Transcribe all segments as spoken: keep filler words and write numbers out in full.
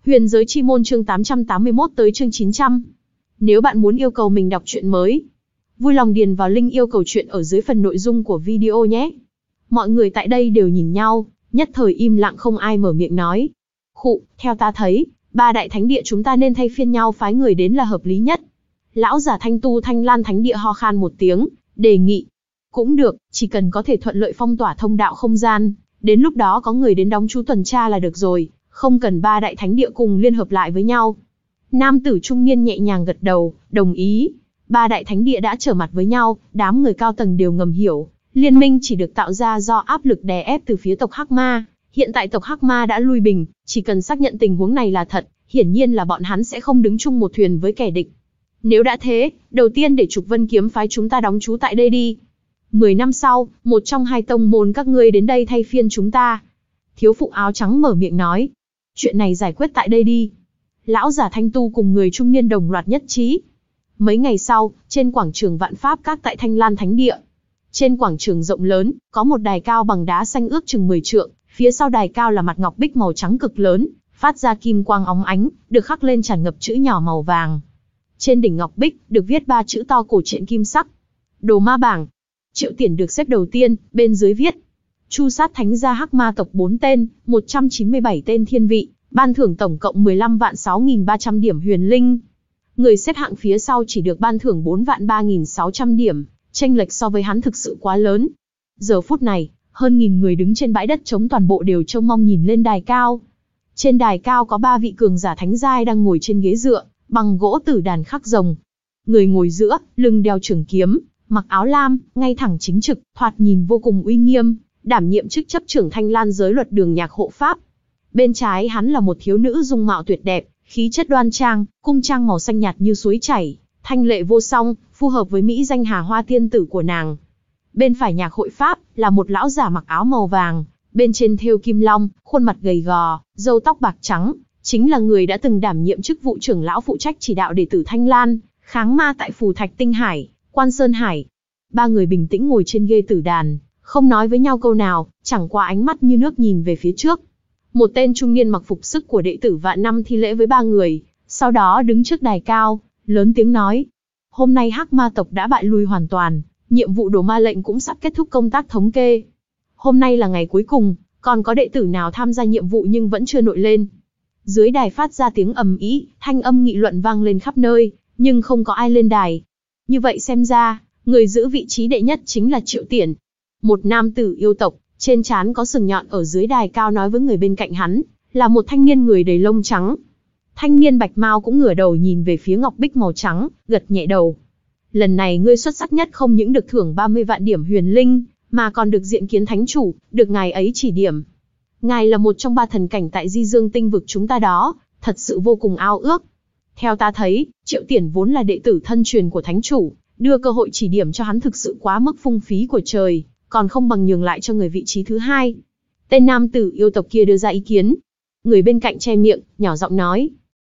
Huyền giới chi môn chương tám trăm tám mươi mốt tới chương chín trăm. Nếu bạn muốn yêu cầu mình đọc truyện mới, vui lòng điền vào link yêu cầu truyện ở dưới phần nội dung của video nhé. Mọi người tại đây đều nhìn nhau, nhất thời im lặng không ai mở miệng nói. Khụ, theo ta thấy, ba đại thánh địa chúng ta nên thay phiên nhau phái người đến là hợp lý nhất. Lão giả Thanh Tu Thanh Lan thánh địa ho khan một tiếng, đề nghị. Cũng được, chỉ cần có thể thuận lợi phong tỏa thông đạo không gian, đến lúc đó có người đến đóng chú tuần tra là được rồi, không cần ba đại thánh địa cùng liên hợp lại với nhau. Nam tử trung niên nhẹ nhàng gật đầu, đồng ý. Ba đại thánh địa đã trở mặt với nhau, đám người cao tầng đều ngầm hiểu, liên minh chỉ được tạo ra do áp lực đè ép từ phía tộc Hắc Ma. Hiện tại tộc Hắc Ma đã lui bình, chỉ cần xác nhận tình huống này là thật, hiển nhiên là bọn hắn sẽ không đứng chung một thuyền với kẻ địch. Nếu đã thế, đầu tiên để Trục Vân kiếm phái chúng ta đóng trú tại đây đi. Mười năm sau, một trong hai tông môn các ngươi đến đây thay phiên chúng ta. Thiếu phụ áo trắng mở miệng nói. Chuyện này giải quyết tại đây đi. Lão giả Thanh Tu cùng người trung niên đồng loạt nhất trí. Mấy ngày sau, trên quảng trường Vạn Pháp Các tại Thanh Lan Thánh Địa. Trên quảng trường rộng lớn, có một đài cao bằng đá xanh ước chừng mười trượng, phía sau đài cao là mặt ngọc bích màu trắng cực lớn, phát ra kim quang óng ánh, được khắc lên tràn ngập chữ nhỏ màu vàng. Trên đỉnh ngọc bích, được viết ba chữ to cổ truyện kim sắc. Đồ ma bảng. Triệu Tiển được xếp đầu tiên, bên dưới viết. Chu sát thánh gia Hắc Ma tộc bốn tên, một trăm chín mươi bảy tên thiên vị, ban thưởng tổng cộng mười lăm vạn sáu nghìn ba trăm điểm huyền linh. Người xếp hạng phía sau chỉ được ban thưởng bốn vạn ba nghìn sáu trăm điểm, chênh lệch so với hắn thực sự quá lớn. Giờ phút này, hơn nghìn người đứng trên bãi đất trống toàn bộ đều trông mong nhìn lên đài cao. Trên đài cao có ba vị cường giả thánh giai đang ngồi trên ghế dựa, bằng gỗ tử đàn khắc rồng. Người ngồi giữa, lưng đeo trường kiếm, mặc áo lam, ngay thẳng chính trực, thoạt nhìn vô cùng uy nghiêm, đảm nhiệm chức chấp trưởng Thanh Lan giới luật đường nhạc hộ pháp. Bên trái hắn là một thiếu nữ dung mạo tuyệt đẹp, khí chất đoan trang, cung trang màu xanh nhạt như suối chảy, thanh lệ vô song, phù hợp với mỹ danh Hà Hoa tiên tử của nàng. Bên phải nhạc hội pháp là một lão giả mặc áo màu vàng, bên trên thêu kim long, khuôn mặt gầy gò, râu tóc bạc trắng, chính là người đã từng đảm nhiệm chức vụ trưởng lão phụ trách chỉ đạo đệ tử Thanh Lan kháng ma tại Phù Thạch Tinh Hải, Quan Sơn Hải. Ba người bình tĩnh ngồi trên ghê tử đàn, không nói với nhau câu nào, chẳng qua ánh mắt như nước nhìn về phía trước. Một tên trung niên mặc phục sức của đệ tử Vạn Năm thi lễ với ba người, sau đó đứng trước đài cao, lớn tiếng nói. Hôm nay Hắc Ma tộc đã bại lui hoàn toàn, nhiệm vụ đồ ma lệnh cũng sắp kết thúc công tác thống kê. Hôm nay là ngày cuối cùng, còn có đệ tử nào tham gia nhiệm vụ nhưng vẫn chưa nội lên. Dưới đài phát ra tiếng ầm ĩ, thanh âm nghị luận vang lên khắp nơi, nhưng không có ai lên đài. Như vậy xem ra, người giữ vị trí đệ nhất chính là Triệu Tiển. Một nam tử yêu tộc, trên trán có sừng nhọn ở dưới đài cao nói với người bên cạnh hắn, là một thanh niên người đầy lông trắng. Thanh niên bạch mao cũng ngửa đầu nhìn về phía ngọc bích màu trắng, gật nhẹ đầu. Lần này ngươi xuất sắc nhất không những được thưởng ba mươi vạn điểm huyền linh, mà còn được diện kiến thánh chủ, được ngài ấy chỉ điểm. Ngài là một trong ba thần cảnh tại Di Dương tinh vực chúng ta đó, thật sự vô cùng ao ước. Theo ta thấy, Triệu Tiển vốn là đệ tử thân truyền của thánh chủ, đưa cơ hội chỉ điểm cho hắn thực sự quá mức phung phí của trời, còn không bằng nhường lại cho người vị trí thứ hai. Tên nam tử yêu tộc kia đưa ra ý kiến. Người bên cạnh che miệng, nhỏ giọng nói.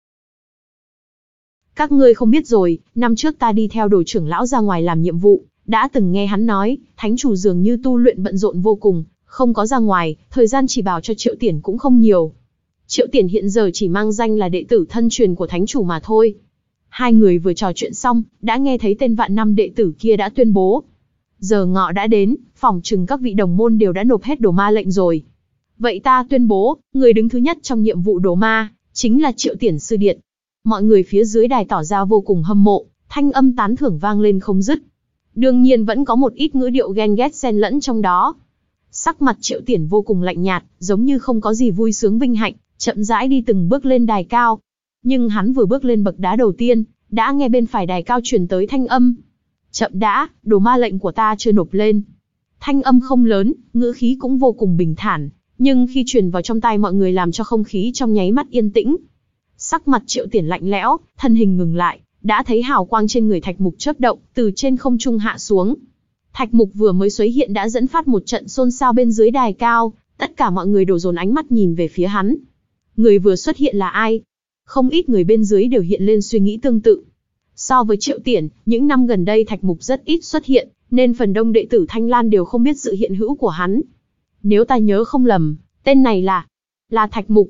Các ngươi không biết rồi, năm trước ta đi theo đồ trưởng lão ra ngoài làm nhiệm vụ, đã từng nghe hắn nói, thánh chủ dường như tu luyện bận rộn vô cùng, không có ra ngoài, thời gian chỉ bảo cho Triệu Tiển cũng không nhiều. Triệu Tiển hiện giờ chỉ mang danh là đệ tử thân truyền của thánh chủ mà thôi. Hai người vừa trò chuyện xong, đã nghe thấy tên Vạn Năm đệ tử kia đã tuyên bố. Giờ ngọ đã đến, phỏng chừng các vị đồng môn đều đã nộp hết đồ ma lệnh rồi. Vậy ta tuyên bố, người đứng thứ nhất trong nhiệm vụ đồ ma, chính là Triệu Tiển sư điện. Mọi người phía dưới đài tỏ ra vô cùng hâm mộ, thanh âm tán thưởng vang lên không dứt. Đương nhiên vẫn có một ít ngữ điệu ghen ghét xen lẫn trong đó. Sắc mặt Triệu Tiển vô cùng lạnh nhạt, giống như không có gì vui sướng vinh hạnh, chậm rãi đi từng bước lên đài cao. Nhưng hắn vừa bước lên bậc đá đầu tiên, đã nghe bên phải đài cao truyền tới thanh âm. Chậm đã, đồ ma lệnh của ta chưa nộp lên. Thanh âm không lớn, ngữ khí cũng vô cùng bình thản, nhưng khi truyền vào trong tai mọi người làm cho không khí trong nháy mắt yên tĩnh. Sắc mặt Triệu Tiển lạnh lẽo, thân hình ngừng lại, đã thấy hào quang trên người Thạch Mục chớp động, từ trên không trung hạ xuống. Thạch Mục vừa mới xuất hiện đã dẫn phát một trận xôn xao bên dưới đài cao, tất cả mọi người đổ dồn ánh mắt nhìn về phía hắn. Người vừa xuất hiện là ai? Không ít người bên dưới đều hiện lên suy nghĩ tương tự. So với Triệu Tiển, những năm gần đây Thạch Mục rất ít xuất hiện, nên phần đông đệ tử Thanh Lan đều không biết sự hiện hữu của hắn. Nếu ta nhớ không lầm, tên này là... là Thạch Mục.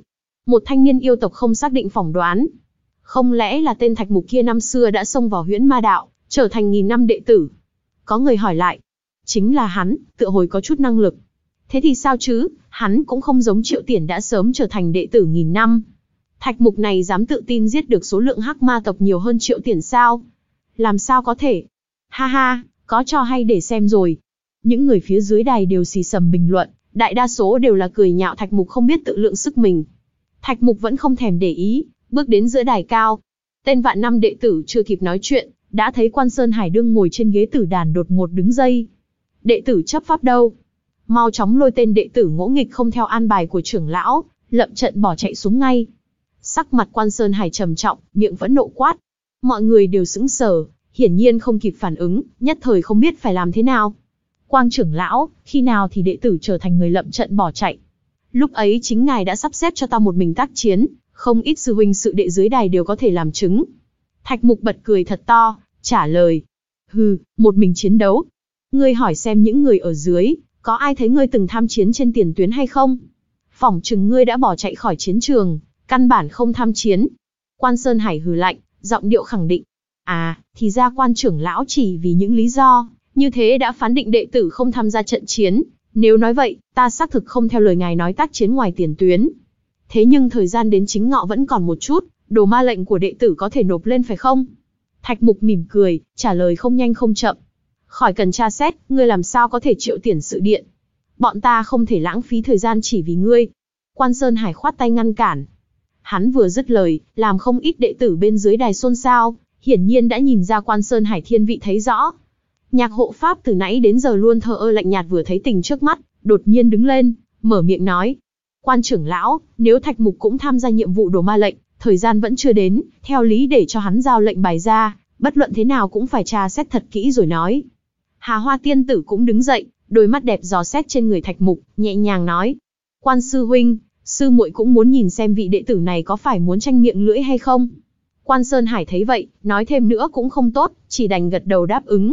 Một thanh niên yêu tộc không xác định phỏng đoán. Không lẽ là tên Thạch Mục kia năm xưa đã xông vào huyễn ma đạo, trở thành nghìn năm đệ tử? Có người hỏi lại. Chính là hắn, tựa hồi có chút năng lực. Thế thì sao chứ, hắn cũng không giống Triệu Tiển đã sớm trở thành đệ tử nghìn năm. Thạch Mục này dám tự tin giết được số lượng hắc ma tộc nhiều hơn Triệu Tiển sao? Làm sao có thể? Ha ha, có trò hay để xem rồi. Những người phía dưới đài đều xì xầm bình luận, đại đa số đều là cười nhạo Thạch Mục không biết tự lượng sức mình. Thạch Mục vẫn không thèm để ý, bước đến giữa đài cao. Tên vạn năm đệ tử chưa kịp nói chuyện, đã thấy Quan Sơn Hải đương ngồi trên ghế tử đàn đột ngột đứng dậy. Đệ tử chấp pháp đâu? Mau chóng lôi tên đệ tử ngỗ nghịch không theo an bài của trưởng lão, lậm trận bỏ chạy xuống ngay. Sắc mặt Quan Sơn Hải trầm trọng, miệng vẫn nộ quát. Mọi người đều sững sờ, hiển nhiên không kịp phản ứng, nhất thời không biết phải làm thế nào. Quang trưởng lão, khi nào thì đệ tử trở thành người lậm trận bỏ chạy? Lúc ấy chính ngài đã sắp xếp cho ta một mình tác chiến, không ít sư huynh sự đệ dưới đài đều có thể làm chứng. Thạch Mục bật cười thật to, trả lời. Hừ, một mình chiến đấu. Ngươi hỏi xem những người ở dưới, có ai thấy ngươi từng tham chiến trên tiền tuyến hay không? Phỏng chừng ngươi đã bỏ chạy khỏi chiến trường, căn bản không tham chiến. Quan Sơn Hải hừ lạnh, giọng điệu khẳng định. À, thì ra Quan trưởng lão chỉ vì những lý do như thế đã phán định đệ tử không tham gia trận chiến. Nếu nói vậy, ta xác thực không theo lời ngài nói tác chiến ngoài tiền tuyến. Thế nhưng thời gian đến chính ngọ vẫn còn một chút, đồ ma lệnh của đệ tử có thể nộp lên phải không? Thạch Mục mỉm cười, trả lời không nhanh không chậm. Khỏi cần tra xét, ngươi làm sao có thể Triệu Tiển sự điện. Bọn ta không thể lãng phí thời gian chỉ vì ngươi. Quan Sơn Hải khoát tay ngăn cản. Hắn vừa dứt lời, làm không ít đệ tử bên dưới đài xôn xao, hiển nhiên đã nhìn ra Quan Sơn Hải thiên vị thấy rõ. Nhạc hộ pháp từ nãy đến giờ luôn thờ ơ lạnh nhạt vừa thấy tình trước mắt, đột nhiên đứng lên, mở miệng nói. Quan trưởng lão, nếu Thạch Mục cũng tham gia nhiệm vụ đồ ma lệnh, thời gian vẫn chưa đến, theo lý để cho hắn giao lệnh bài ra, bất luận thế nào cũng phải tra xét thật kỹ rồi nói. Hà Hoa tiên tử cũng đứng dậy, đôi mắt đẹp dò xét trên người Thạch Mục, nhẹ nhàng nói. Quan sư huynh, sư muội cũng muốn nhìn xem vị đệ tử này có phải muốn tranh miệng lưỡi hay không. Quan Sơn Hải thấy vậy, nói thêm nữa cũng không tốt, chỉ đành gật đầu đáp ứng.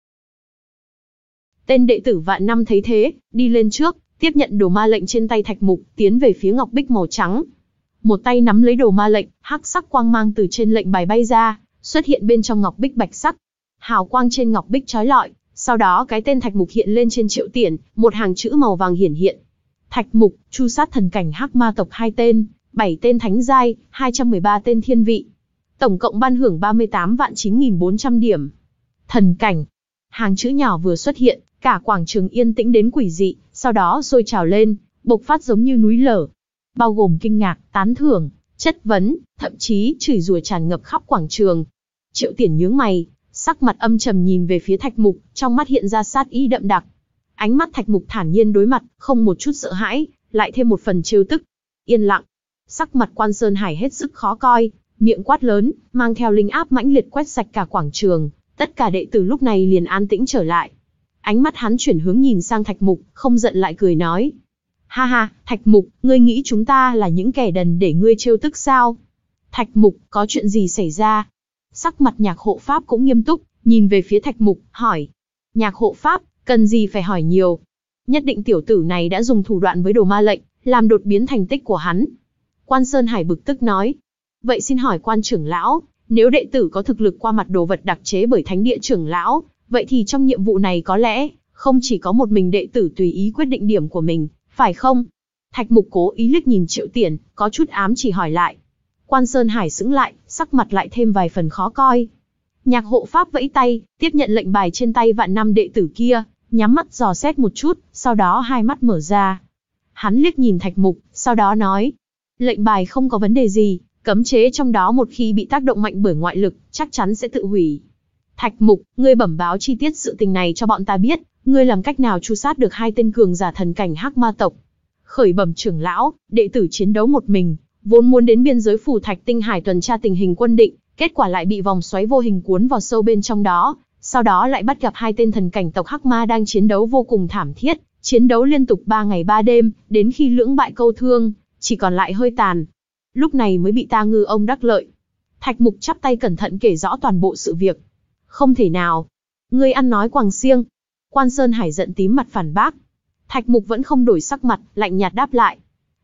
Tên đệ tử vạn năm thấy thế, đi lên trước, tiếp nhận đồ ma lệnh trên tay Thạch Mục, tiến về phía ngọc bích màu trắng. Một tay nắm lấy đồ ma lệnh, hắc sắc quang mang từ trên lệnh bài bay ra, xuất hiện bên trong ngọc bích bạch sắc. Hào quang trên ngọc bích chói lọi, sau đó cái tên Thạch Mục hiện lên trên Triệu Tiển, một hàng chữ màu vàng hiển hiện. Thạch Mục, chu sát thần cảnh hắc ma tộc hai tên, bảy tên thánh giai, hai trăm mười ba tên thiên vị. Tổng cộng ban hưởng ba mươi tám vạn chín nghìn bốn trăm điểm. Thần cảnh. Hàng chữ nhỏ vừa xuất hiện, cả quảng trường yên tĩnh đến quỷ dị, sau đó sôi trào lên, bộc phát giống như núi lở. Bao gồm kinh ngạc, tán thưởng, chất vấn, thậm chí chửi rủa tràn ngập khắp quảng trường. Triệu Tiển nhướng mày, sắc mặt âm trầm nhìn về phía Thạch Mục, trong mắt hiện ra sát ý đậm đặc. Ánh mắt Thạch Mục thản nhiên đối mặt, không một chút sợ hãi, lại thêm một phần trêu tức. Yên lặng. Sắc mặt Quan Sơn Hải hết sức khó coi, miệng quát lớn, mang theo linh áp mãnh liệt quét sạch cả quảng trường. Tất cả đệ tử lúc này liền an tĩnh trở lại. Ánh mắt hắn chuyển hướng nhìn sang Thạch Mục, không giận lại cười nói. Ha ha, Thạch Mục, ngươi nghĩ chúng ta là những kẻ đần để ngươi trêu tức sao? Thạch Mục, có chuyện gì xảy ra? Sắc mặt Nhạc hộ pháp cũng nghiêm túc, nhìn về phía Thạch Mục, hỏi. Nhạc hộ pháp, cần gì phải hỏi nhiều? Nhất định tiểu tử này đã dùng thủ đoạn với đồ ma lệnh, làm đột biến thành tích của hắn. Quan Sơn Hải bực tức nói. Vậy xin hỏi Quan trưởng lão, nếu đệ tử có thực lực qua mặt đồ vật đặc chế bởi thánh địa trưởng lão, vậy thì trong nhiệm vụ này có lẽ, không chỉ có một mình đệ tử tùy ý quyết định điểm của mình, phải không? Thạch Mục cố ý liếc nhìn Triệu Tiển, có chút ám chỉ hỏi lại. Quan Sơn Hải sững lại, sắc mặt lại thêm vài phần khó coi. Nhạc hộ pháp vẫy tay, tiếp nhận lệnh bài trên tay vạn năm đệ tử kia, nhắm mắt dò xét một chút, sau đó hai mắt mở ra. Hắn liếc nhìn Thạch Mục, sau đó nói. Lệnh bài không có vấn đề gì, cấm chế trong đó một khi bị tác động mạnh bởi ngoại lực, chắc chắn sẽ tự hủy. Thạch Mục, ngươi bẩm báo chi tiết sự tình này cho bọn ta biết, ngươi làm cách nào tru sát được hai tên cường giả thần cảnh hắc ma tộc. Khởi bẩm trưởng lão, đệ tử chiến đấu một mình, vốn muốn đến biên giới Phù Thạch Tinh Hải tuần tra tình hình quân định, kết quả lại bị vòng xoáy vô hình cuốn vào sâu bên trong đó, sau đó lại bắt gặp hai tên thần cảnh tộc hắc ma đang chiến đấu vô cùng thảm thiết, chiến đấu liên tục ba ngày ba đêm, đến khi lưỡng bại câu thương, chỉ còn lại hơi tàn. Lúc này mới bị ta ngư ông đắc lợi. Thạch Mục chắp tay cẩn thận kể rõ toàn bộ sự việc. Không thể nào. Ngươi ăn nói quàng xiêng. Quan Sơn Hải giận tím mặt phản bác. Thạch Mục vẫn không đổi sắc mặt, lạnh nhạt đáp lại.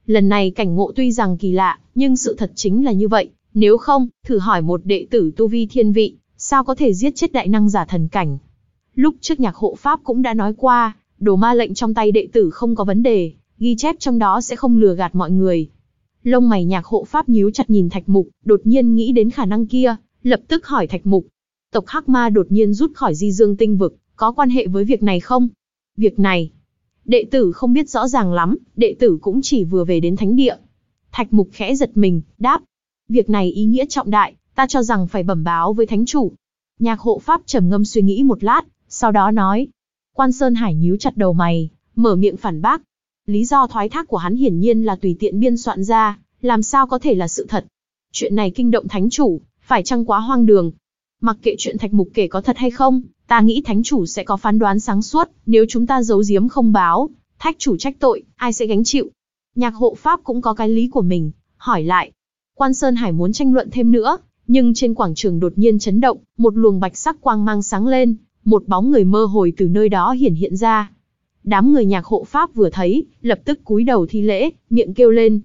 Lần này cảnh ngộ tuy rằng kỳ lạ, nhưng sự thật chính là như vậy, nếu không, thử hỏi một đệ tử tu vi thiên vị, sao có thể giết chết đại năng giả thần cảnh. Lúc trước Nhạc hộ pháp cũng đã nói qua, đồ ma lệnh trong tay đệ tử không có vấn đề, ghi chép trong đó sẽ không lừa gạt mọi người. Lông mày Nhạc hộ pháp nhíu chặt nhìn Thạch Mục, đột nhiên nghĩ đến khả năng kia, lập tức hỏi Thạch Mục. Tộc Hắc Ma đột nhiên rút khỏi Di Dương tinh vực, có quan hệ với việc này không? Việc này, đệ tử không biết rõ ràng lắm, đệ tử cũng chỉ vừa về đến thánh địa. Thạch Mục khẽ giật mình, đáp. Việc này ý nghĩa trọng đại, ta cho rằng phải bẩm báo với thánh chủ. Nhạc hộ pháp trầm ngâm suy nghĩ một lát, sau đó nói. Quan Sơn Hải nhíu chặt đầu mày, mở miệng phản bác. Lý do thoái thác của hắn hiển nhiên là tùy tiện biên soạn ra, làm sao có thể là sự thật. Chuyện này kinh động thánh chủ, phải chăng quá hoang đường. Mặc kệ chuyện Thạch Mục kể có thật hay không, ta nghĩ thánh chủ sẽ có phán đoán sáng suốt, nếu chúng ta giấu giếm không báo, thách chủ trách tội, ai sẽ gánh chịu. Nhạc hộ pháp cũng có cái lý của mình, hỏi lại. Quan Sơn Hải muốn tranh luận thêm nữa, nhưng trên quảng trường đột nhiên chấn động, một luồng bạch sắc quang mang sáng lên, một bóng người mơ hồ từ nơi đó hiển hiện ra. Đám người Nhạc hộ pháp vừa thấy, lập tức cúi đầu thi lễ, miệng kêu lên.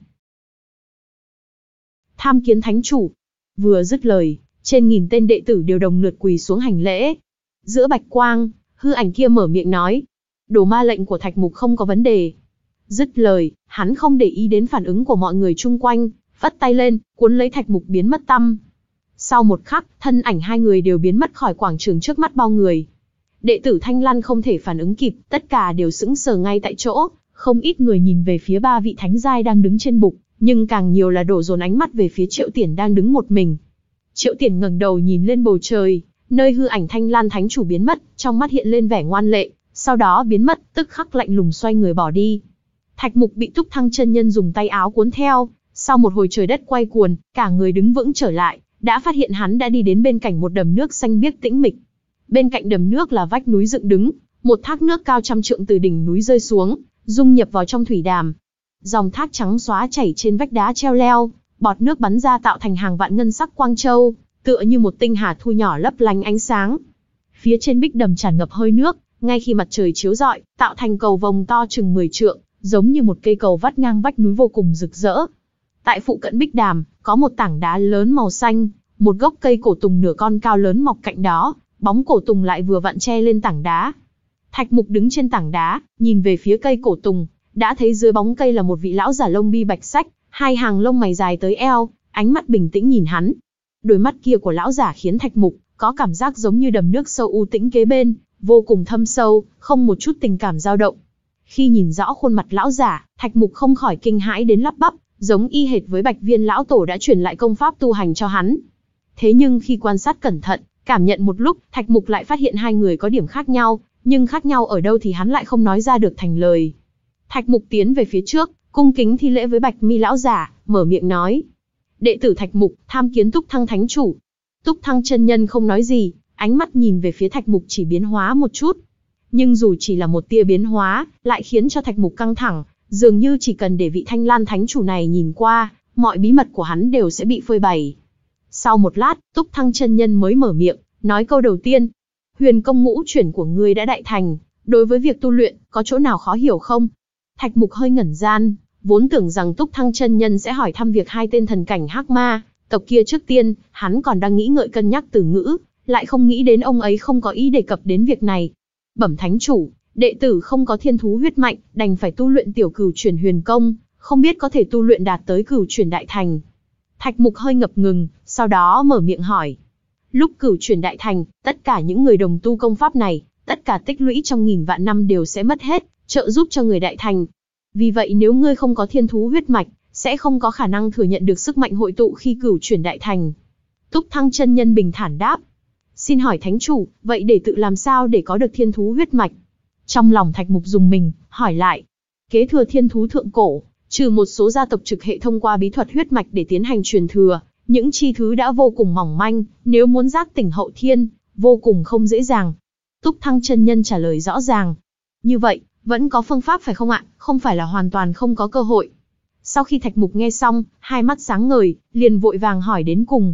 Tham kiến thánh chủ. Vừa dứt lời, trên nghìn tên đệ tử đều đồng lượt quỳ xuống hành lễ. Giữa bạch quang, hư ảnh kia mở miệng nói. Đồ ma lệnh của Thạch Mục không có vấn đề. Dứt lời, hắn không để ý đến phản ứng của mọi người chung quanh, vất tay lên, cuốn lấy Thạch Mục biến mất tăm. Sau một khắc, thân ảnh hai người đều biến mất khỏi quảng trường trước mắt bao người. Đệ tử Thanh Lan không thể phản ứng kịp, tất cả đều sững sờ ngay tại chỗ, không ít người nhìn về phía ba vị thánh giai đang đứng trên bục, nhưng càng nhiều là đổ dồn ánh mắt về phía Triệu Tiển đang đứng một mình. Triệu Tiển ngẩng đầu nhìn lên bầu trời, nơi hư ảnh Thanh Lan thánh chủ biến mất, trong mắt hiện lên vẻ ngoan lệ, sau đó biến mất, tức khắc lạnh lùng xoay người bỏ đi. Thạch Mục bị Túc Thăng chân nhân dùng tay áo cuốn theo, sau một hồi trời đất quay cuồng, cả người đứng vững trở lại, đã phát hiện hắn đã đi đến bên cạnh một đầm nước xanh biếc tĩnh mịch. Bên cạnh đầm nước là vách núi dựng đứng, một thác nước cao trăm trượng từ đỉnh núi rơi xuống, dung nhập vào trong thủy đàm. Dòng thác trắng xóa chảy trên vách đá treo leo, bọt nước bắn ra tạo thành hàng vạn ngân sắc quang châu, tựa như một tinh hà thu nhỏ lấp lánh ánh sáng. Phía trên bích đầm tràn ngập hơi nước, ngay khi mặt trời chiếu rọi, tạo thành cầu vồng to chừng mười trượng, giống như một cây cầu vắt ngang vách núi vô cùng rực rỡ. Tại phụ cận bích đàm, có một tảng đá lớn màu xanh, một gốc cây cổ tùng nửa con cao lớn mọc cạnh đó, bóng cổ tùng lại vừa vặn che lên tảng đá. Thạch Mục đứng trên tảng đá, nhìn về phía cây cổ tùng, đã thấy dưới bóng cây là một vị lão giả lông bi bạch sách, hai hàng lông mày dài tới eo, ánh mắt bình tĩnh nhìn hắn. Đôi mắt kia của lão giả khiến Thạch Mục có cảm giác giống như đầm nước sâu u tĩnh kế bên, vô cùng thâm sâu, không một chút tình cảm dao động. Khi nhìn rõ khuôn mặt lão giả, Thạch Mục không khỏi kinh hãi đến lắp bắp, giống y hệt với Bạch Viên lão tổ đã truyền lại công pháp tu hành cho hắn. Thế nhưng khi quan sát cẩn thận, cảm nhận một lúc, Thạch Mục lại phát hiện hai người có điểm khác nhau, nhưng khác nhau ở đâu thì hắn lại không nói ra được thành lời. Thạch Mục tiến về phía trước, cung kính thi lễ với Bạch Mi lão giả, mở miệng nói: "Đệ tử Thạch Mục, tham kiến Túc Thăng thánh chủ." Túc Thăng chân nhân không nói gì, ánh mắt nhìn về phía Thạch Mục chỉ biến hóa một chút. Nhưng dù chỉ là một tia biến hóa, lại khiến cho Thạch Mục căng thẳng, dường như chỉ cần để vị Thanh Lan thánh chủ này nhìn qua, mọi bí mật của hắn đều sẽ bị phơi bày. Sau một lát, Túc Thăng chân nhân mới mở miệng, nói câu đầu tiên: "Huyền công ngũ chuyển của ngươi đã đại thành, đối với việc tu luyện, có chỗ nào khó hiểu không?" Thạch Mục hơi ngẩn gian, vốn tưởng rằng Túc Thăng chân nhân sẽ hỏi thăm việc hai tên thần cảnh hắc ma tộc kia trước tiên, hắn còn đang nghĩ ngợi cân nhắc từ ngữ, lại không nghĩ đến ông ấy không có ý đề cập đến việc này. "Bẩm thánh chủ, đệ tử không có thiên thú huyết mạch, đành phải tu luyện tiểu cửu chuyển huyền công, không biết có thể tu luyện đạt tới cửu chuyển đại thành." Thạch Mục hơi ngập ngừng, sau đó mở miệng hỏi: "Lúc cửu chuyển đại thành, tất cả những người đồng tu công pháp này, tất cả tích lũy trong nghìn vạn năm đều sẽ mất hết, trợ giúp cho người đại thành. Vì vậy nếu ngươi không có thiên thú huyết mạch, sẽ không có khả năng thừa nhận được sức mạnh hội tụ khi cửu chuyển đại thành." Túc Thăng chân nhân bình thản đáp: "Xin hỏi thánh chủ, vậy để tự làm sao để có được thiên thú huyết mạch?" Trong lòng Thạch Mục rùng mình, hỏi lại: "Kế thừa thiên thú thượng cổ, trừ một số gia tộc trực hệ thông qua bí thuật huyết mạch để tiến hành truyền thừa, những chi thứ đã vô cùng mỏng manh, nếu muốn giác tỉnh hậu thiên, vô cùng không dễ dàng." Túc Thăng chân nhân trả lời rõ ràng: "Như vậy, vẫn có phương pháp phải không ạ, không phải là hoàn toàn không có cơ hội." Sau khi Thạch Mục nghe xong, hai mắt sáng ngời, liền vội vàng hỏi đến cùng: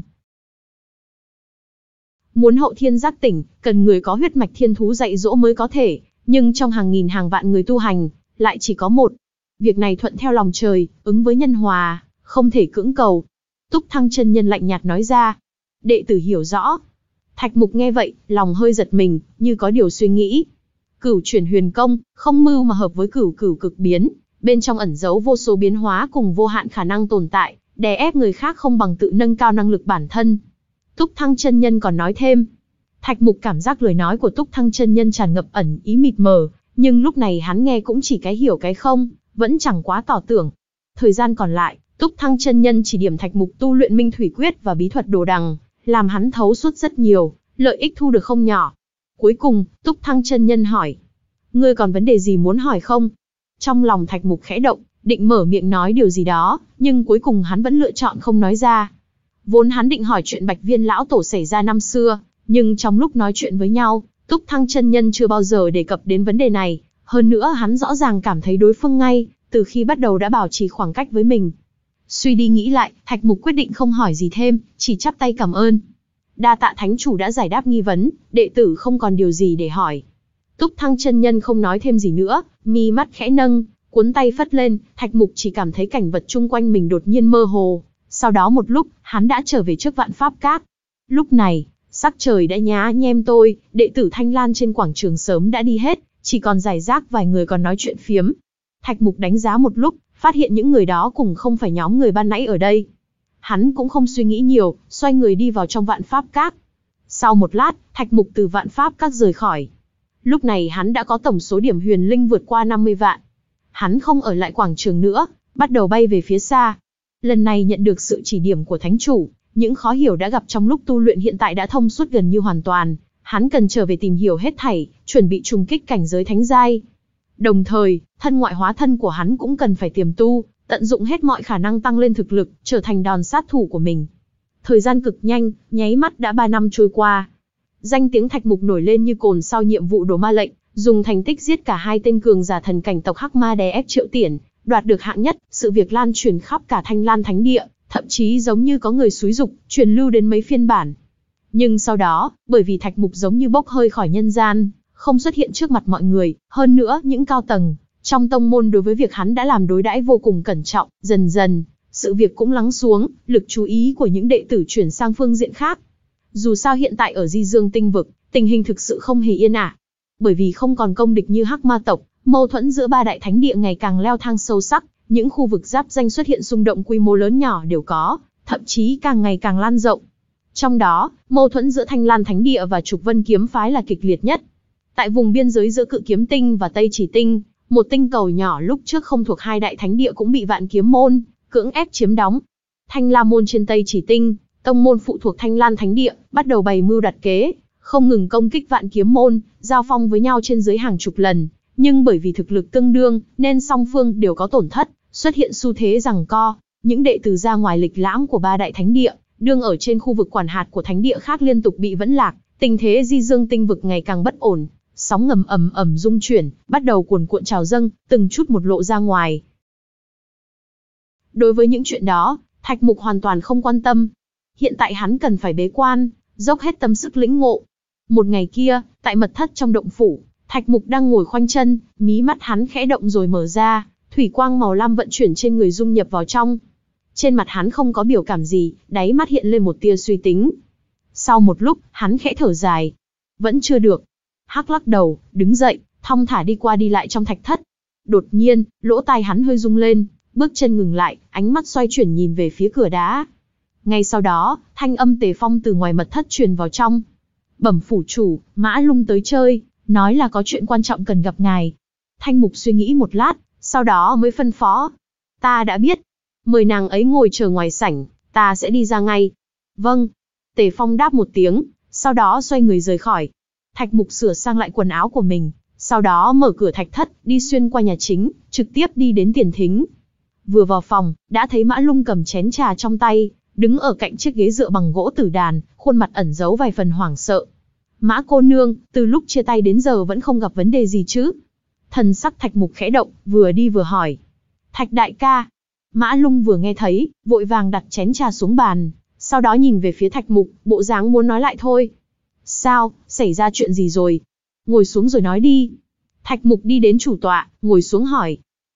"Muốn hậu thiên giác tỉnh, cần người có huyết mạch thiên thú dạy dỗ mới có thể, nhưng trong hàng nghìn hàng vạn người tu hành, lại chỉ có một. Việc này thuận theo lòng trời, ứng với nhân hòa, không thể cưỡng cầu. Túc Thăng chân nhân lạnh nhạt nói ra. Đệ tử hiểu rõ. Thạch Mục nghe vậy, lòng hơi giật mình, như có điều suy nghĩ. Cửu chuyển huyền công, không mưu mà hợp với cửu cửu cực biến, bên trong ẩn giấu vô số biến hóa cùng vô hạn khả năng tồn tại, đè ép người khác không bằng tự nâng cao năng lực bản thân. Túc Thăng chân nhân còn nói thêm. Thạch Mục cảm giác lời nói của Túc Thăng chân nhân tràn ngập ẩn ý mịt mờ, nhưng lúc này hắn nghe cũng chỉ cái hiểu cái không, vẫn chẳng quá tỏ tưởng. Thời gian còn lại, Túc Thăng chân nhân chỉ điểm Thạch Mục tu luyện Minh Thủy Quyết và bí thuật Đồ Đằng, làm hắn thấu suốt rất nhiều, lợi ích thu được không nhỏ. Cuối cùng, Túc Thăng chân nhân hỏi: "Ngươi còn vấn đề gì muốn hỏi không?" Trong lòng Thạch Mục khẽ động, định mở miệng nói điều gì đó, nhưng cuối cùng hắn vẫn lựa chọn không nói ra. Vốn hắn định hỏi chuyện Bạch Viên lão tổ xảy ra năm xưa, nhưng trong lúc nói chuyện với nhau, Túc Thăng chân nhân chưa bao giờ đề cập đến vấn đề này, hơn nữa hắn rõ ràng cảm thấy đối phương ngay từ khi bắt đầu đã bảo trì khoảng cách với mình. Suy đi nghĩ lại, Thạch Mục quyết định không hỏi gì thêm, chỉ chắp tay cảm ơn. Đa tạ thánh chủ đã giải đáp nghi vấn, đệ tử không còn điều gì để hỏi. Túc Thăng chân nhân không nói thêm gì nữa, mi mắt khẽ nâng, cuốn tay phất lên, Thạch Mục chỉ cảm thấy cảnh vật chung quanh mình đột nhiên mơ hồ. Sau đó một lúc, hắn đã trở về trước Vạn Pháp Các. Lúc này, sắc trời đã nhá nhem tôi, đệ tử Thanh Lan trên quảng trường sớm đã đi hết, chỉ còn rải rác vài người còn nói chuyện phiếm. Thạch Mục đánh giá một lúc, phát hiện những người đó cùng không phải nhóm người ban nãy ở đây. Hắn cũng không suy nghĩ nhiều, xoay người đi vào trong Vạn Pháp Các. Sau một lát, Thạch Mục từ Vạn Pháp Các rời khỏi. Lúc này hắn đã có tổng số điểm huyền linh vượt qua năm mươi vạn. Hắn không ở lại quảng trường nữa, bắt đầu bay về phía xa. Lần này nhận được sự chỉ điểm của thánh chủ, những khó hiểu đã gặp trong lúc tu luyện hiện tại đã thông suốt gần như hoàn toàn. Hắn cần trở về tìm hiểu hết thảy, chuẩn bị trùng kích cảnh giới thánh giai. Đồng thời, thân ngoại hóa thân của hắn cũng cần phải tiềm tu, tận dụng hết mọi khả năng tăng lên thực lực, trở thành đòn sát thủ của mình. Thời gian cực nhanh, nháy mắt đã ba năm trôi qua. Danh tiếng Thạch Mục nổi lên như cồn sau nhiệm vụ Đồ Ma lệnh, dùng thành tích giết cả hai tên cường giả thần cảnh tộc Hắc Ma đè ép Triệu Tiển, đoạt được hạng nhất, sự việc lan truyền khắp cả Thanh Lan Thánh Địa, thậm chí giống như có người xúi dục, truyền lưu đến mấy phiên bản. Nhưng sau đó, bởi vì Thạch Mục giống như bốc hơi khỏi nhân gian, không xuất hiện trước mặt mọi người, hơn nữa những cao tầng trong tông môn đối với việc hắn đã làm đối đãi vô cùng cẩn trọng, dần dần, sự việc cũng lắng xuống, lực chú ý của những đệ tử chuyển sang phương diện khác. Dù sao hiện tại ở Di Dương Tinh Vực, tình hình thực sự không hề yên ả. Bởi vì không còn công địch như Hắc Ma tộc, mâu thuẫn giữa ba đại thánh địa ngày càng leo thang sâu sắc, những khu vực giáp danh xuất hiện xung động quy mô lớn nhỏ đều có, thậm chí càng ngày càng lan rộng. Trong đó, mâu thuẫn giữa Thanh Lan Thánh Địa và Trục Vân Kiếm Phái là kịch liệt nhất. Tại vùng biên giới giữa Cự Kiếm Tinh và Tây Chỉ Tinh, một tinh cầu nhỏ lúc trước không thuộc hai đại thánh địa cũng bị Vạn Kiếm Môn cưỡng ép chiếm đóng. Thanh La Môn trên Tây Chỉ Tinh, tông môn phụ thuộc Thanh Lan Thánh Địa, bắt đầu bày mưu đặt kế, không ngừng công kích Vạn Kiếm Môn, giao phong với nhau trên dưới hàng chục lần, nhưng bởi vì thực lực tương đương, nên song phương đều có tổn thất, xuất hiện xu thế giằng co. Những đệ tử ra ngoài lịch lãm của ba đại thánh địa, đương ở trên khu vực quản hạt của thánh địa khác liên tục bị vẫn lạc, tình thế Di Dương Tinh Vực ngày càng bất ổn, sóng ngầm ầm ầm rung chuyển, bắt đầu cuồn cuộn trào dâng, từng chút một lộ ra ngoài. Đối với những chuyện đó, Thạch Mục hoàn toàn không quan tâm. Hiện tại hắn cần phải bế quan, dốc hết tâm sức lĩnh ngộ. Một ngày kia, tại mật thất trong động phủ, Thạch Mục đang ngồi khoanh chân, mí mắt hắn khẽ động rồi mở ra, thủy quang màu lam vận chuyển trên người dung nhập vào trong. Trên mặt hắn không có biểu cảm gì, đáy mắt hiện lên một tia suy tính. Sau một lúc, hắn khẽ thở dài. Vẫn chưa được. Hắc lắc đầu, đứng dậy, thong thả đi qua đi lại trong thạch thất. Đột nhiên, lỗ tai hắn hơi rung lên, bước chân ngừng lại, ánh mắt xoay chuyển nhìn về phía cửa đá. Ngay sau đó, thanh âm Tề Phong từ ngoài mật thất truyền vào trong. Bẩm phủ chủ, Mã Lung tới chơi, nói là có chuyện quan trọng cần gặp ngài. Thanh Mục suy nghĩ một lát, sau đó mới phân phó. Ta đã biết. Mời nàng ấy ngồi chờ ngoài sảnh, ta sẽ đi ra ngay. Vâng. Tề Phong đáp một tiếng, sau đó xoay người rời khỏi. Thạch Mục sửa sang lại quần áo của mình, sau đó mở cửa thạch thất, đi xuyên qua nhà chính, trực tiếp đi đến tiền thính. Vừa vào phòng, đã thấy Mã Lung cầm chén trà trong tay, đứng ở cạnh chiếc ghế dựa bằng gỗ tử đàn, khuôn mặt ẩn giấu vài phần hoảng sợ. Mã cô nương, từ lúc chia tay đến giờ vẫn không gặp vấn đề gì chứ? Thần sắc Thạch Mục khẽ động, vừa đi vừa hỏi. Thạch đại ca. Mã Lung vừa nghe thấy, vội vàng đặt chén trà xuống bàn, sau đó nhìn về phía Thạch Mục, bộ dáng muốn nói lại thôi. Sao, xảy ra chuyện gì rồi? Ngồi xuống rồi nói đi. Thạch Mục đi đến chủ tọa, ngồi xuống hỏi.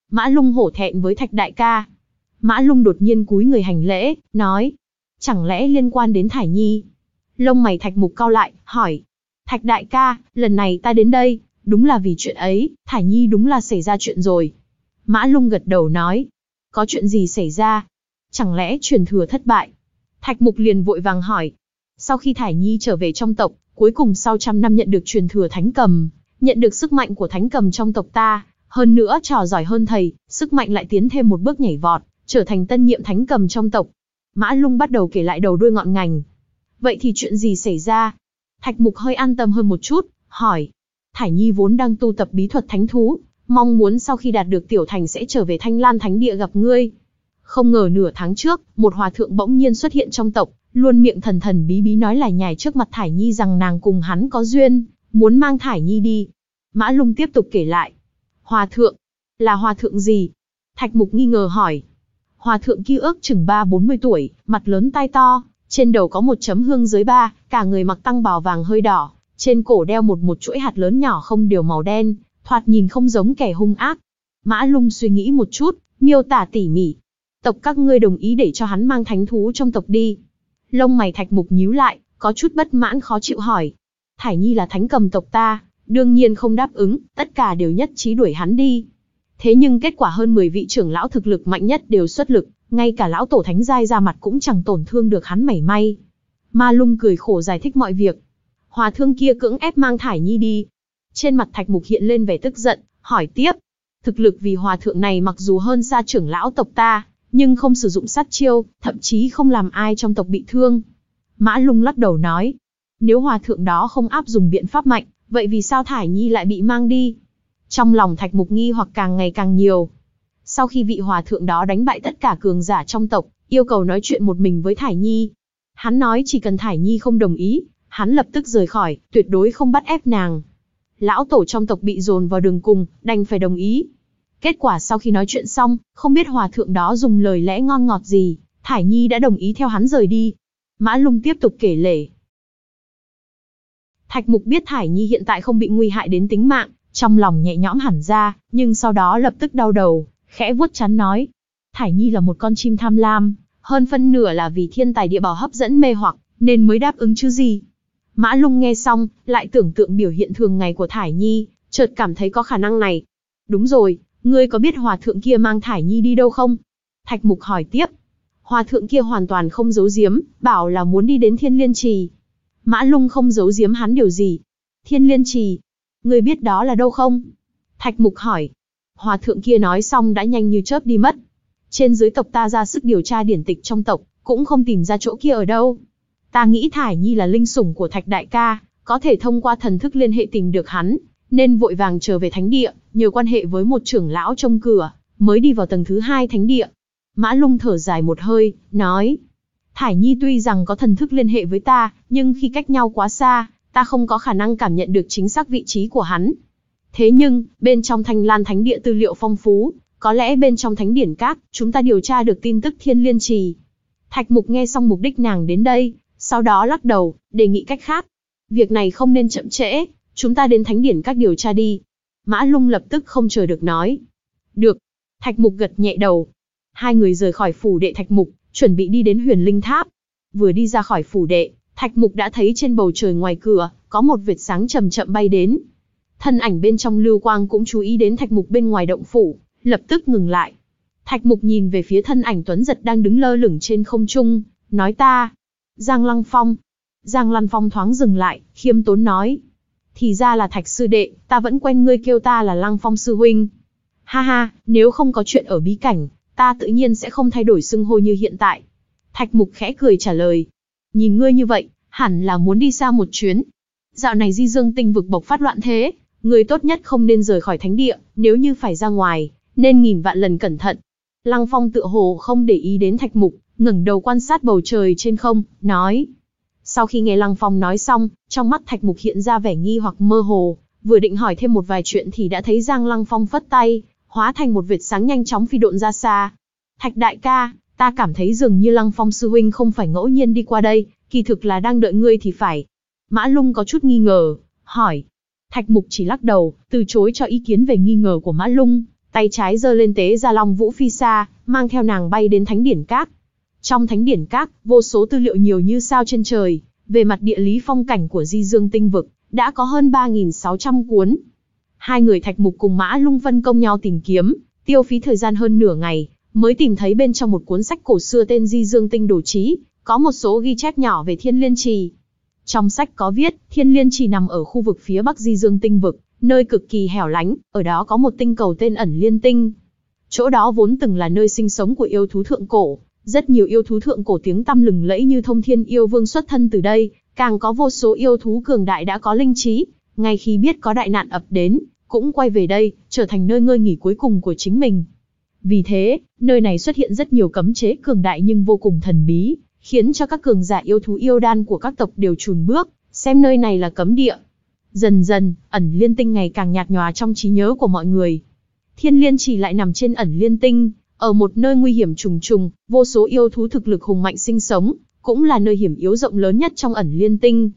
Mã Lung hổ thẹn với Thạch đại ca. Mã Lung đột nhiên cúi người hành lễ, nói, chẳng lẽ liên quan đến Thải Nhi? Lông mày Thạch Mục cau lại, hỏi, Thạch đại ca, lần này ta đến đây, đúng là vì chuyện ấy, Thải Nhi đúng là xảy ra chuyện rồi. Mã Lung gật đầu nói, có chuyện gì xảy ra? Chẳng lẽ truyền thừa thất bại? Thạch Mục liền vội vàng hỏi. Sau khi Thải Nhi trở về trong tộc, cuối cùng sau trăm năm nhận được truyền thừa thánh cầm, nhận được sức mạnh của thánh cầm trong tộc ta, hơn nữa trò giỏi hơn thầy, sức mạnh lại tiến thêm một bước nhảy vọt, trở thành tân nhiệm thánh cầm trong tộc. Mã Lung bắt đầu kể lại đầu đuôi ngọn ngành. Vậy thì chuyện gì xảy ra? Thạch Mục hơi an tâm hơn một chút, hỏi. Thải Nhi vốn đang tu tập bí thuật thánh thú, mong muốn sau khi đạt được tiểu thành sẽ trở về Thanh Lan Thánh Địa gặp ngươi. Không ngờ nửa tháng trước, một hòa thượng bỗng nhiên xuất hiện trong tộc, luôn miệng thần thần bí bí nói lải nhải trước mặt Thải Nhi rằng nàng cùng hắn có duyên, muốn mang Thải Nhi đi. Mã Lung tiếp tục kể lại. Hòa thượng? Là hòa thượng gì? Thạch Mục nghi ngờ hỏi. Hòa thượng kia ước chừng ba bốn mươi tuổi, mặt lớn tai to, trên đầu có một chấm hương dưới ba, cả người mặc tăng bào vàng hơi đỏ, trên cổ đeo một một chuỗi hạt lớn nhỏ không đều màu đen, thoạt nhìn không giống kẻ hung ác. Mã Lung suy nghĩ một chút, miêu tả tỉ mỉ. Tộc các ngươi đồng ý để cho hắn mang thánh thú trong tộc đi. Lông mày Thạch Mục nhíu lại, có chút bất mãn khó chịu hỏi. Thải Nhi là thánh cầm tộc ta, đương nhiên không đáp ứng, tất cả đều nhất trí đuổi hắn đi. Thế nhưng kết quả hơn mười vị trưởng lão thực lực mạnh nhất đều xuất lực, ngay cả lão tổ thánh giai ra mặt cũng chẳng tổn thương được hắn mảy may. Ma Lung cười khổ giải thích mọi việc. Hòa thượng kia cưỡng ép mang Thải Nhi đi. Trên mặt Thạch Mục hiện lên vẻ tức giận, hỏi tiếp. Thực lực vì hòa thượng này mặc dù hơn xa trưởng lão tộc ta, nhưng không sử dụng sát chiêu, thậm chí không làm ai trong tộc bị thương. Mã Lung lắc đầu nói. Nếu hòa thượng đó không áp dụng biện pháp mạnh, vậy vì sao Thải Nhi lại bị mang đi? Trong lòng Thạch Mục nghi hoặc càng ngày càng nhiều. Sau khi vị hòa thượng đó đánh bại tất cả cường giả trong tộc, yêu cầu nói chuyện một mình với Thải Nhi. Hắn nói chỉ cần Thải Nhi không đồng ý, hắn lập tức rời khỏi, tuyệt đối không bắt ép nàng. Lão tổ trong tộc bị dồn vào đường cùng, đành phải đồng ý. Kết quả sau khi nói chuyện xong, không biết hòa thượng đó dùng lời lẽ ngon ngọt gì, Thải Nhi đã đồng ý theo hắn rời đi. Mã Lung tiếp tục kể lể. Thạch Mục biết Thải Nhi hiện tại không bị nguy hại đến tính mạng, trong lòng nhẹ nhõm hẳn ra, nhưng sau đó lập tức đau đầu, khẽ vuốt trán nói. Thải Nhi là một con chim tham lam, hơn phân nửa là vì thiên tài địa bảo hấp dẫn mê hoặc, nên mới đáp ứng chứ gì. Mã Lung nghe xong, lại tưởng tượng biểu hiện thường ngày của Thải Nhi, chợt cảm thấy có khả năng này. Đúng rồi, ngươi có biết hòa thượng kia mang Thải Nhi đi đâu không? Thạch Mục hỏi tiếp. Hòa thượng kia hoàn toàn không giấu giếm, bảo là muốn đi đến Thiên Liên Trì. Mã Lung không giấu giếm hắn điều gì. Thiên Liên Trì? Ngươi biết đó là đâu không? Thạch Mục hỏi. Hòa thượng kia nói xong đã nhanh như chớp đi mất. Trên dưới tộc ta ra sức điều tra điển tịch trong tộc, cũng không tìm ra chỗ kia ở đâu. Ta nghĩ Thải Nhi là linh sủng của Thạch đại ca, có thể thông qua thần thức liên hệ tìm được hắn, nên vội vàng trở về thánh địa, nhờ quan hệ với một trưởng lão trông cửa, mới đi vào tầng thứ hai thánh địa. Mã Lung thở dài một hơi, nói. Thải Nhi tuy rằng có thần thức liên hệ với ta, nhưng khi cách nhau quá xa, ta không có khả năng cảm nhận được chính xác vị trí của hắn. Thế nhưng, bên trong Thanh Lan Thánh Địa tư liệu phong phú, có lẽ bên trong Thánh Điển Các, chúng ta điều tra được tin tức Thiên Liên Trì. Thạch Mục nghe xong mục đích nàng đến đây, sau đó lắc đầu, đề nghị cách khác. Việc này không nên chậm trễ, chúng ta đến Thánh Điển Các điều tra đi. Mã Lung lập tức không chờ được nói. Được. Thạch Mục gật nhẹ đầu. Hai người rời khỏi phủ đệ Thạch Mục, chuẩn bị đi đến Huyền Linh Tháp. Vừa đi ra khỏi phủ đệ, Thạch Mục đã thấy trên bầu trời ngoài cửa, có một vệt sáng chậm chậm bay đến. Thân ảnh bên trong lưu quang cũng chú ý đến Thạch Mục bên ngoài động phủ, lập tức ngừng lại. Thạch Mục nhìn về phía thân ảnh tuấn giật đang đứng lơ lửng trên không trung, nói ta. Giang Lăng Phong. Giang Lăng Phong thoáng dừng lại, khiêm tốn nói. Thì ra là Thạch sư đệ, ta vẫn quen ngươi kêu ta là Lăng Phong sư huynh. Ha ha, nếu không có chuyện ở bí cảnh, ta tự nhiên sẽ không thay đổi xưng hô như hiện tại. Thạch Mục khẽ cười trả lời. Nhìn ngươi như vậy, hẳn là muốn đi xa một chuyến. Dạo này Di Dương tinh vực bộc phát loạn thế, ngươi tốt nhất không nên rời khỏi thánh địa, nếu như phải ra ngoài, nên nghìn vạn lần cẩn thận. Lăng Phong tựa hồ không để ý đến Thạch Mục, ngẩng đầu quan sát bầu trời trên không, nói. Sau khi nghe Lăng Phong nói xong, trong mắt Thạch Mục hiện ra vẻ nghi hoặc mơ hồ, vừa định hỏi thêm một vài chuyện thì đã thấy Giang Lăng Phong phất tay, hóa thành một vệt sáng nhanh chóng phi độn ra xa. Thạch đại ca, ta cảm thấy dường như Lăng Phong sư huynh không phải ngẫu nhiên đi qua đây, kỳ thực là đang đợi ngươi thì phải. Mã Lung có chút nghi ngờ, hỏi. Thạch Mục chỉ lắc đầu, từ chối cho ý kiến về nghi ngờ của Mã Lung, tay trái giơ lên tế ra Long Vũ Phi Sa, mang theo nàng bay đến Thánh Điển Các. Trong Thánh Điển Các, vô số tư liệu nhiều như sao trên trời, về mặt địa lý phong cảnh của Di Dương Tinh Vực, đã có hơn ba nghìn sáu trăm cuốn. Hai người Thạch Mục cùng Mã Lung phân công nhau tìm kiếm, tiêu phí thời gian hơn nửa ngày, mới tìm thấy bên trong một cuốn sách cổ xưa tên Di Dương Tinh Đồ Chí, có một số ghi chép nhỏ về Thiên Liên Trì. Trong sách có viết, Thiên Liên Trì nằm ở khu vực phía bắc Di Dương Tinh Vực, nơi cực kỳ hẻo lánh, ở đó có một tinh cầu tên Ẩn Liên Tinh. Chỗ đó vốn từng là nơi sinh sống của yêu thú thượng cổ, rất nhiều yêu thú thượng cổ tiếng tăm lừng lẫy như Thông Thiên Yêu Vương xuất thân từ đây, càng có vô số yêu thú cường đại đã có linh trí, ngay khi biết có đại nạn ập đến, cũng quay về đây, trở thành nơi ngơi nghỉ cuối cùng của chính mình. Vì thế, nơi này xuất hiện rất nhiều cấm chế cường đại nhưng vô cùng thần bí, khiến cho các cường giả yêu thú yêu đan của các tộc đều chùn bước, xem nơi này là cấm địa. Dần dần, Ẩn Liên Tinh ngày càng nhạt nhòa trong trí nhớ của mọi người. Thiên Liên Trì lại nằm trên Ẩn Liên Tinh, ở một nơi nguy hiểm trùng trùng, vô số yêu thú thực lực hùng mạnh sinh sống, cũng là nơi hiểm yếu rộng lớn nhất trong Ẩn Liên Tinh.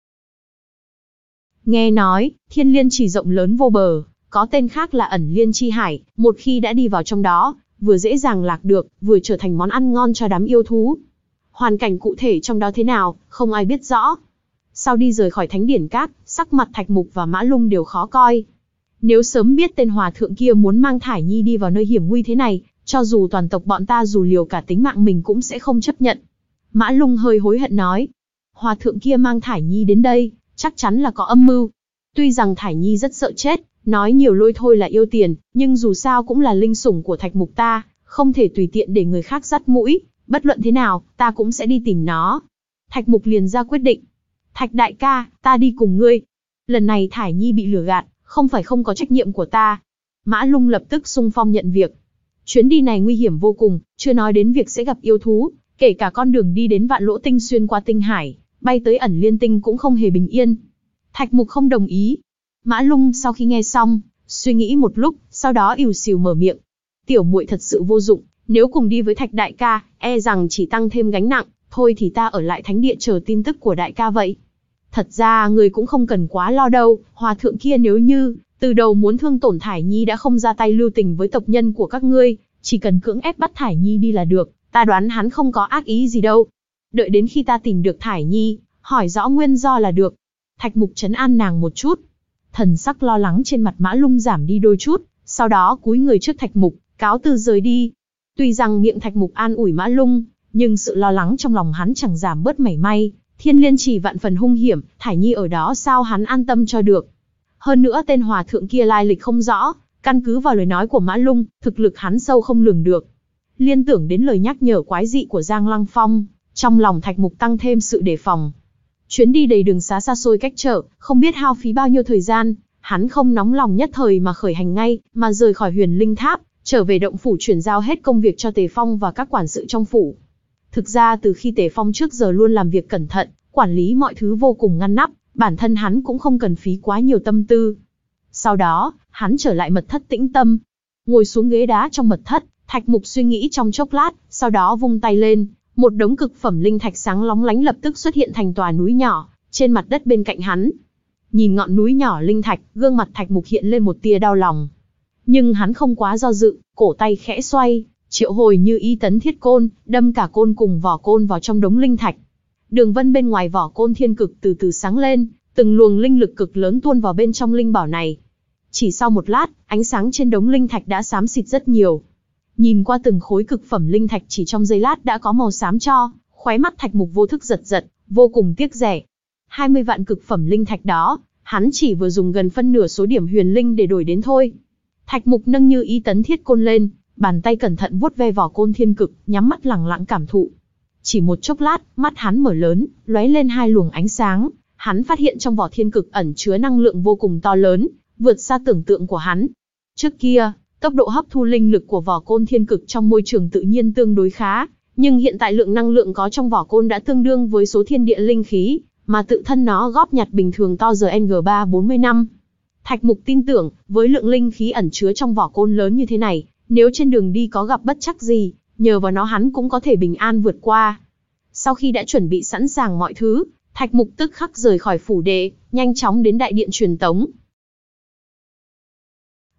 Nghe nói, Thiên Liên Trì rộng lớn vô bờ, có tên khác là Ẩn Liên Chi Hải, một khi đã đi vào trong đó, vừa dễ dàng lạc được, vừa trở thành món ăn ngon cho đám yêu thú. Hoàn cảnh cụ thể trong đó thế nào, không ai biết rõ. Sau đi rời khỏi Thánh Điển Các, sắc mặt Thạch Mục và Mã Lung đều khó coi. Nếu sớm biết tên hòa thượng kia muốn mang Thải Nhi đi vào nơi hiểm nguy thế này, cho dù toàn tộc bọn ta dù liều cả tính mạng mình cũng sẽ không chấp nhận. Mã Lung hơi hối hận nói, hòa thượng kia mang Thải Nhi đến đây, chắc chắn là có âm mưu. Tuy rằng Thải Nhi rất sợ chết, nói nhiều lôi thôi là yêu tiền, nhưng dù sao cũng là linh sủng của Thạch Mục ta, không thể tùy tiện để người khác dắt mũi, bất luận thế nào, ta cũng sẽ đi tìm nó. Thạch Mục liền ra quyết định. Thạch đại ca, ta đi cùng ngươi. Lần này Thải Nhi bị lừa gạt, không phải không có trách nhiệm của ta. Mã Lung lập tức xung phong nhận việc. Chuyến đi này nguy hiểm vô cùng, chưa nói đến việc sẽ gặp yêu thú, kể cả con đường đi đến Vạn Lỗ Tinh xuyên qua Tinh Hải, bay tới Ẩn Liên Tinh cũng không hề bình yên. Thạch Mục không đồng ý. Mã Lung sau khi nghe xong, suy nghĩ một lúc, sau đó ỉu xìu mở miệng. Tiểu muội thật sự vô dụng, nếu cùng đi với Thạch đại ca, e rằng chỉ tăng thêm gánh nặng, thôi thì ta ở lại thánh địa chờ tin tức của đại ca vậy. Thật ra người cũng không cần quá lo đâu, hòa thượng kia nếu như từ đầu muốn thương tổn Thải Nhi đã không ra tay lưu tình với tộc nhân của các ngươi, chỉ cần cưỡng ép bắt Thải Nhi đi là được, ta đoán hắn không có ác ý gì đâu. Đợi đến khi ta tìm được Thải Nhi, hỏi rõ nguyên do là được. Thạch Mục trấn an nàng một chút. Thần sắc lo lắng trên mặt Mã Lung giảm đi đôi chút, sau đó cúi người trước Thạch Mục, cáo từ rời đi. Tuy rằng miệng Thạch Mục an ủi Mã Lung, nhưng sự lo lắng trong lòng hắn chẳng giảm bớt mảy may. Thiên Liên Trì vạn phần hung hiểm, Thải Nhi ở đó sao hắn an tâm cho được. Hơn nữa tên hòa thượng kia lai lịch không rõ, căn cứ vào lời nói của Mã Lung, thực lực hắn sâu không lường được. Liên tưởng đến lời nhắc nhở quái dị của Giang Lăng Phong, trong lòng Thạch Mục tăng thêm sự đề phòng. Chuyến đi đầy đường xá xa xôi cách trở, không biết hao phí bao nhiêu thời gian, hắn không nóng lòng nhất thời mà khởi hành ngay, mà rời khỏi Huyền Linh Tháp, trở về động phủ chuyển giao hết công việc cho Tề Phong và các quản sự trong phủ. Thực ra từ khi Tề Phong trước giờ luôn làm việc cẩn thận, quản lý mọi thứ vô cùng ngăn nắp, bản thân hắn cũng không cần phí quá nhiều tâm tư. Sau đó, hắn trở lại mật thất tĩnh tâm. Ngồi xuống ghế đá trong mật thất, Thạch Mục suy nghĩ trong chốc lát, sau đó vung tay lên, một đống cực phẩm linh thạch sáng lóng lánh lập tức xuất hiện thành tòa núi nhỏ, trên mặt đất bên cạnh hắn. Nhìn ngọn núi nhỏ linh thạch, gương mặt Thạch Mục hiện lên một tia đau lòng. Nhưng hắn không quá do dự, cổ tay khẽ xoay, triệu hồi như y tấn thiết côn, đâm cả côn cùng vỏ côn vào trong đống linh thạch. Đường vân bên ngoài vỏ côn thiên cực từ từ sáng lên, từng luồng linh lực cực lớn tuôn vào bên trong linh bảo này. Chỉ sau một lát, ánh sáng trên đống linh thạch đã xám xịt rất nhiều. Nhìn qua từng khối cực phẩm linh thạch chỉ trong giây lát đã có màu xám cho, khóe mắt Thạch Mục vô thức giật giật, vô cùng tiếc rẻ. hai mươi vạn cực phẩm linh thạch đó, hắn chỉ vừa dùng gần phân nửa số điểm huyền linh để đổi đến thôi. Thạch Mục nâng như y tấn thiết côn lên, bàn tay cẩn thận vuốt ve vỏ côn thiên cực, nhắm mắt lẳng lặng cảm thụ. Chỉ một chốc lát, mắt hắn mở lớn, lóe lên hai luồng ánh sáng, hắn phát hiện trong vỏ thiên cực ẩn chứa năng lượng vô cùng to lớn, vượt xa tưởng tượng của hắn. Trước kia, tốc độ hấp thu linh lực của vỏ côn thiên cực trong môi trường tự nhiên tương đối khá, nhưng hiện tại lượng năng lượng có trong vỏ côn đã tương đương với số thiên địa linh khí, mà tự thân nó góp nhặt bình thường to giờ N G ba trăm bốn mươi năm. Thạch Mục tin tưởng, với lượng linh khí ẩn chứa trong vỏ côn lớn như thế này, nếu trên đường đi có gặp bất trắc gì, nhờ vào nó hắn cũng có thể bình an vượt qua. Sau khi đã chuẩn bị sẵn sàng mọi thứ, Thạch Mục tức khắc rời khỏi phủ đệ, nhanh chóng đến đại điện truyền tống.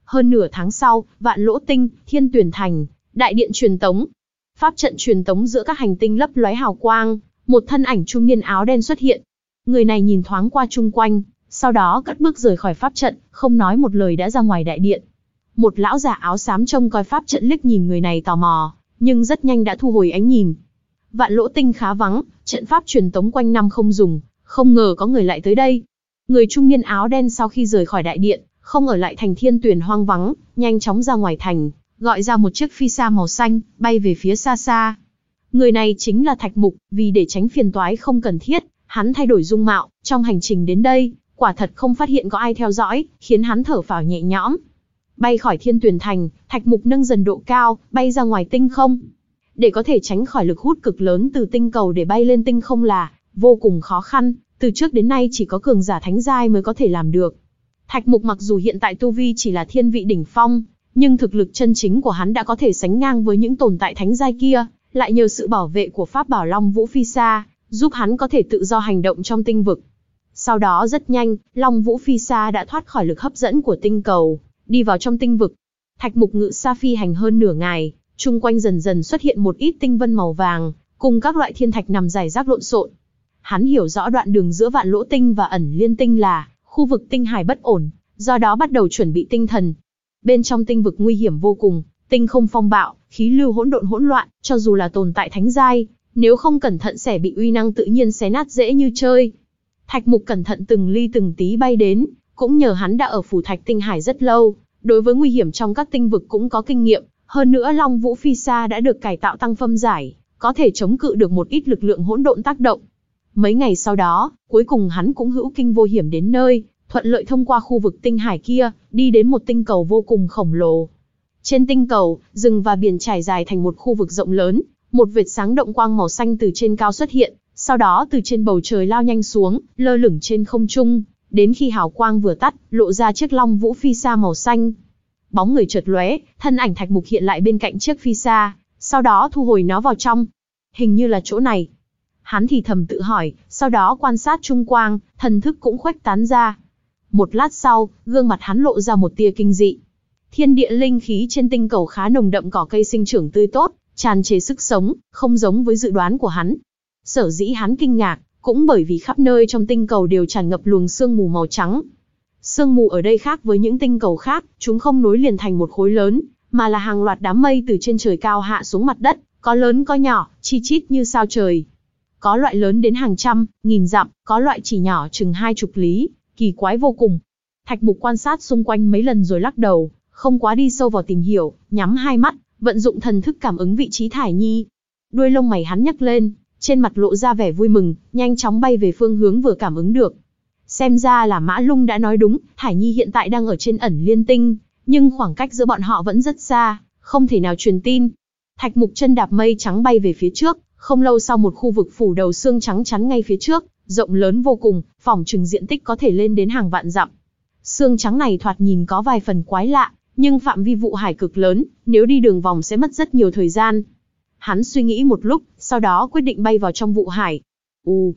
Hơn nửa tháng sau, Vạn Lỗ Tinh, Thiên Tuyển Thành, đại điện truyền tống. Pháp trận truyền tống giữa các hành tinh lấp lóe hào quang, một thân ảnh trung niên áo đen xuất hiện. Người này nhìn thoáng qua chung quanh, sau đó cất bước rời khỏi pháp trận, không nói một lời đã ra ngoài đại điện. Một lão già áo xám trông coi pháp trận liếc nhìn người này tò mò, nhưng rất nhanh đã thu hồi ánh nhìn. Vạn Lỗ Tinh khá vắng, trận pháp truyền tống quanh năm không dùng, không ngờ có người lại tới đây. Người trung niên áo đen sau khi rời khỏi đại điện, không ở lại thành Thiên Tuyển hoang vắng, nhanh chóng ra ngoài thành, gọi ra một chiếc phi sa màu xanh, bay về phía xa xa. Người này chính là Thạch Mục, vì để tránh phiền toái không cần thiết, hắn thay đổi dung mạo, trong hành trình đến đây, quả thật không phát hiện có ai theo dõi, khiến hắn thở phào nhẹ nhõm. Bay khỏi Thiên Tuyển thành, Thạch Mục nâng dần độ cao, bay ra ngoài tinh không. Để có thể tránh khỏi lực hút cực lớn từ tinh cầu để bay lên tinh không là vô cùng khó khăn, từ trước đến nay chỉ có cường giả thánh giai mới có thể làm được. Thạch Mục mặc dù hiện tại tu vi chỉ là thiên vị đỉnh phong, nhưng thực lực chân chính của hắn đã có thể sánh ngang với những tồn tại thánh giai kia, lại nhờ sự bảo vệ của pháp bảo Long Vũ Phi Sa, giúp hắn có thể tự do hành động trong tinh vực. Sau đó rất nhanh, Long Vũ Phi Sa đã thoát khỏi lực hấp dẫn của tinh cầu, đi vào trong tinh vực. Thạch Mục ngự sa phi hành hơn nửa ngày, chung quanh dần dần xuất hiện một ít tinh vân màu vàng, cùng các loại thiên thạch nằm rải rác lộn xộn. Hắn hiểu rõ đoạn đường giữa Vạn Lỗ Tinh và Ẩn Liên Tinh là khu vực tinh hải bất ổn, do đó bắt đầu chuẩn bị tinh thần. Bên trong tinh vực nguy hiểm vô cùng, tinh không phong bạo, khí lưu hỗn độn hỗn loạn, cho dù là tồn tại thánh giai, nếu không cẩn thận sẽ bị uy năng tự nhiên xé nát dễ như chơi. Thạch Mục cẩn thận từng ly từng tí bay đến, cũng nhờ hắn đã ở phủ thạch tinh hải rất lâu, đối với nguy hiểm trong các tinh vực cũng có kinh nghiệm, hơn nữa Long Vũ Phi Sa đã được cải tạo tăng phâm giải, có thể chống cự được một ít lực lượng hỗn độn tác động. Mấy ngày sau đó, cuối cùng hắn cũng hữu kinh vô hiểm đến nơi, thuận lợi thông qua khu vực tinh hải kia, đi đến một tinh cầu vô cùng khổng lồ. Trên tinh cầu, rừng và biển trải dài thành một khu vực rộng lớn, một vệt sáng động quang màu xanh từ trên cao xuất hiện, sau đó từ trên bầu trời lao nhanh xuống, lơ lửng trên không trung, đến khi hào quang vừa tắt, lộ ra chiếc Long Vũ Phi Sa màu xanh. Bóng người chợt lóe, thân ảnh Thạch Mục hiện lại bên cạnh chiếc phi sa, sau đó thu hồi nó vào trong. Hình như là chỗ này. Hắn thì thầm tự hỏi, sau đó quan sát chung quanh, thần thức cũng khuếch tán ra. Một lát sau, gương mặt hắn lộ ra một tia kinh dị. Thiên địa linh khí trên tinh cầu khá nồng đậm, cỏ cây sinh trưởng tươi tốt, tràn trề sức sống, không giống với dự đoán của hắn. Sở dĩ hắn kinh ngạc, cũng bởi vì khắp nơi trong tinh cầu đều tràn ngập luồng sương mù màu trắng. Sương mù ở đây khác với những tinh cầu khác, chúng không nối liền thành một khối lớn, mà là hàng loạt đám mây từ trên trời cao hạ xuống mặt đất, có lớn có nhỏ, chi chít như sao trời. Có loại lớn đến hàng trăm, nghìn dặm, có loại chỉ nhỏ chừng hai chục lý, kỳ quái vô cùng. Thạch Mục quan sát xung quanh mấy lần rồi lắc đầu, không quá đi sâu vào tìm hiểu, nhắm hai mắt, vận dụng thần thức cảm ứng vị trí Thải Nhi. Đuôi lông mày hắn nhấc lên, trên mặt lộ ra vẻ vui mừng, nhanh chóng bay về phương hướng vừa cảm ứng được. Xem ra là Mã Lung đã nói đúng, Thải Nhi hiện tại đang ở trên Ẩn Liên Tinh, nhưng khoảng cách giữa bọn họ vẫn rất xa, không thể nào truyền tin. Thạch Mục chân đạp mây trắng bay về phía trước, không lâu sau một khu vực phủ đầu xương trắng chắn ngay phía trước, rộng lớn vô cùng, phỏng chừng diện tích có thể lên đến hàng vạn dặm. Xương trắng này thoạt nhìn có vài phần quái lạ, nhưng phạm vi vụ hải cực lớn, nếu đi đường vòng sẽ mất rất nhiều thời gian. Hắn suy nghĩ một lúc, sau đó quyết định bay vào trong vụ hải. Ù,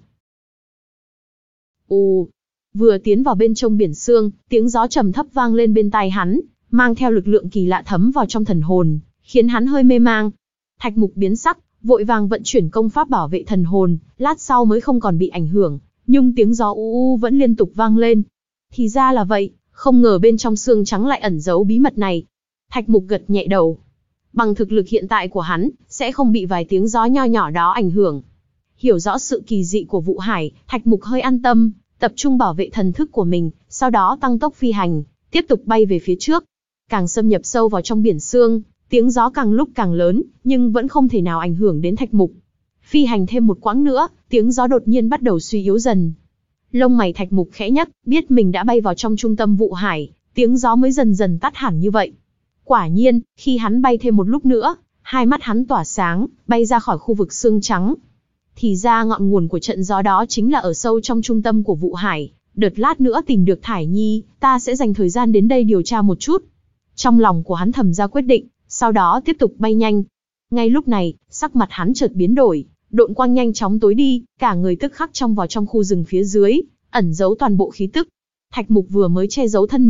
ù. Vừa tiến vào bên trong biển sương, tiếng gió trầm thấp vang lên bên tai hắn, mang theo lực lượng kỳ lạ thấm vào trong thần hồn, khiến hắn hơi mê mang. Thạch Mục biến sắc, vội vàng vận chuyển công pháp bảo vệ thần hồn, lát sau mới không còn bị ảnh hưởng, nhưng tiếng gió u u vẫn liên tục vang lên. Thì ra là vậy, không ngờ bên trong xương trắng lại ẩn giấu bí mật này. Thạch Mục gật nhẹ đầu. Bằng thực lực hiện tại của hắn, sẽ không bị vài tiếng gió nho nhỏ đó ảnh hưởng. Hiểu rõ sự kỳ dị của vụ hải, Thạch Mục hơi an tâm, tập trung bảo vệ thần thức của mình, sau đó tăng tốc phi hành, tiếp tục bay về phía trước. Càng xâm nhập sâu vào trong biển sương, tiếng gió càng lúc càng lớn, nhưng vẫn không thể nào ảnh hưởng đến Thạch Mục. Phi hành thêm một quãng nữa, tiếng gió đột nhiên bắt đầu suy yếu dần. Lông mày Thạch Mục khẽ nhấc, biết mình đã bay vào trong trung tâm vụ hải, tiếng gió mới dần dần tắt hẳn như vậy. Quả nhiên, khi hắn bay thêm một lúc nữa, hai mắt hắn tỏa sáng, bay ra khỏi khu vực sương trắng. Thì ra ngọn nguồn của trận gió đó chính là ở sâu trong trung tâm của vụ hải. Đợt lát nữa tìm được Thải Nhi, ta sẽ dành thời gian đến đây điều tra một chút. Trong lòng của hắn thầm ra quyết định, sau đó tiếp tục bay nhanh. Ngay lúc này, sắc mặt hắn chợt biến đổi, độn quang nhanh chóng tối đi, cả người tức khắc trong vào trong khu rừng phía dưới, ẩn giấu toàn bộ khí tức. Thạch Mục vừa mới che giấu thân mình,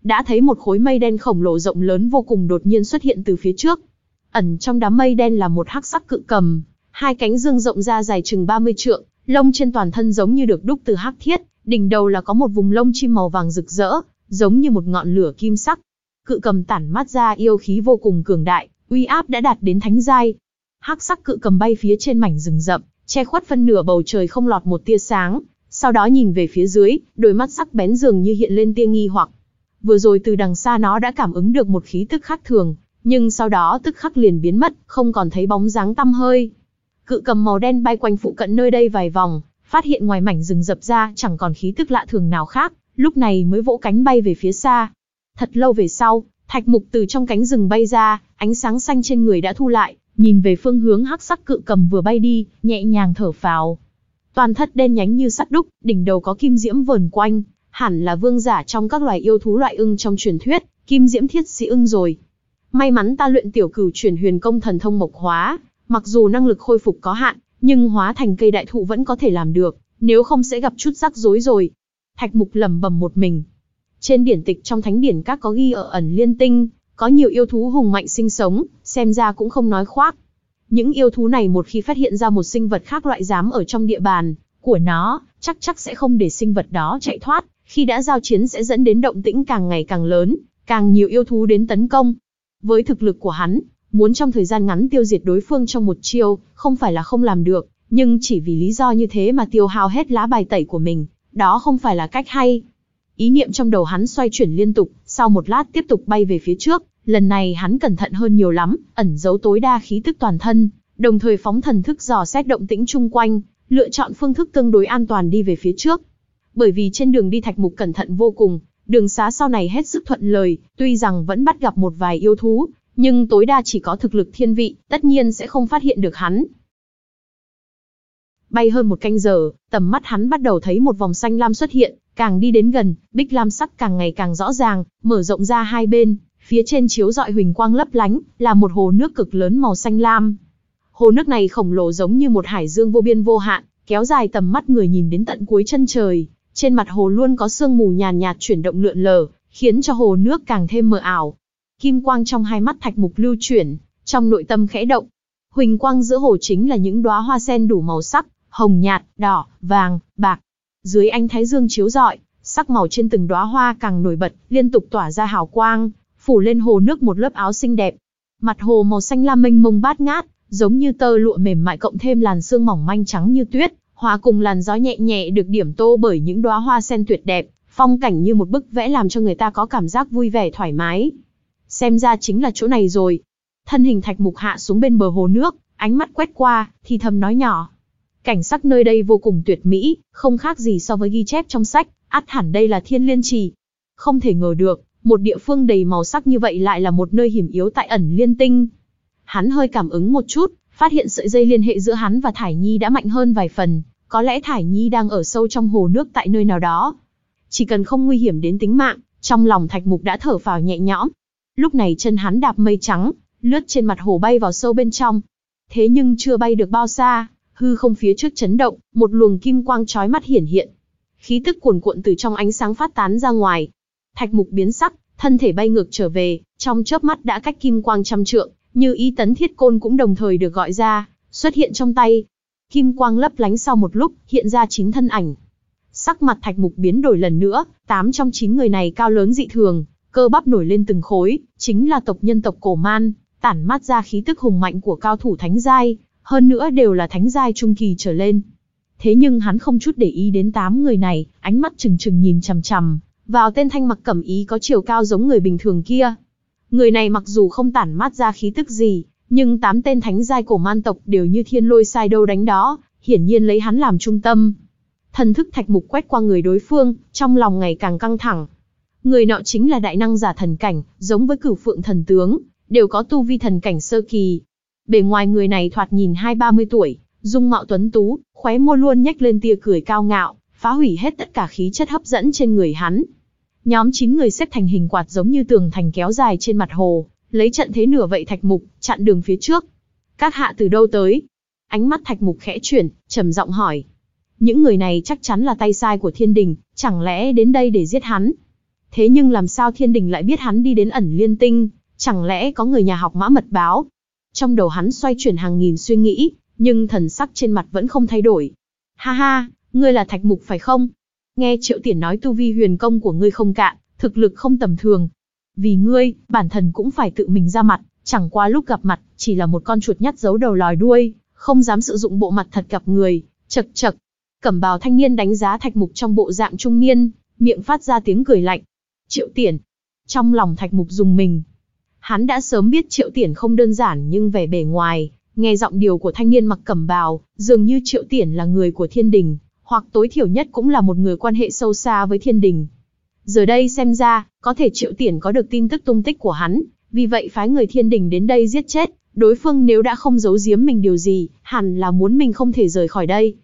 đã thấy một khối mây đen khổng lồ rộng lớn vô cùng đột nhiên xuất hiện từ phía trước. Ẩn trong đám mây đen là một hắc sắc cự cầm, hai cánh dương rộng ra dài chừng ba mươi trượng, lông trên toàn thân giống như được đúc từ hắc thiết, đỉnh đầu là có một vùng lông chim màu vàng rực rỡ, giống như một ngọn lửa kim sắc. Cự cầm tản mát ra yêu khí vô cùng cường đại, uy áp đã đạt đến thánh giai. Hắc sắc cự cầm bay phía trên mảnh rừng rậm, che khuất phân nửa bầu trời không lọt một tia sáng, sau đó nhìn về phía dưới, đôi mắt sắc bén dường như hiện lên tia nghi hoặc. Vừa rồi từ đằng xa nó đã cảm ứng được một khí tức khác thường, nhưng sau đó tức khắc liền biến mất, không còn thấy bóng dáng tăm hơi. Cự cầm màu đen bay quanh phụ cận nơi đây vài vòng, phát hiện ngoài mảnh rừng rậm ra chẳng còn khí tức lạ thường nào khác, lúc này mới vỗ cánh bay về phía xa. Thật lâu về sau, Thạch Mục từ trong cánh rừng bay ra, ánh sáng xanh trên người đã thu lại, nhìn về phương hướng hắc sắc cự cầm vừa bay đi, nhẹ nhàng thở phào. Toàn thân đen nhánh như sắt đúc, đỉnh đầu có kim diễm vờn quanh, hẳn là vương giả trong các loài yêu thú loại ưng trong truyền thuyết, kim diễm thiết sĩ ưng rồi. May mắn ta luyện tiểu cửu chuyển huyền công thần thông mộc hóa, mặc dù năng lực khôi phục có hạn, nhưng hóa thành cây đại thụ vẫn có thể làm được, nếu không sẽ gặp chút rắc rối rồi. Thạch Mục lẩm bẩm một mình. Trên điển tịch trong thánh điển các có ghi ở ẩn liên tinh, có nhiều yêu thú hùng mạnh sinh sống, xem ra cũng không nói khoác. Những yêu thú này một khi phát hiện ra một sinh vật khác loại dám ở trong địa bàn của nó, chắc chắc sẽ không để sinh vật đó chạy thoát, khi đã giao chiến sẽ dẫn đến động tĩnh càng ngày càng lớn, càng nhiều yêu thú đến tấn công. Với thực lực của hắn, muốn trong thời gian ngắn tiêu diệt đối phương trong một chiêu, không phải là không làm được, nhưng chỉ vì lý do như thế mà tiêu hao hết lá bài tẩy của mình, đó không phải là cách hay. Ý niệm trong đầu hắn xoay chuyển liên tục, sau một lát tiếp tục bay về phía trước, lần này hắn cẩn thận hơn nhiều lắm, ẩn giấu tối đa khí tức toàn thân, đồng thời phóng thần thức dò xét động tĩnh chung quanh, lựa chọn phương thức tương đối an toàn đi về phía trước. Bởi vì trên đường đi Thạch Mục cẩn thận vô cùng, đường xá sau này hết sức thuận lợi, tuy rằng vẫn bắt gặp một vài yêu thú, nhưng tối đa chỉ có thực lực thiên vị, tất nhiên sẽ không phát hiện được hắn. Bay hơn một canh giờ, tầm mắt hắn bắt đầu thấy một vòng xanh lam xuất hiện, càng đi đến gần, bích lam sắc càng ngày càng rõ ràng, mở rộng ra hai bên, phía trên chiếu rọi huỳnh quang lấp lánh, là một hồ nước cực lớn màu xanh lam. Hồ nước này khổng lồ giống như một hải dương vô biên vô hạn, kéo dài tầm mắt người nhìn đến tận cuối chân trời. Trên mặt hồ luôn có sương mù nhàn nhạt chuyển động lượn lờ, khiến cho hồ nước càng thêm mờ ảo. Kim quang trong hai mắt Thạch Mục lưu chuyển, trong nội tâm khẽ động. Huỳnh quang giữa hồ chính là những đóa hoa sen đủ màu sắc, hồng nhạt, đỏ, vàng, bạc. Dưới ánh thái dương chiếu rọi, sắc màu trên từng đóa hoa càng nổi bật, liên tục tỏa ra hào quang, phủ lên hồ nước một lớp áo xinh đẹp. Mặt hồ màu xanh lam mênh mông bát ngát, giống như tơ lụa mềm mại cộng thêm làn sương mỏng manh trắng như tuyết, hòa cùng làn gió nhẹ nhẹ được điểm tô bởi những đóa hoa sen tuyệt đẹp, phong cảnh như một bức vẽ làm cho người ta có cảm giác vui vẻ thoải mái. Xem ra chính là chỗ này rồi. Thân hình Thạch Mục hạ xuống bên bờ hồ nước, ánh mắt quét qua, thì thầm nói nhỏ. Cảnh sắc nơi đây vô cùng tuyệt mỹ, không khác gì so với ghi chép trong sách, ắt hẳn đây là Thiên Liên Trì. Không thể ngờ được, một địa phương đầy màu sắc như vậy lại là một nơi hiểm yếu tại ẩn liên tinh. Hắn hơi cảm ứng một chút, phát hiện sợi dây liên hệ giữa hắn và Thải Nhi đã mạnh hơn vài phần, có lẽ Thải Nhi đang ở sâu trong hồ nước tại nơi nào đó. Chỉ cần không nguy hiểm đến tính mạng, trong lòng Thạch Mục đã thở phào nhẹ nhõm. Lúc này chân hắn đạp mây trắng, lướt trên mặt hồ bay vào sâu bên trong. Thế nhưng chưa bay được bao xa, hư không phía trước chấn động, một luồng kim quang chói mắt hiển hiện. Khí tức cuồn cuộn từ trong ánh sáng phát tán ra ngoài. Thạch Mục biến sắc, thân thể bay ngược trở về, trong chớp mắt đã cách kim quang trăm trượng, như ý tấn thiết côn cũng đồng thời được gọi ra, xuất hiện trong tay. Kim quang lấp lánh sau một lúc, hiện ra chín thân ảnh. Sắc mặt Thạch Mục biến đổi lần nữa, tám trong chín người này cao lớn dị thường, cơ bắp nổi lên từng khối, chính là tộc nhân tộc Cổ Man, tản mát ra khí tức hùng mạnh của cao thủ thánh giai, hơn nữa đều là thánh giai trung kỳ trở lên. Thế nhưng hắn không chút để ý đến tám người này, ánh mắt trừng trừng nhìn chằm chằm vào tên thanh mặc cẩm ý có chiều cao giống người bình thường kia. Người này mặc dù không tản mát ra khí tức gì, nhưng tám tên thánh giai Cổ Man tộc đều như thiên lôi sai đâu đánh đó, hiển nhiên lấy hắn làm trung tâm. Thần thức Thạch Mục quét qua người đối phương, trong lòng ngày càng căng thẳng. Người nọ chính là đại năng giả thần cảnh, giống với Cửu Phượng thần tướng, đều có tu vi thần cảnh sơ kỳ. Bề ngoài người này thoạt nhìn hai ba mươi tuổi, dung mạo tuấn tú, khóe môi luôn nhếch lên tia cười cao ngạo, phá hủy hết tất cả khí chất hấp dẫn trên người hắn. Nhóm chín người xếp thành hình quạt giống như tường thành kéo dài trên mặt hồ, lấy trận thế nửa vậy Thạch Mục, chặn đường phía trước. Các hạ từ đâu tới? Ánh mắt Thạch Mục khẽ chuyển, trầm giọng hỏi. Những người này chắc chắn là tay sai của thiên đình, chẳng lẽ đến đây để giết hắn? Thế nhưng làm sao thiên đình lại biết hắn đi đến ẩn liên tinh, chẳng lẽ có người nhà học mã mật báo? Trong đầu hắn xoay chuyển hàng nghìn suy nghĩ, nhưng thần sắc trên mặt vẫn không thay đổi. Ha ha, ngươi là Thạch Mục phải không? Nghe Triệu Tiển nói tu vi huyền công của ngươi không cạn, thực lực không tầm thường. Vì ngươi, bản thần cũng phải tự mình ra mặt, chẳng qua lúc gặp mặt, chỉ là một con chuột nhắt giấu đầu lòi đuôi, không dám sử dụng bộ mặt thật gặp người. Chậc chậc. Cẩm bào thanh niên đánh giá Thạch Mục trong bộ dạng trung niên, miệng phát ra tiếng cười lạnh. Triệu Tiển. Trong lòng Thạch Mục rùng mình. Hắn đã sớm biết Triệu Tiển không đơn giản, nhưng vẻ bề ngoài, nghe giọng điệu của thanh niên mặc cẩm bào, dường như Triệu Tiển là người của thiên đình, hoặc tối thiểu nhất cũng là một người quan hệ sâu xa với thiên đình. Giờ đây xem ra, có thể Triệu Tiển có được tin tức tung tích của hắn, vì vậy phái người thiên đình đến đây giết chết. Đối phương nếu đã không giấu giếm mình điều gì, hẳn là muốn mình không thể rời khỏi đây.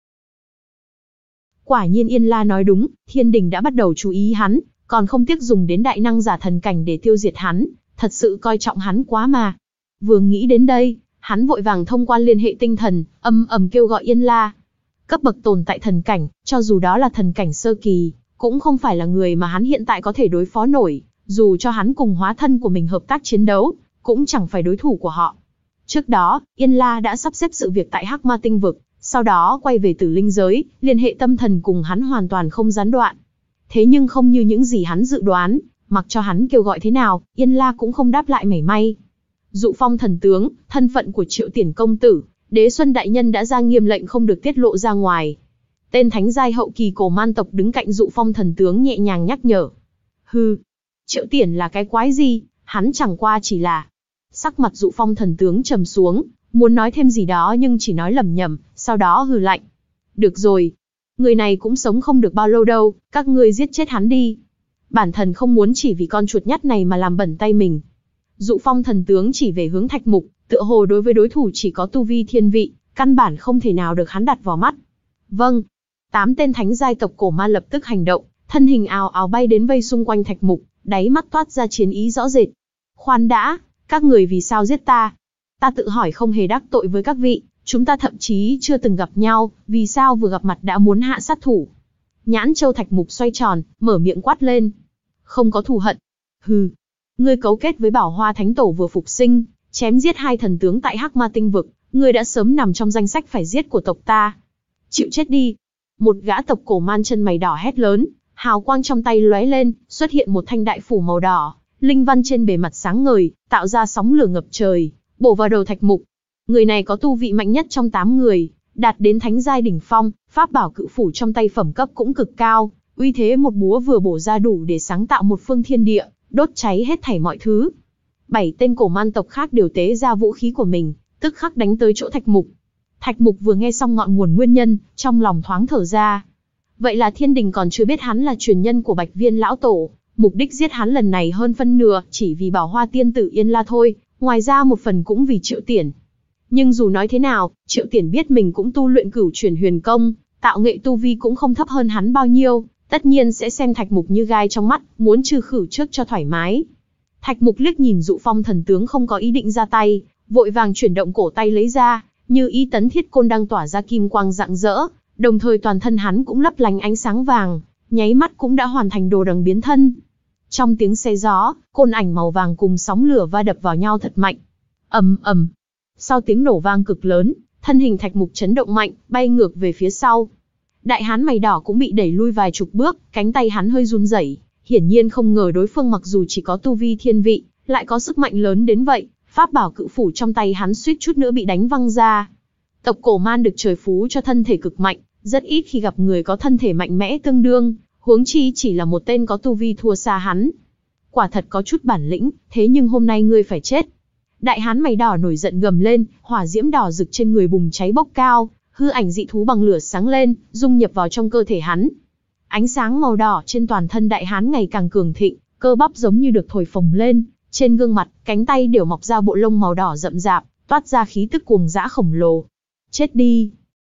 Quả nhiên Yên La nói đúng, thiên đình đã bắt đầu chú ý hắn, còn không tiếc dùng đến đại năng giả thần cảnh để tiêu diệt hắn, thật sự coi trọng hắn quá mà. Vừa nghĩ đến đây, hắn vội vàng thông qua liên hệ tinh thần, âm ầm kêu gọi Yên La. Cấp bậc tồn tại thần cảnh, cho dù đó là thần cảnh sơ kỳ, cũng không phải là người mà hắn hiện tại có thể đối phó nổi, dù cho hắn cùng hóa thân của mình hợp tác chiến đấu, cũng chẳng phải đối thủ của họ. Trước đó, Yên La đã sắp xếp sự việc tại Hắc Ma tinh vực, sau đó quay về Tử Linh giới, liên hệ tâm thần cùng hắn hoàn toàn không gián đoạn. Thế nhưng không như những gì hắn dự đoán, mặc cho hắn kêu gọi thế nào, Yên La cũng không đáp lại mảy may. Dụ Phong thần tướng, thân phận của Triệu Tiển công tử, Đế Xuân đại nhân đã ra nghiêm lệnh không được tiết lộ ra ngoài. Tên thánh giai hậu kỳ cổ man tộc đứng cạnh Dụ Phong thần tướng nhẹ nhàng nhắc nhở. Hừ, Triệu Tiển là cái quái gì, hắn chẳng qua chỉ là... Sắc mặt Dụ Phong thần tướng trầm xuống, muốn nói thêm gì đó nhưng chỉ nói lẩm nhẩm, sau đó hừ lạnh. Được rồi, người này cũng sống không được bao lâu đâu, các ngươi giết chết hắn đi. Bản thần không muốn chỉ vì con chuột nhắt này mà làm bẩn tay mình. Dụ Phong thần tướng chỉ về hướng Thạch Mục, tựa hồ đối với đối thủ chỉ có tu vi thiên vị, căn bản không thể nào được hắn đặt vào mắt. Vâng. Tám tên thánh giai tộc cổ ma lập tức hành động, thân hình ào ào bay đến vây xung quanh Thạch Mục, đáy mắt toát ra chiến ý rõ rệt. Khoan đã, các người vì sao giết ta? Ta tự hỏi không hề đắc tội với các vị, chúng ta thậm chí chưa từng gặp nhau, vì sao vừa gặp mặt đã muốn hạ sát thủ? Nhãn châu Thạch Mục xoay tròn, mở miệng quát lên. Không có thù hận. Hừ. Ngươi cấu kết với Bảo Hoa Thánh Tổ vừa phục sinh, chém giết hai thần tướng tại Hắc Ma tinh vực, ngươi đã sớm nằm trong danh sách phải giết của tộc ta. Chịu chết đi. Một gã tộc cổ man chân mày đỏ hét lớn, hào quang trong tay lóe lên, xuất hiện một thanh đại phủ màu đỏ, linh văn trên bề mặt sáng ngời, tạo ra sóng lửa ngập trời, bổ vào đầu Thạch Mục. Người này có tu vị mạnh nhất trong tám người, đạt đến thánh giai đỉnh phong, pháp bảo cự phủ trong tay phẩm cấp cũng cực cao, uy thế một búa vừa bổ ra đủ để sáng tạo một phương thiên địa, đốt cháy hết thảy mọi thứ. Bảy tên cổ man tộc khác đều tế ra vũ khí của mình, tức khắc đánh tới chỗ Thạch Mục. Thạch Mục vừa nghe xong ngọn nguồn nguyên nhân, trong lòng thoáng thở ra. Vậy là thiên đình còn chưa biết hắn là truyền nhân của Bạch Viên lão tổ, mục đích giết hắn lần này hơn phân nửa chỉ vì Bảo Hoa tiên tử Yên La thôi, ngoài ra một phần cũng vì Triệu Tiển. Nhưng dù nói thế nào, Triệu Tiển biết mình cũng tu luyện cửu truyền huyền công, tạo nghệ tu vi cũng không thấp hơn hắn bao nhiêu, tất nhiên sẽ xem Thạch Mục như gai trong mắt, muốn trừ khử trước cho thoải mái. Thạch Mục liếc nhìn Dụ Phong thần tướng không có ý định ra tay, vội vàng chuyển động cổ tay lấy ra, như ý tấn thiết côn đang tỏa ra kim quang rạng rỡ, đồng thời toàn thân hắn cũng lấp lánh ánh sáng vàng, nháy mắt cũng đã hoàn thành đồ đằng biến thân. Trong tiếng xe gió, côn ảnh màu vàng cùng sóng lửa va đập vào nhau thật mạnh. Ầm ầm. Sau tiếng nổ vang cực lớn, thân hình Thạch Mục chấn động mạnh, bay ngược về phía sau. Đại hán mày đỏ cũng bị đẩy lui vài chục bước, cánh tay hắn hơi run rẩy, hiển nhiên không ngờ đối phương mặc dù chỉ có tu vi thiên vị, lại có sức mạnh lớn đến vậy, pháp bảo cự phủ trong tay hắn suýt chút nữa bị đánh văng ra. Tộc cổ man được trời phú cho thân thể cực mạnh, rất ít khi gặp người có thân thể mạnh mẽ tương đương, huống chi chỉ là một tên có tu vi thua xa hắn. Quả thật có chút bản lĩnh, thế nhưng hôm nay ngươi phải chết. Đại hán mày đỏ nổi giận gầm lên, hỏa diễm đỏ rực trên người bùng cháy bốc cao, hư ảnh dị thú bằng lửa sáng lên, dung nhập vào trong cơ thể hắn. Ánh sáng màu đỏ trên toàn thân đại hán ngày càng cường thịnh, cơ bắp giống như được thổi phồng lên, trên gương mặt, cánh tay đều mọc ra bộ lông màu đỏ rậm rạp, toát ra khí tức cuồng dã khổng lồ. Chết đi!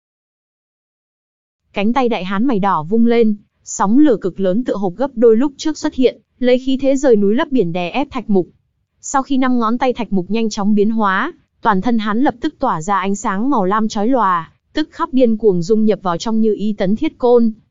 Cánh tay đại hán mày đỏ vung lên, sóng lửa cực lớn tựa hộp gấp đôi lúc trước xuất hiện, lấy khí thế rời núi lấp biển đè ép Thạch Mục. Sau khi năm ngón tay Thạch Mục nhanh chóng biến hóa, toàn thân hắn lập tức tỏa ra ánh sáng màu lam chói lòa, tức khắc điên cuồng dung nhập vào trong như ý tấn thiết côn.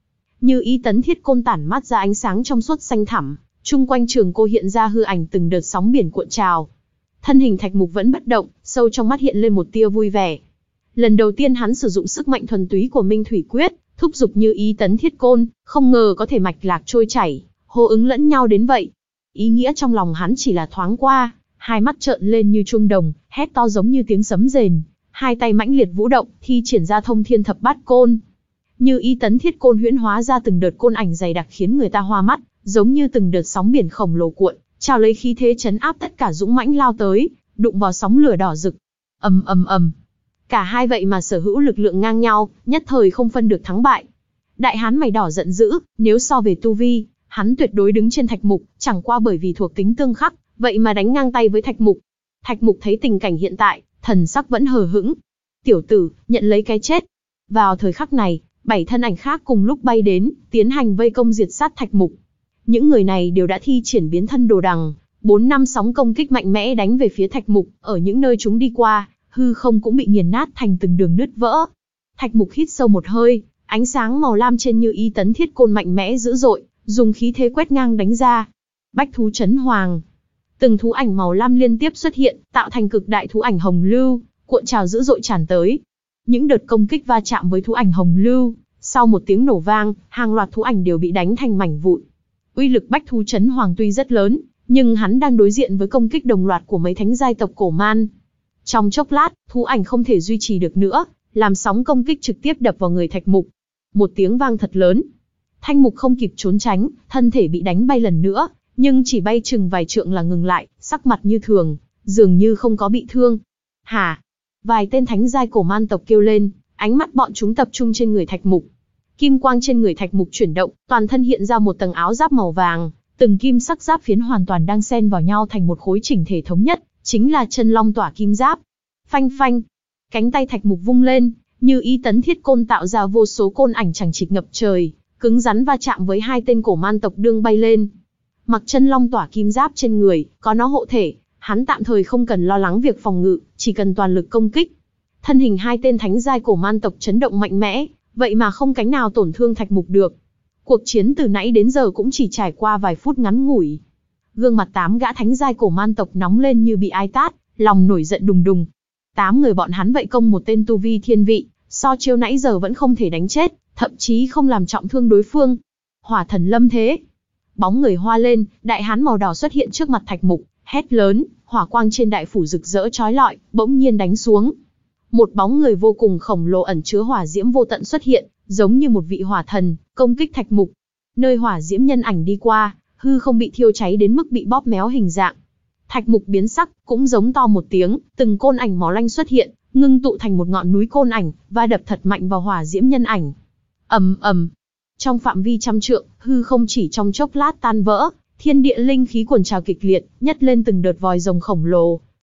Như ý tấn thiết côn tản mát ra ánh sáng trong suốt xanh thẳm, chung quanh trường cô hiện ra hư ảnh từng đợt sóng biển cuộn trào. Thân hình Thạch Mục vẫn bất động, sâu trong mắt hiện lên một tia vui vẻ. Lần đầu tiên hắn sử dụng sức mạnh thuần túy của Minh Thủy Quyết, thúc giục Như ý tấn thiết côn, không ngờ có thể mạch lạc trôi chảy, hô ứng lẫn nhau đến vậy. Ý nghĩa trong lòng hắn chỉ là thoáng qua, hai mắt trợn lên như chuông đồng, hét to giống như tiếng sấm rền, hai tay mãnh liệt vũ động, thi triển ra thông thiên thập bát côn. Như ý tấn thiết côn huyễn hóa ra từng đợt côn ảnh dày đặc khiến người ta hoa mắt, giống như từng đợt sóng biển khổng lồ cuộn, trào lấy khí thế chấn áp tất cả dũng mãnh lao tới, đụng vào sóng lửa đỏ rực. Ầm ầm ầm. Cả hai vậy mà sở hữu lực lượng ngang nhau, nhất thời không phân được thắng bại. Đại hán mày đỏ giận dữ, nếu so về tu vi, hắn tuyệt đối đứng trên Thạch Mục, chẳng qua bởi vì thuộc tính tương khắc, vậy mà đánh ngang tay với Thạch Mục. Thạch Mục thấy tình cảnh hiện tại, thần sắc vẫn hờ hững. Tiểu tử, nhận lấy cái chết. Vào thời khắc này, bảy thân ảnh khác cùng lúc bay đến, tiến hành vây công diệt sát Thạch Mục. Những người này đều đã thi triển biến thân đồ đằng, bốn năm sóng công kích mạnh mẽ đánh về phía Thạch Mục, ở những nơi chúng đi qua, hư không cũng bị nghiền nát thành từng đường nứt vỡ. Thạch Mục hít sâu một hơi, ánh sáng màu lam trên Như ý tấn thiết côn mạnh mẽ dữ dội, dùng khí thế quét ngang đánh ra. Bách thú chấn hoàng. Từng thú ảnh màu lam liên tiếp xuất hiện, tạo thành cực đại thú ảnh hồng lưu, cuộn trào dữ dội tràn tới. Những đợt công kích va chạm với thú ảnh hồng lưu, sau một tiếng nổ vang, hàng loạt thú ảnh đều bị đánh thành mảnh vụn. Uy lực bách thú chấn hoàng tuy rất lớn, nhưng hắn đang đối diện với công kích đồng loạt của mấy thánh giai tộc cổ man. Trong chốc lát, thú ảnh không thể duy trì được nữa, làm sóng công kích trực tiếp đập vào người Thạch Mục. Một tiếng vang thật lớn. Thanh Mục không kịp trốn tránh, thân thể bị đánh bay lần nữa, nhưng chỉ bay chừng vài trượng là ngừng lại, sắc mặt như thường, dường như không có bị thương. Hả? Vài tên thánh giai cổ man tộc kêu lên, ánh mắt bọn chúng tập trung trên người Thạch Mục. Kim quang trên người Thạch Mục chuyển động, toàn thân hiện ra một tầng áo giáp màu vàng, từng kim sắc giáp phiến hoàn toàn đang xen vào nhau thành một khối chỉnh thể thống nhất, chính là chân long tỏa kim giáp. Phanh phanh, cánh tay Thạch Mục vung lên, Như ý tấn thiết côn tạo ra vô số côn ảnh chằng chịt ngập trời, cứng rắn va chạm với hai tên cổ man tộc đương bay lên. Mặc chân long tỏa kim giáp trên người, có nó hộ thể, hắn tạm thời không cần lo lắng việc phòng ngự, chỉ cần toàn lực công kích. Thân hình hai tên thánh giai cổ man tộc chấn động mạnh mẽ, vậy mà không cánh nào tổn thương Thạch Mục được. Cuộc chiến từ nãy đến giờ cũng chỉ trải qua vài phút ngắn ngủi. Gương mặt tám gã thánh giai cổ man tộc nóng lên như bị ai tát, lòng nổi giận đùng đùng. Tám người bọn hắn vậy công một tên tu vi thiên vị, so chiêu nãy giờ vẫn không thể đánh chết, thậm chí không làm trọng thương đối phương. Hỏa thần lâm thế. Bóng người hoa lên, đại hán màu đỏ xuất hiện trước mặt Thạch Mục, hét lớn, hỏa quang trên đại phủ rực rỡ chói lọi, bỗng nhiên đánh xuống. Một bóng người vô cùng khổng lồ ẩn chứa hỏa diễm vô tận xuất hiện, giống như một vị hỏa thần, công kích Thạch Mục. Nơi hỏa diễm nhân ảnh đi qua, hư không bị thiêu cháy đến mức bị bóp méo hình dạng. Thạch Mục biến sắc, cũng giống to một tiếng, từng côn ảnh máu lanh xuất hiện, ngưng tụ thành một ngọn núi côn ảnh, và đập thật mạnh vào hỏa diễm nhân ảnh. Ầm ầm. Trong phạm vi trăm trượng, hư không chỉ trong chốc lát tan vỡ, thiên địa linh khí cuồn trào kịch liệt, nhấc lên từng đợt vòi rồng khổng lồ.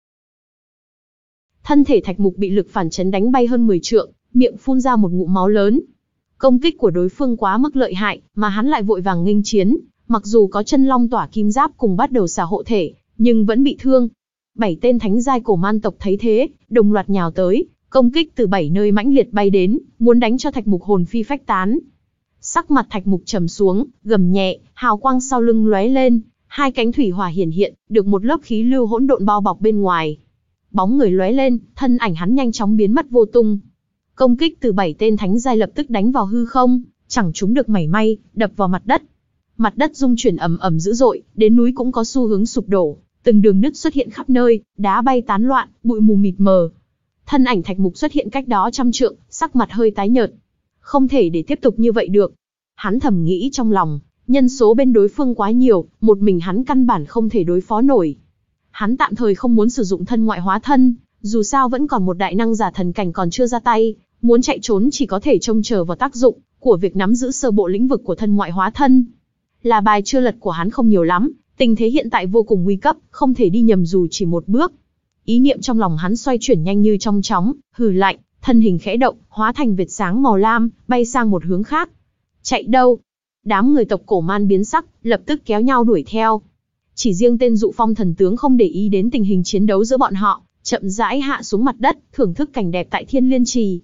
Thân thể Thạch Mục bị lực phản chấn đánh bay hơn mười trượng, miệng phun ra một ngụm máu lớn. Công kích của đối phương quá mức lợi hại, mà hắn lại vội vàng nghênh chiến, mặc dù có chân long tỏa kim giáp cùng bắt đầu xà hộ thể, nhưng vẫn bị thương. Bảy tên thánh giai cổ man tộc thấy thế, đồng loạt nhào tới, công kích từ bảy nơi mãnh liệt bay đến, muốn đánh cho Thạch Mục hồn phi phách tán. Sắc mặt Thạch Mục trầm xuống, gầm nhẹ, hào quang sau lưng lóe lên, hai cánh thủy hỏa hiển hiện, được một lớp khí lưu hỗn độn bao bọc bên ngoài. Bóng người lóe lên, thân ảnh hắn nhanh chóng biến mất vô tung. Công kích từ bảy tên thánh giai lập tức đánh vào hư không, chẳng trúng được mảy may, đập vào mặt đất. Mặt đất rung chuyển ầm ầm dữ dội, đến núi cũng có xu hướng sụp đổ, từng đường nứt xuất hiện khắp nơi, đá bay tán loạn, bụi mù mịt mờ. Thân ảnh Thạch Mục xuất hiện cách đó trăm trượng, sắc mặt hơi tái nhợt. Không thể để tiếp tục như vậy được. Hắn thầm nghĩ trong lòng, nhân số bên đối phương quá nhiều, một mình hắn căn bản không thể đối phó nổi. Hắn tạm thời không muốn sử dụng thân ngoại hóa thân, dù sao vẫn còn một đại năng giả thần cảnh còn chưa ra tay, muốn chạy trốn chỉ có thể trông chờ vào tác dụng của việc nắm giữ sơ bộ lĩnh vực của thân ngoại hóa thân. Là bài chưa lật của hắn không nhiều lắm, tình thế hiện tại vô cùng nguy cấp, không thể đi nhầm dù chỉ một bước. Ý niệm trong lòng hắn xoay chuyển nhanh như trong chóng, hừ lạnh, thân hình khẽ động, hóa thành vệt sáng màu lam, bay sang một hướng khác. Chạy đâu? Đám người tộc cổ man biến sắc, lập tức kéo nhau đuổi theo. Chỉ riêng tên Dụ Phong thần tướng không để ý đến tình hình chiến đấu giữa bọn họ, chậm rãi hạ xuống mặt đất, thưởng thức cảnh đẹp tại Thiên Liên Trì.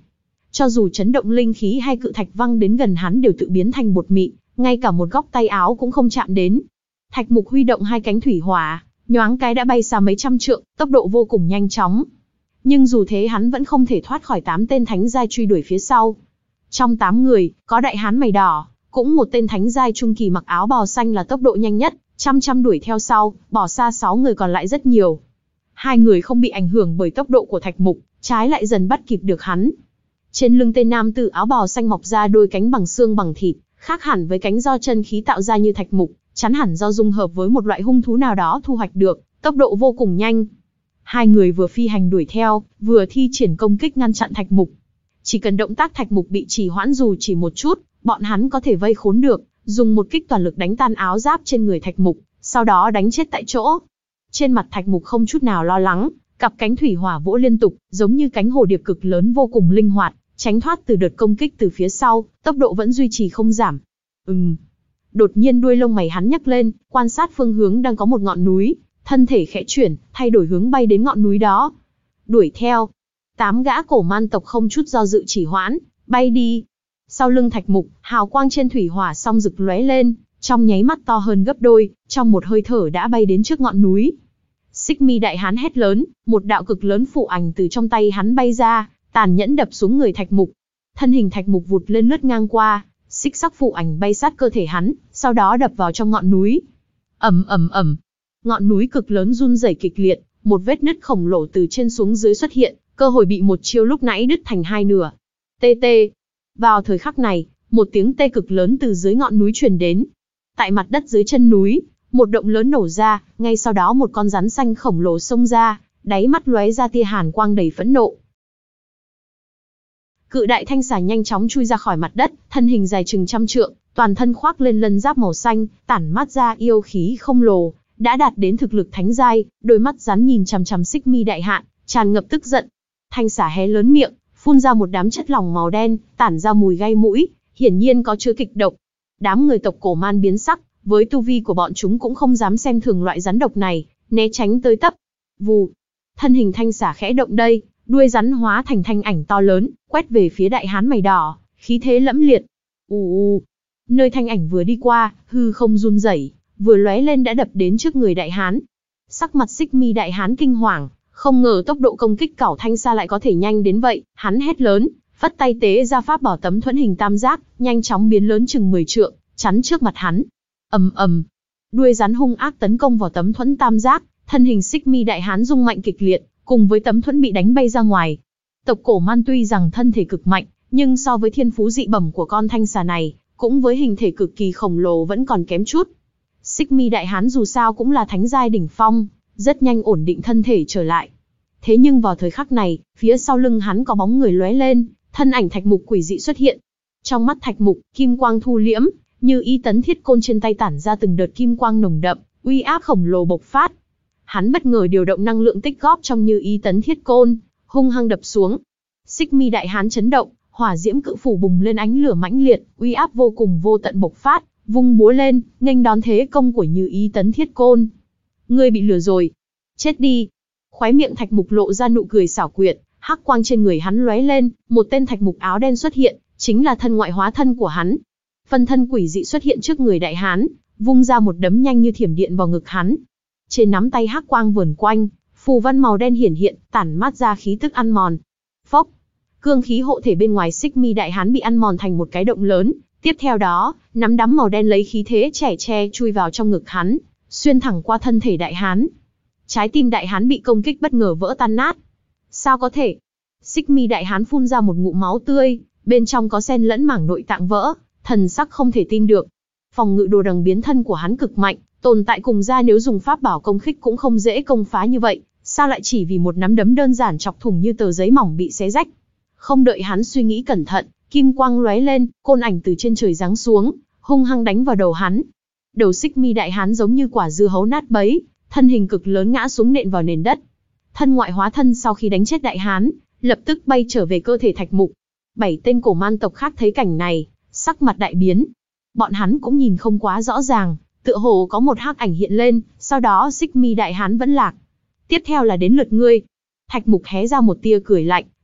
Cho dù chấn động linh khí hay cự thạch văng đến gần hắn đều tự biến thành bột mịn, ngay cả một góc tay áo cũng không chạm đến. Thạch Mục huy động hai cánh thủy hỏa, nhoáng cái đã bay xa mấy trăm trượng, tốc độ vô cùng nhanh chóng. Nhưng dù thế hắn vẫn không thể thoát khỏi tám tên thánh giai truy đuổi phía sau. Trong tám người, có đại hán mày đỏ, cũng một tên thánh giai trung kỳ mặc áo bào xanh là tốc độ nhanh nhất, chăm chăm đuổi theo sau, bỏ xa sáu người còn lại rất nhiều. Hai người không bị ảnh hưởng bởi tốc độ của Thạch Mục, trái lại dần bắt kịp được hắn. Trên lưng tên nam tử áo bào xanh mọc ra đôi cánh bằng xương bằng thịt, khác hẳn với cánh do chân khí tạo ra như Thạch Mục, chắn hẳn do dung hợp với một loại hung thú nào đó thu hoạch được, tốc độ vô cùng nhanh. Hai người vừa phi hành đuổi theo, vừa thi triển công kích ngăn chặn Thạch Mục. Chỉ cần động tác Thạch Mục bị trì hoãn dù chỉ một chút, bọn hắn có thể vây khốn được, dùng một kích toàn lực đánh tan áo giáp trên người Thạch Mục, sau đó đánh chết tại chỗ. Trên mặt Thạch Mục không chút nào lo lắng, cặp cánh thủy hỏa vỗ liên tục, giống như cánh hồ điệp cực lớn vô cùng linh hoạt, tránh thoát từ đợt công kích từ phía sau, tốc độ vẫn duy trì không giảm. Ừm. Đột nhiên đuôi lông mày hắn nhấc lên, quan sát phương hướng đang có một ngọn núi, thân thể khẽ chuyển, thay đổi hướng bay đến ngọn núi đó. Đuổi theo. Tám gã cổ man tộc không chút do dự chỉ hoãn, bay đi. Sau lưng Thạch Mục, hào quang trên thủy hỏa song rực lóe lên, trong nháy mắt to hơn gấp đôi, trong một hơi thở đã bay đến trước ngọn núi. Xích Mi đại hán hét lớn, một đạo cực lớn phụ ảnh từ trong tay hắn bay ra, tàn nhẫn đập xuống người Thạch Mục. Thân hình Thạch Mục vụt lên lướt ngang qua, xích sắc phụ ảnh bay sát cơ thể hắn, sau đó đập vào trong ngọn núi. Ầm ầm ầm, ngọn núi cực lớn run rẩy kịch liệt, một vết nứt khổng lồ từ trên xuống dưới xuất hiện, cơ hội bị một chiêu lúc nãy đứt thành hai nửa. Tê tê. Vào thời khắc này, một tiếng tê cực lớn từ dưới ngọn núi truyền đến. Tại mặt đất dưới chân núi, một động lớn nổ ra, ngay sau đó một con rắn xanh khổng lồ xông ra, đáy mắt lóe ra tia hàn quang đầy phẫn nộ. Cự đại thanh xà nhanh chóng chui ra khỏi mặt đất, thân hình dài chừng trăm trượng, toàn thân khoác lên lân giáp màu xanh, tản mát ra yêu khí không lồ, đã đạt đến thực lực thánh giai, đôi mắt rắn nhìn chằm chằm Xích Mi đại hạn, tràn ngập tức giận. Thanh xà hé lớn miệng, phun ra một đám chất lỏng màu đen, tản ra mùi gai mũi, hiển nhiên có chứa kịch độc. Đám người tộc cổ man biến sắc, với tu vi của bọn chúng cũng không dám xem thường loại rắn độc này, né tránh tới tấp. Vù, thân hình thanh xà khẽ động đây, đuôi rắn hóa thành thanh ảnh to lớn, quét về phía đại hán mày đỏ, khí thế lẫm liệt. Ù ù, nơi thanh ảnh vừa đi qua, hư không run rẩy, vừa lóe lên đã đập đến trước người đại hán. Sắc mặt Xích Mi đại hán kinh hoàng, không ngờ tốc độ công kích cẩu thanh sa lại có thể nhanh đến vậy, hắn hét lớn, phất tay tế ra pháp bảo tấm thuẫn hình tam giác, nhanh chóng biến lớn chừng mười trượng, chắn trước mặt hắn. Ầm ầm, đuôi rắn hung ác tấn công vào tấm thuẫn tam giác, thân hình Xích Mi đại hán rung mạnh kịch liệt, cùng với tấm thuẫn bị đánh bay ra ngoài. Tộc cổ man tuy rằng thân thể cực mạnh, nhưng so với thiên phú dị bẩm của con thanh xà này, cũng với hình thể cực kỳ khổng lồ vẫn còn kém chút. Xích Mi đại hán dù sao cũng là thánh giai đỉnh phong, rất nhanh ổn định thân thể trở lại. Thế nhưng vào thời khắc này, phía sau lưng hắn có bóng người lóe lên, thân ảnh Thạch Mục quỷ dị xuất hiện. Trong mắt Thạch Mục, kim quang thu liễm, như y tấn thiết côn trên tay tản ra từng đợt kim quang nồng đậm, uy áp khổng lồ bộc phát. Hắn bất ngờ điều động năng lượng tích góp trong như y tấn thiết côn, hung hăng đập xuống. Xích Mi đại hán chấn động, hỏa diễm cự phủ bùng lên ánh lửa mãnh liệt, uy áp vô cùng vô tận bộc phát, vung búa lên, nghênh đón thế công của như y tấn thiết côn. Ngươi bị lừa rồi, chết đi. Khóe miệng Thạch Mục lộ ra nụ cười xảo quyệt, hắc quang trên người hắn lóe lên, một tên Thạch Mục áo đen xuất hiện, chính là thân ngoại hóa thân của hắn. Phân thân quỷ dị xuất hiện trước người đại hán, vung ra một đấm nhanh như thiểm điện vào ngực hắn. Trên nắm tay hắc quang vờn quanh, phù văn màu đen hiển hiện, tản mát ra khí tức ăn mòn. Phốc, cương khí hộ thể bên ngoài Xích Mi đại hán bị ăn mòn thành một cái động lớn. Tiếp theo đó, nắm đấm màu đen lấy khí thế trẻ tre chui vào trong ngực hắn, xuyên thẳng qua thân thể đại hán. Trái tim đại hán bị công kích bất ngờ vỡ tan nát. Sao có thể? Xích Mi đại hán phun ra một ngụm máu tươi, bên trong có xen lẫn mảng nội tạng vỡ, thần sắc không thể tin được. Phòng ngự đồ đằng biến thân của hắn cực mạnh, tồn tại cùng gia nếu dùng pháp bảo công kích cũng không dễ công phá như vậy, sao lại chỉ vì một nắm đấm đơn giản chọc thủng như tờ giấy mỏng bị xé rách? Không đợi hắn suy nghĩ cẩn thận, kim quang lóe lên, côn ảnh từ trên trời giáng xuống, hung hăng đánh vào đầu hắn. Đầu Xích Mi đại hán giống như quả dưa hấu nát bấy, thân hình cực lớn ngã xuống nện vào nền đất. Thân ngoại hóa thân sau khi đánh chết đại hán, lập tức bay trở về cơ thể Thạch Mục. Bảy tên cổ man tộc khác thấy cảnh này, sắc mặt đại biến. Bọn hắn cũng nhìn không quá rõ ràng, tựa hồ có một hắc ảnh hiện lên, sau đó Xích Mi đại hán vẫn lạc. Tiếp theo là đến lượt ngươi. Thạch Mục hé ra một tia cười lạnh,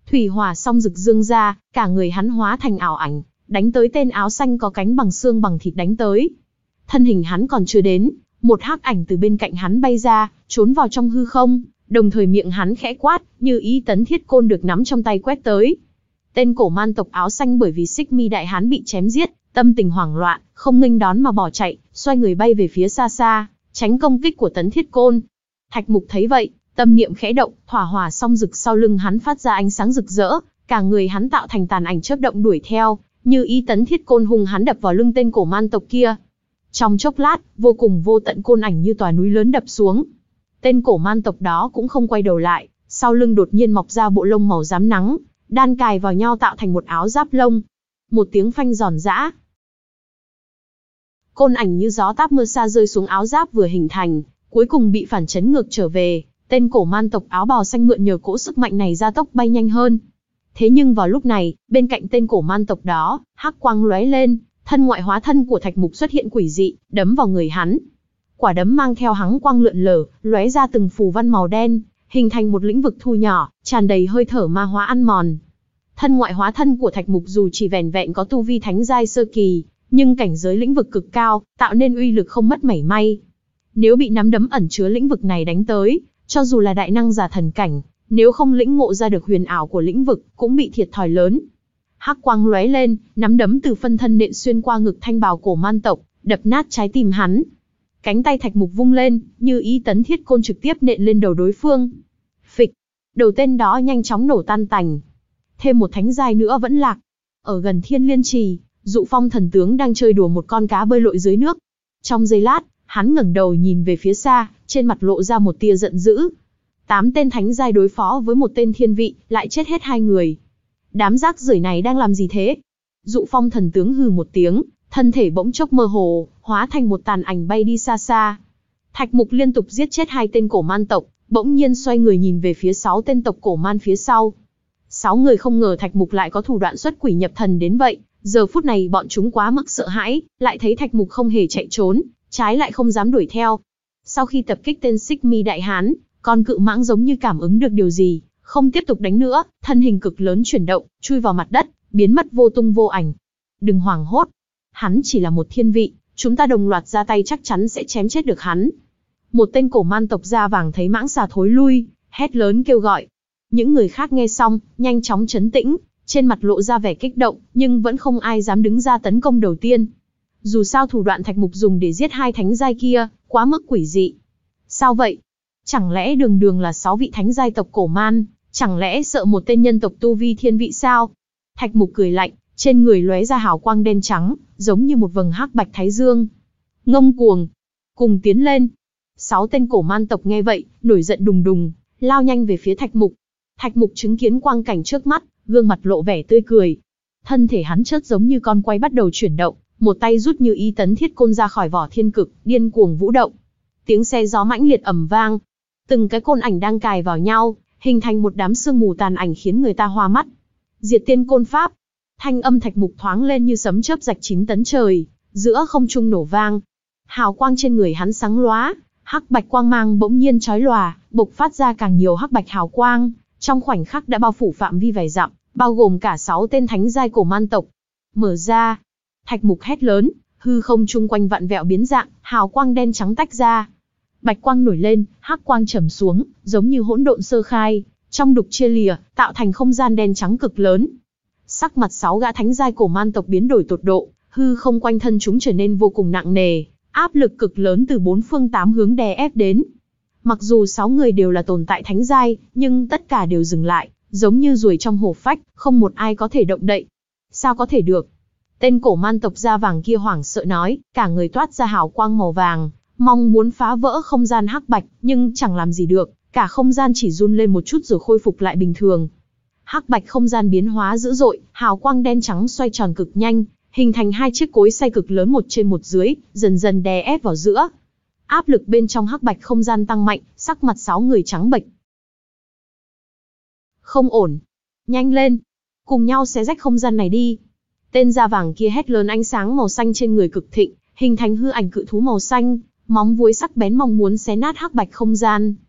Thủy hỏa song rực dương ra, cả người hắn hóa thành ảo ảnh, đánh tới tên áo xanh có cánh bằng xương bằng thịt đánh tới. Thân hình hắn còn chưa đến, một hắc ảnh từ bên cạnh hắn bay ra, trốn vào trong hư không, đồng thời miệng hắn khẽ quát, như ý tấn thiết côn được nắm trong tay quét tới. Tên cổ man tộc áo xanh bởi vì xích mi đại hán bị chém giết, tâm tình hoảng loạn, không nghênh đón mà bỏ chạy, xoay người bay về phía xa xa, tránh công kích của tấn thiết côn. Thạch Mục thấy vậy, tâm niệm khẽ động, thỏa hỏa song rực sau lưng hắn phát ra ánh sáng rực rỡ, cả người hắn tạo thành tàn ảnh chớp động đuổi theo, như ý tấn thiết côn hung hắn đập vào lưng tên cổ man tộc kia. Trong chốc lát, vô cùng vô tận côn ảnh như tòa núi lớn đập xuống. Tên cổ man tộc đó cũng không quay đầu lại, sau lưng đột nhiên mọc ra bộ lông màu rám nắng, đan cài vào nhau tạo thành một áo giáp lông. Một tiếng phanh giòn giã. Côn ảnh như gió táp mưa xa rơi xuống áo giáp vừa hình thành, cuối cùng bị phản chấn ngược trở về. Tên cổ man tộc áo bào xanh mượn nhờ cỗ sức mạnh này gia tốc bay nhanh hơn. Thế nhưng vào lúc này, bên cạnh tên cổ man tộc đó, hắc quang lóe lên, thân ngoại hóa thân của Thạch Mục xuất hiện quỷ dị, đấm vào người hắn. Quả đấm mang theo hắng quang lượn lờ, lóe ra từng phù văn màu đen, hình thành một lĩnh vực thu nhỏ, tràn đầy hơi thở ma hóa ăn mòn. Thân ngoại hóa thân của Thạch Mục dù chỉ vẻn vẹn có tu vi thánh giai sơ kỳ, nhưng cảnh giới lĩnh vực cực cao, tạo nên uy lực không mất mảy may. Nếu bị nắm đấm ẩn chứa lĩnh vực này đánh tới, cho dù là đại năng giả thần cảnh, nếu không lĩnh ngộ ra được huyền ảo của lĩnh vực, cũng bị thiệt thòi lớn. Hắc quang lóe lên, nắm đấm từ phân thân nện xuyên qua ngực thanh bào cổ man tộc, đập nát trái tim hắn. Cánh tay Thạch Mục vung lên, như ý tấn thiết côn trực tiếp nện lên đầu đối phương. Phịch, đầu tên đó nhanh chóng nổ tan tành. Thêm một thánh giai nữa vẫn lạc. Ở gần Thiên Liên Trì, Dụ Phong thần tướng đang chơi đùa một con cá bơi lội dưới nước. Trong giây lát, hắn ngẩng đầu nhìn về phía xa, trên mặt lộ ra một tia giận dữ. Tám tên thánh giai đối phó với một tên thiên vị, lại chết hết hai người. Đám rác rưởi này đang làm gì thế? Dụ Phong thần tướng hừ một tiếng, thân thể bỗng chốc mơ hồ, hóa thành một tàn ảnh bay đi xa xa. Thạch Mục liên tục giết chết hai tên cổ man tộc, bỗng nhiên xoay người nhìn về phía sáu tên tộc cổ man phía sau. Sáu người không ngờ Thạch Mục lại có thủ đoạn xuất quỷ nhập thần đến vậy, giờ phút này bọn chúng quá mức sợ hãi, lại thấy Thạch Mục không hề chạy trốn, trái lại không dám đuổi theo. Sau khi tập kích tên Xích Mi đại hán, con cự mãng giống như cảm ứng được điều gì, không tiếp tục đánh nữa, thân hình cực lớn chuyển động, chui vào mặt đất, biến mất vô tung vô ảnh. Đừng hoảng hốt, hắn chỉ là một thiên vị, chúng ta đồng loạt ra tay chắc chắn sẽ chém chết được hắn. Một tên cổ man tộc da vàng thấy mãng xà thối lui, hét lớn kêu gọi. Những người khác nghe xong, nhanh chóng trấn tĩnh, trên mặt lộ ra vẻ kích động, nhưng vẫn không ai dám đứng ra tấn công đầu tiên. Dù sao thủ đoạn Thạch Mục dùng để giết hai thánh giai kia, quá mức quỷ dị. Sao vậy? Chẳng lẽ đường đường là sáu vị thánh giai tộc cổ man, chẳng lẽ sợ một tên nhân tộc tu vi thiên vị sao? Thạch Mục cười lạnh, trên người lóe ra hào quang đen trắng, giống như một vầng hắc bạch thái dương. Ngông cuồng, cùng tiến lên. Sáu tên cổ man tộc nghe vậy, nổi giận đùng đùng, lao nhanh về phía Thạch Mục. Thạch Mục chứng kiến quang cảnh trước mắt, gương mặt lộ vẻ tươi cười. Thân thể hắn chớt giống như con quay bắt đầu chuyển động, một tay rút như ý tấn thiết côn ra khỏi vỏ thiên cực, điên cuồng vũ động. Tiếng xe gió mãnh liệt ầm vang, từng cái côn ảnh đang cài vào nhau, hình thành một đám sương mù tàn ảnh khiến người ta hoa mắt. Diệt tiên côn pháp. Thanh âm Thạch Mục thoáng lên như sấm chớp rạch chín tấn trời, giữa không trung nổ vang. Hào quang trên người hắn sáng lóa, hắc bạch quang mang bỗng nhiên chói lòa, bộc phát ra càng nhiều hắc bạch hào quang, trong khoảnh khắc đã bao phủ phạm vi vài dặm, bao gồm cả sáu tên thánh giai cổ man tộc. Mở ra. Thạch Mục hét lớn, hư không chung quanh vặn vẹo biến dạng, hào quang đen trắng tách ra. Bạch quang nổi lên, hắc quang trầm xuống, giống như hỗn độn sơ khai, trong đục chia lìa, tạo thành không gian đen trắng cực lớn. Sắc mặt sáu gã thánh giai cổ man tộc biến đổi tột độ, hư không quanh thân chúng trở nên vô cùng nặng nề, áp lực cực lớn từ bốn phương tám hướng đè ép đến. Mặc dù sáu người đều là tồn tại thánh giai, nhưng tất cả đều dừng lại, giống như ruồi trong hổ phách, không một ai có thể động đậy. Sao có thể được? Tên cổ man tộc da vàng kia hoảng sợ nói, cả người toát ra hào quang màu vàng, mong muốn phá vỡ không gian hắc bạch, nhưng chẳng làm gì được, cả không gian chỉ run lên một chút rồi khôi phục lại bình thường. Hắc bạch không gian biến hóa dữ dội, hào quang đen trắng xoay tròn cực nhanh, hình thành hai chiếc cối xay cực lớn một trên một dưới, dần dần đè ép vào giữa. Áp lực bên trong hắc bạch không gian tăng mạnh, sắc mặt sáu người trắng bệch. Không ổn. Nhanh lên. Cùng nhau xé rách không gian này đi. Tên da vàng kia hét lớn, ánh sáng màu xanh trên người cực thịnh, hình thành hư ảnh cự thú màu xanh, móng vuốt sắc bén mong muốn xé nát hắc bạch không gian.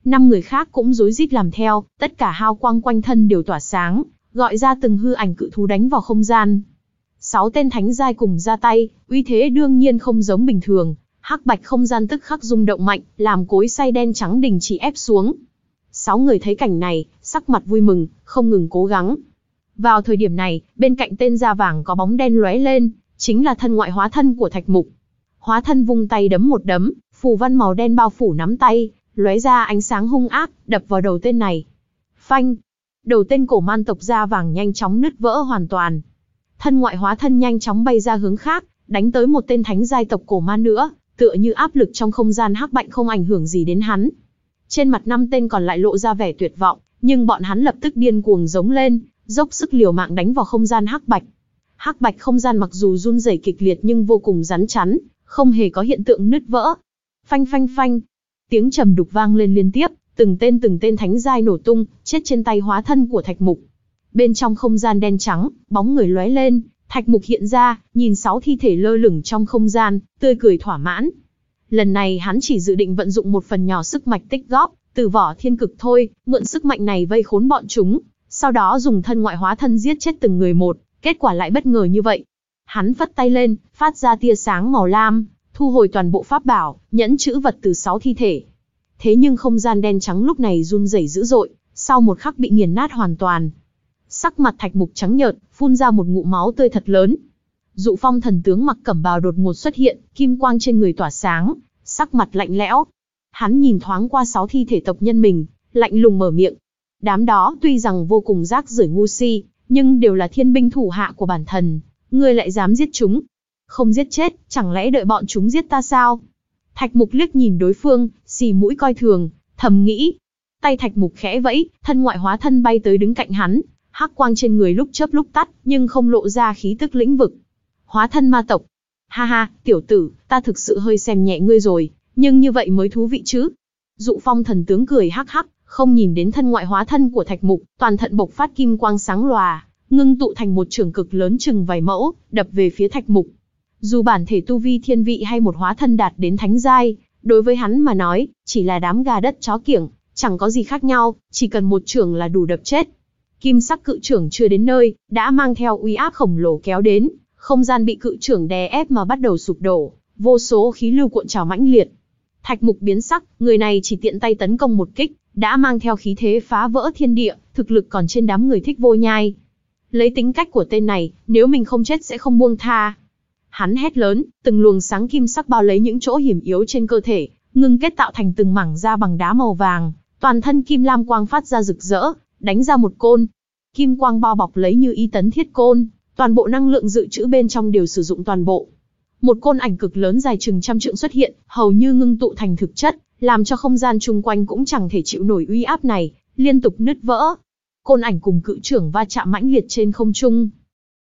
Năm người khác cũng rối rít làm theo, tất cả hào quang quanh thân đều tỏa sáng, gọi ra từng hư ảnh cự thú đánh vào không gian. Sáu tên thánh giai cùng ra tay, uy thế đương nhiên không giống bình thường, hắc bạch không gian tức khắc rung động mạnh, làm cối xay đen trắng đình chỉ ép xuống. Sáu người thấy cảnh này, sắc mặt vui mừng, không ngừng cố gắng. Vào thời điểm này, bên cạnh tên da vàng có bóng đen lóe lên, chính là thân ngoại hóa thân của Thạch Mục. Hóa thân vung tay đấm một đấm, phù văn màu đen bao phủ nắm tay, lóe ra ánh sáng hung ác, đập vào đầu tên này. Phanh! Đầu tên cổ man tộc da vàng nhanh chóng nứt vỡ hoàn toàn. Thân ngoại hóa thân nhanh chóng bay ra hướng khác, đánh tới một tên thánh giai tộc cổ man nữa, tựa như áp lực trong không gian hắc bạnh không ảnh hưởng gì đến hắn. Trên mặt năm tên còn lại lộ ra vẻ tuyệt vọng, nhưng bọn hắn lập tức điên cuồng giống lên, dốc sức liều mạng đánh vào không gian hắc bạch. Hắc bạch không gian mặc dù run rẩy kịch liệt nhưng vô cùng rắn chắn, không hề có hiện tượng nứt vỡ. Phanh phanh phanh, tiếng trầm đục vang lên liên tiếp, từng tên từng tên thánh giai nổ tung, chết trên tay hóa thân của Thạch Mục. Bên trong không gian đen trắng, bóng người lóe lên, Thạch Mục hiện ra, nhìn sáu thi thể lơ lửng trong không gian, tươi cười thỏa mãn. Lần này hắn chỉ dự định vận dụng một phần nhỏ sức mạch tích góp từ vỏ thiên cực thôi, mượn sức mạnh này vây khốn bọn chúng, sau đó dùng thân ngoại hóa thân giết chết từng người một, kết quả lại bất ngờ như vậy. Hắn phất tay lên, phát ra tia sáng màu lam, thu hồi toàn bộ pháp bảo, nhẫn chữ vật từ sáu thi thể. Thế nhưng không gian đen trắng lúc này run rẩy dữ dội, sau một khắc bị nghiền nát hoàn toàn. Sắc mặt Thạch Mục trắng nhợt, phun ra một ngụm máu tươi thật lớn. Dụ Phong thần tướng mặc cẩm bào đột ngột xuất hiện, kim quang trên người tỏa sáng, sắc mặt lạnh lẽo. Hắn nhìn thoáng qua sáu thi thể tộc nhân mình, lạnh lùng mở miệng. Đám đó tuy rằng vô cùng rác rưởi ngu si, nhưng đều là thiên binh thủ hạ của bản thần, ngươi lại dám giết chúng? Không giết chết, chẳng lẽ đợi bọn chúng giết ta sao? Thạch Mục liếc nhìn đối phương, xì mũi coi thường, thầm nghĩ. Tay Thạch Mục khẽ vẫy, thân ngoại hóa thân bay tới đứng cạnh hắn, hắc quang trên người lúc chớp lúc tắt, nhưng không lộ ra khí tức lĩnh vực. Hóa thân ma tộc. Ha ha, tiểu tử, ta thực sự hơi xem nhẹ ngươi rồi, nhưng như vậy mới thú vị chứ. Dụ Phong thần tướng cười hắc hắc, không nhìn đến thân ngoại hóa thân của Thạch Mục, toàn thận bộc phát kim quang sáng lòa, ngưng tụ thành một chưởng cực lớn chừng vài mẫu, đập về phía Thạch Mục. Dù bản thể tu vi thiên vị hay một hóa thân đạt đến thánh giai, đối với hắn mà nói, chỉ là đám gà đất chó kiểng, chẳng có gì khác nhau, chỉ cần một chưởng là đủ đập chết. Kim sắc cự chưởng chưa đến nơi, đã mang theo uy áp khổng lồ kéo đến, không gian bị cự chưởng đè ép mà bắt đầu sụp đổ, vô số khí lưu cuộn trào mãnh liệt. Thạch Mục biến sắc, người này chỉ tiện tay tấn công một kích, đã mang theo khí thế phá vỡ thiên địa, thực lực còn trên đám người thích vô nhai. Lấy tính cách của tên này, nếu mình không chết sẽ không buông tha. Hắn hét lớn, từng luồng sáng kim sắc bao lấy những chỗ hiểm yếu trên cơ thể, ngưng kết tạo thành từng mảng da bằng đá màu vàng, toàn thân kim lam quang phát ra rực rỡ, đánh ra một côn. Kim quang bao bọc lấy như y tấn thiết côn, toàn bộ năng lượng dự trữ bên trong đều sử dụng toàn bộ. Một côn ảnh cực lớn dài chừng trăm trượng xuất hiện, hầu như ngưng tụ thành thực chất, làm cho không gian chung quanh cũng chẳng thể chịu nổi uy áp này, liên tục nứt vỡ. Côn ảnh cùng cự chưởng va chạm mãnh liệt trên không trung.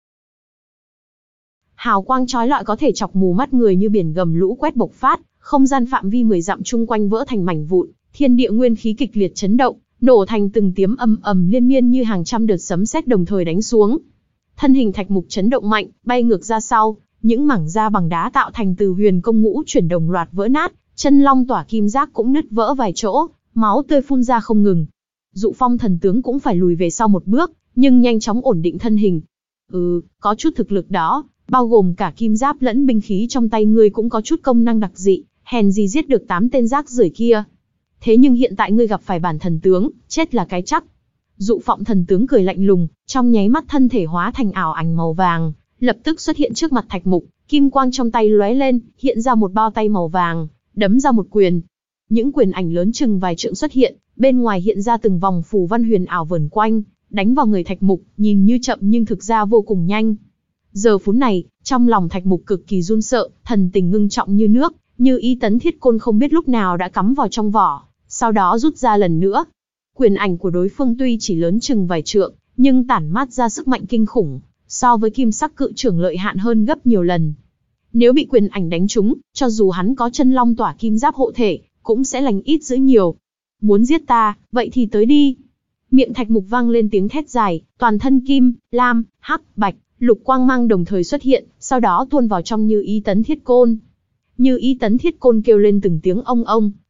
Hào quang chói lọi có thể chọc mù mắt người như biển gầm lũ quét bộc phát, không gian phạm vi mười dặm chung quanh vỡ thành mảnh vụn, thiên địa nguyên khí kịch liệt chấn động, nổ thành từng tiếng ầm ầm liên miên như hàng trăm đợt sấm sét đồng thời đánh xuống. Thân hình Thạch Mục chấn động mạnh, bay ngược ra sau, những mảng da bằng đá tạo thành từ huyền công ngũ chuyển đồng loạt vỡ nát, chân long tỏa kim giác cũng nứt vỡ vài chỗ, máu tươi phun ra không ngừng. Dụ Phong thần tướng cũng phải lùi về sau một bước, nhưng nhanh chóng ổn định thân hình. Ừ, có chút thực lực đó, bao gồm cả kim giáp lẫn binh khí trong tay ngươi cũng có chút công năng đặc dị, hèn gì giết được tám tên rác rưởi kia. Thế nhưng hiện tại ngươi gặp phải bản thần tướng, chết là cái chắc. Dụ Phong thần tướng cười lạnh lùng, trong nháy mắt thân thể hóa thành ảo ảnh màu vàng, lập tức xuất hiện trước mặt Thạch Mục, kim quang trong tay lóe lên, hiện ra một bao tay màu vàng, đấm ra một quyền. Những quyền ảnh lớn chừng vài trượng xuất hiện, bên ngoài hiện ra từng vòng phù văn huyền ảo vờn quanh, đánh vào người Thạch Mục, nhìn như chậm nhưng thực ra vô cùng nhanh. Giờ phút này, trong lòng Thạch Mục cực kỳ run sợ, thần tình ngưng trọng như nước, như y tấn thiết côn không biết lúc nào đã cắm vào trong vỏ, sau đó rút ra lần nữa. Quyền ảnh của đối phương tuy chỉ lớn chừng vài trượng, nhưng tản mát ra sức mạnh kinh khủng, so với kim sắc cự chưởng lợi hại hơn gấp nhiều lần. Nếu bị quyền ảnh đánh trúng, cho dù hắn có chân long tỏa kim giáp hộ thể, cũng sẽ lành ít dữ nhiều. Muốn giết ta, vậy thì tới đi. Miệng Thạch Mục vang lên tiếng thét dài, toàn thân kim, lam, hắc, bạch, lục quang mang đồng thời xuất hiện, sau đó tuôn vào trong Như Ý Tấn Thiết Côn. Như Ý Tấn Thiết Côn kêu lên từng tiếng ông ông,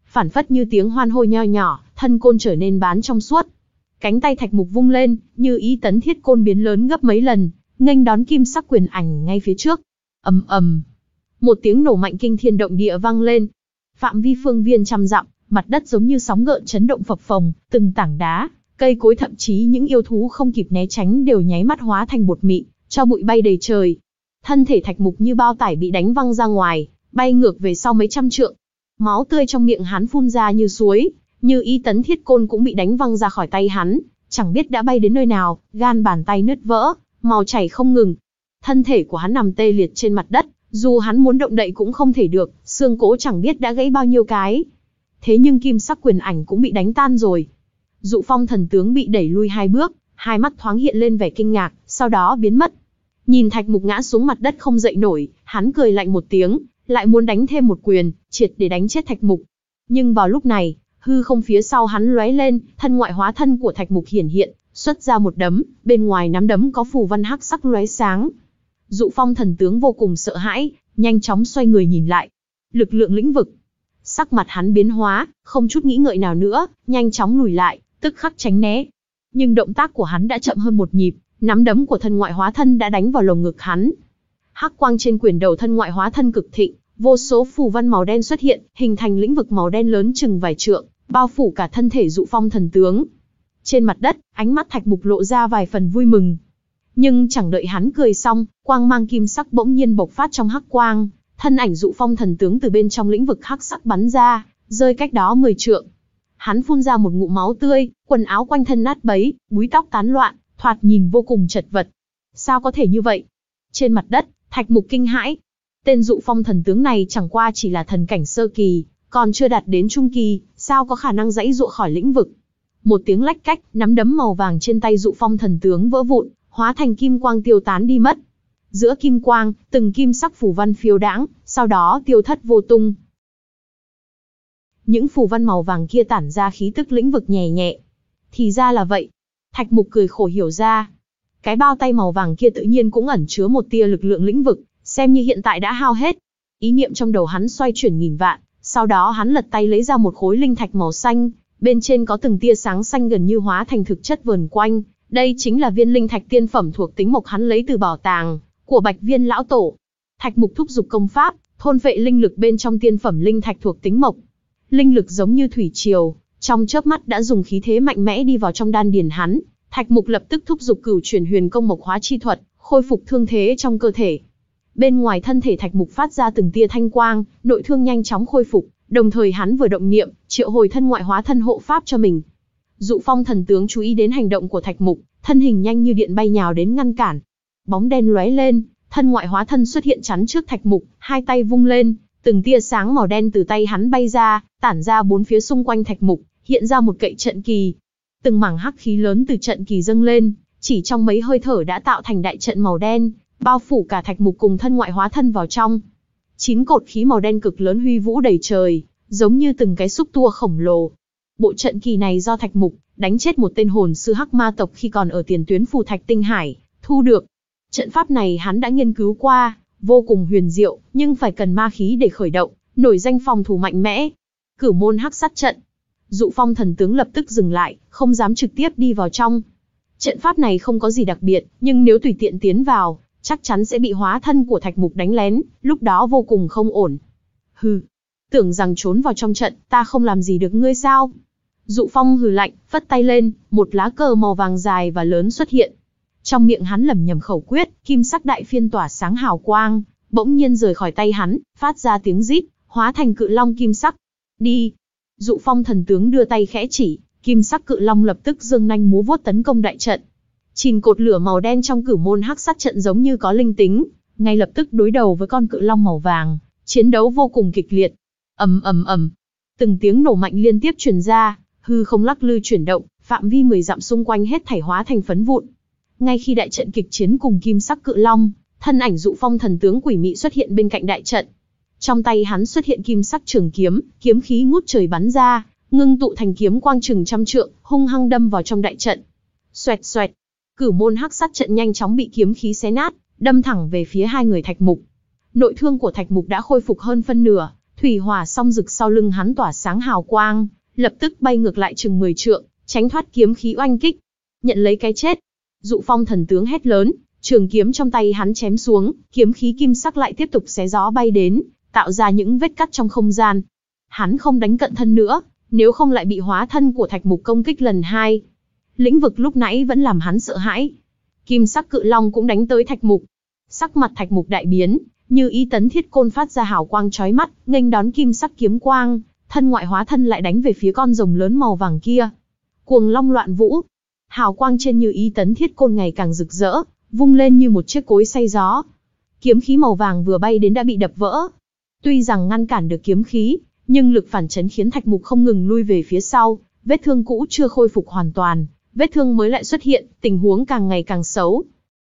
phản phất như tiếng hoan hô nho nhỏ, thân côn trở nên bán trong suốt. Cánh tay Thạch Mục vung lên, như ý tấn thiết côn biến lớn gấp mấy lần, nghênh đón kim sắc quyền ảnh ngay phía trước. Ầm ầm, một tiếng nổ mạnh kinh thiên động địa vang lên. Phạm vi phương viên trăm dặm, mặt đất giống như sóng gợn chấn động phập phồng, từng tảng đá, cây cối thậm chí những yêu thú không kịp né tránh đều nháy mắt hóa thành bột mịn, cho bụi bay đầy trời. Thân thể Thạch Mục như bao tải bị đánh văng ra ngoài, bay ngược về sau mấy trăm trượng. Máu tươi trong miệng hắn phun ra như suối, như ý tấn thiết côn cũng bị đánh văng ra khỏi tay hắn, chẳng biết đã bay đến nơi nào, gan bàn tay nứt vỡ, máu chảy không ngừng. Thân thể của hắn nằm tê liệt trên mặt đất, dù hắn muốn động đậy cũng không thể được, xương cỗ chẳng biết đã gãy bao nhiêu cái. Thế nhưng kim sắc quyền ảnh cũng bị đánh tan rồi. Dụ Phong thần tướng bị đẩy lui hai bước, hai mắt thoáng hiện lên vẻ kinh ngạc, sau đó biến mất. Nhìn Thạch Mục ngã xuống mặt đất không dậy nổi, hắn cười lạnh một tiếng, lại muốn đánh thêm một quyền, triệt để đánh chết Thạch Mục. Nhưng vào lúc này, hư không phía sau hắn lóe lên, thân ngoại hóa thân của Thạch Mục hiển hiện, xuất ra một đấm, bên ngoài nắm đấm có phù văn hắc sắc lóe sáng. Dụ Phong thần tướng vô cùng sợ hãi, nhanh chóng xoay người nhìn lại. Lực lượng lĩnh vực. Sắc mặt hắn biến hóa, không chút nghĩ ngợi nào nữa, nhanh chóng lùi lại, tức khắc tránh né. Nhưng động tác của hắn đã chậm hơn một nhịp, nắm đấm của thân ngoại hóa thân đã đánh vào lồng ngực hắn. Hắc quang trên quyền đầu thân ngoại hóa thân cực thịnh, vô số phù văn màu đen xuất hiện, hình thành lĩnh vực màu đen lớn chừng vài trượng, bao phủ cả thân thể Dụ Phong thần tướng. Trên mặt đất, ánh mắt Thạch Mục lộ ra vài phần vui mừng. Nhưng chẳng đợi hắn cười xong, quang mang kim sắc bỗng nhiên bộc phát trong hắc quang, thân ảnh Dụ Phong thần tướng từ bên trong lĩnh vực hắc sắc bắn ra, rơi cách đó mười trượng. Hắn phun ra một ngụm máu tươi, quần áo quanh thân nát bấy, búi tóc tán loạn, thoạt nhìn vô cùng chật vật. Sao có thể như vậy? Trên mặt đất, Thạch Mục kinh hãi. Tên Dụ Phong thần tướng này chẳng qua chỉ là thần cảnh sơ kỳ, còn chưa đạt đến trung kỳ, sao có khả năng giãy giụa khỏi lĩnh vực? Một tiếng lách cách, nắm đấm màu vàng trên tay Dụ Phong thần tướng vỡ vụn, hóa thành kim quang tiêu tán đi mất. Giữa kim quang, từng kim sắc phù văn phiêu đãng, sau đó tiêu thất vô tung. Những phù văn màu vàng kia tản ra khí tức lĩnh vực nhẹ nhẹ. Thì ra là vậy. Thạch Mục cười khổ hiểu ra. Cái bao tay màu vàng kia tự nhiên cũng ẩn chứa một tia lực lượng lĩnh vực, xem như hiện tại đã hao hết. Ý niệm trong đầu hắn xoay chuyển nghìn vạn, sau đó hắn lật tay lấy ra một khối linh thạch màu xanh, bên trên có từng tia sáng xanh gần như hóa thành thực chất vờn quanh. Đây chính là viên linh thạch tiên phẩm thuộc tính mộc hắn lấy từ bảo tàng của Bạch Viên lão tổ. Thạch Mục thúc giục công pháp, thôn phệ linh lực bên trong tiên phẩm linh thạch thuộc tính mộc. Linh lực giống như thủy triều, trong chớp mắt đã dùng khí thế mạnh mẽ đi vào trong đan điền hắn. Thạch Mục lập tức thúc giục Cửu Chuyển Huyền Công Mộc Hóa Chi thuật, khôi phục thương thế trong cơ thể. Bên ngoài thân thể Thạch Mục phát ra từng tia thanh quang, nội thương nhanh chóng khôi phục, đồng thời hắn vừa động niệm, triệu hồi thân ngoại hóa thân hộ pháp cho mình. Dụ Phong thần tướng chú ý đến hành động của Thạch Mục, thân hình nhanh như điện bay nhào đến ngăn cản. Bóng đen lóe lên, thân ngoại hóa thân xuất hiện chắn trước Thạch Mục, hai tay vung lên, từng tia sáng màu đen từ tay hắn bay ra, tản ra bốn phía xung quanh Thạch Mục, hiện ra một cậy trận kỳ. Từng mảng hắc khí lớn từ trận kỳ dâng lên, chỉ trong mấy hơi thở đã tạo thành đại trận màu đen, bao phủ cả Thạch Mục cùng thân ngoại hóa thân vào trong. Chín cột khí màu đen cực lớn huy vũ đầy trời, giống như từng cái xúc tua khổng lồ. Bộ trận kỳ này do Thạch Mục đánh chết một tên hồn sư hắc ma tộc khi còn ở tiền tuyến phù thạch tinh hải thu được. Trận pháp này hắn đã nghiên cứu qua, vô cùng huyền diệu, nhưng phải cần ma khí để khởi động, nổi danh phòng thủ mạnh mẽ. Cửu môn hắc sát trận. Dụ Phong thần tướng lập tức dừng lại, không dám trực tiếp đi vào trong. Trận pháp này không có gì đặc biệt, nhưng nếu tùy tiện tiến vào, chắc chắn sẽ bị hóa thân của Thạch Mục đánh lén, lúc đó vô cùng không ổn. Hừ, tưởng rằng trốn vào trong trận, ta không làm gì được ngươi sao? Dụ Phong hừ lạnh, phất tay lên, một lá cờ màu vàng dài và lớn xuất hiện. Trong miệng hắn lẩm nhẩm khẩu quyết, kim sắc đại phiên tỏa sáng hào quang, bỗng nhiên rời khỏi tay hắn, phát ra tiếng rít, hóa thành cự long kim sắc. Đi! Dụ Phong thần tướng đưa tay khẽ chỉ, kim sắc cự long lập tức giương nanh múa vuốt tấn công đại trận. Chìn cột lửa màu đen trong Cửu môn hắc sát trận giống như có linh tính, ngay lập tức đối đầu với con cự long màu vàng, chiến đấu vô cùng kịch liệt. Ầm ầm ầm, từng tiếng nổ mạnh liên tiếp truyền ra, hư không lắc lư chuyển động, phạm vi mười dặm xung quanh hết thảy hóa thành phấn vụn. Ngay khi đại trận kịch chiến cùng kim sắc cự long, thân ảnh Dụ Phong thần tướng quỷ mị xuất hiện bên cạnh đại trận. Trong tay hắn xuất hiện kim sắc trường kiếm, kiếm khí ngút trời bắn ra, ngưng tụ thành kiếm quang chừng trăm trượng, hung hăng đâm vào trong đại trận. Xoẹt xoẹt, Cửu môn hắc sát trận nhanh chóng bị kiếm khí xé nát, đâm thẳng về phía hai người Thạch Mục. Nội thương của Thạch Mục đã khôi phục hơn phân nửa, Thủy hỏa song rực sau lưng hắn tỏa sáng hào quang, lập tức bay ngược lại chừng mười trượng, tránh thoát kiếm khí oanh kích. Nhận lấy cái chết. Dụ Phong thần tướng hét lớn, trường kiếm trong tay hắn chém xuống, kiếm khí kim sắc lại tiếp tục xé gió bay đến, tạo ra những vết cắt trong không gian. Hắn không đánh cận thân nữa, nếu không lại bị hóa thân của Thạch Mục công kích lần hai. Lĩnh vực lúc nãy vẫn làm hắn sợ hãi. Kim sắc cự long cũng đánh tới Thạch Mục. Sắc mặt Thạch Mục đại biến, như ý tấn thiết côn phát ra hào quang chói mắt, nghênh đón kim sắc kiếm quang, thân ngoại hóa thân lại đánh về phía con rồng lớn màu vàng kia. Cuồng long loạn vũ, hào quang trên như ý tấn thiết côn ngày càng rực rỡ, vung lên như một chiếc cối xay gió. Kiếm khí màu vàng vừa bay đến đã bị đập vỡ. Tuy rằng ngăn cản được kiếm khí, nhưng lực phản chấn khiến Thạch Mục không ngừng lui về phía sau, vết thương cũ chưa khôi phục hoàn toàn, vết thương mới lại xuất hiện, tình huống càng ngày càng xấu.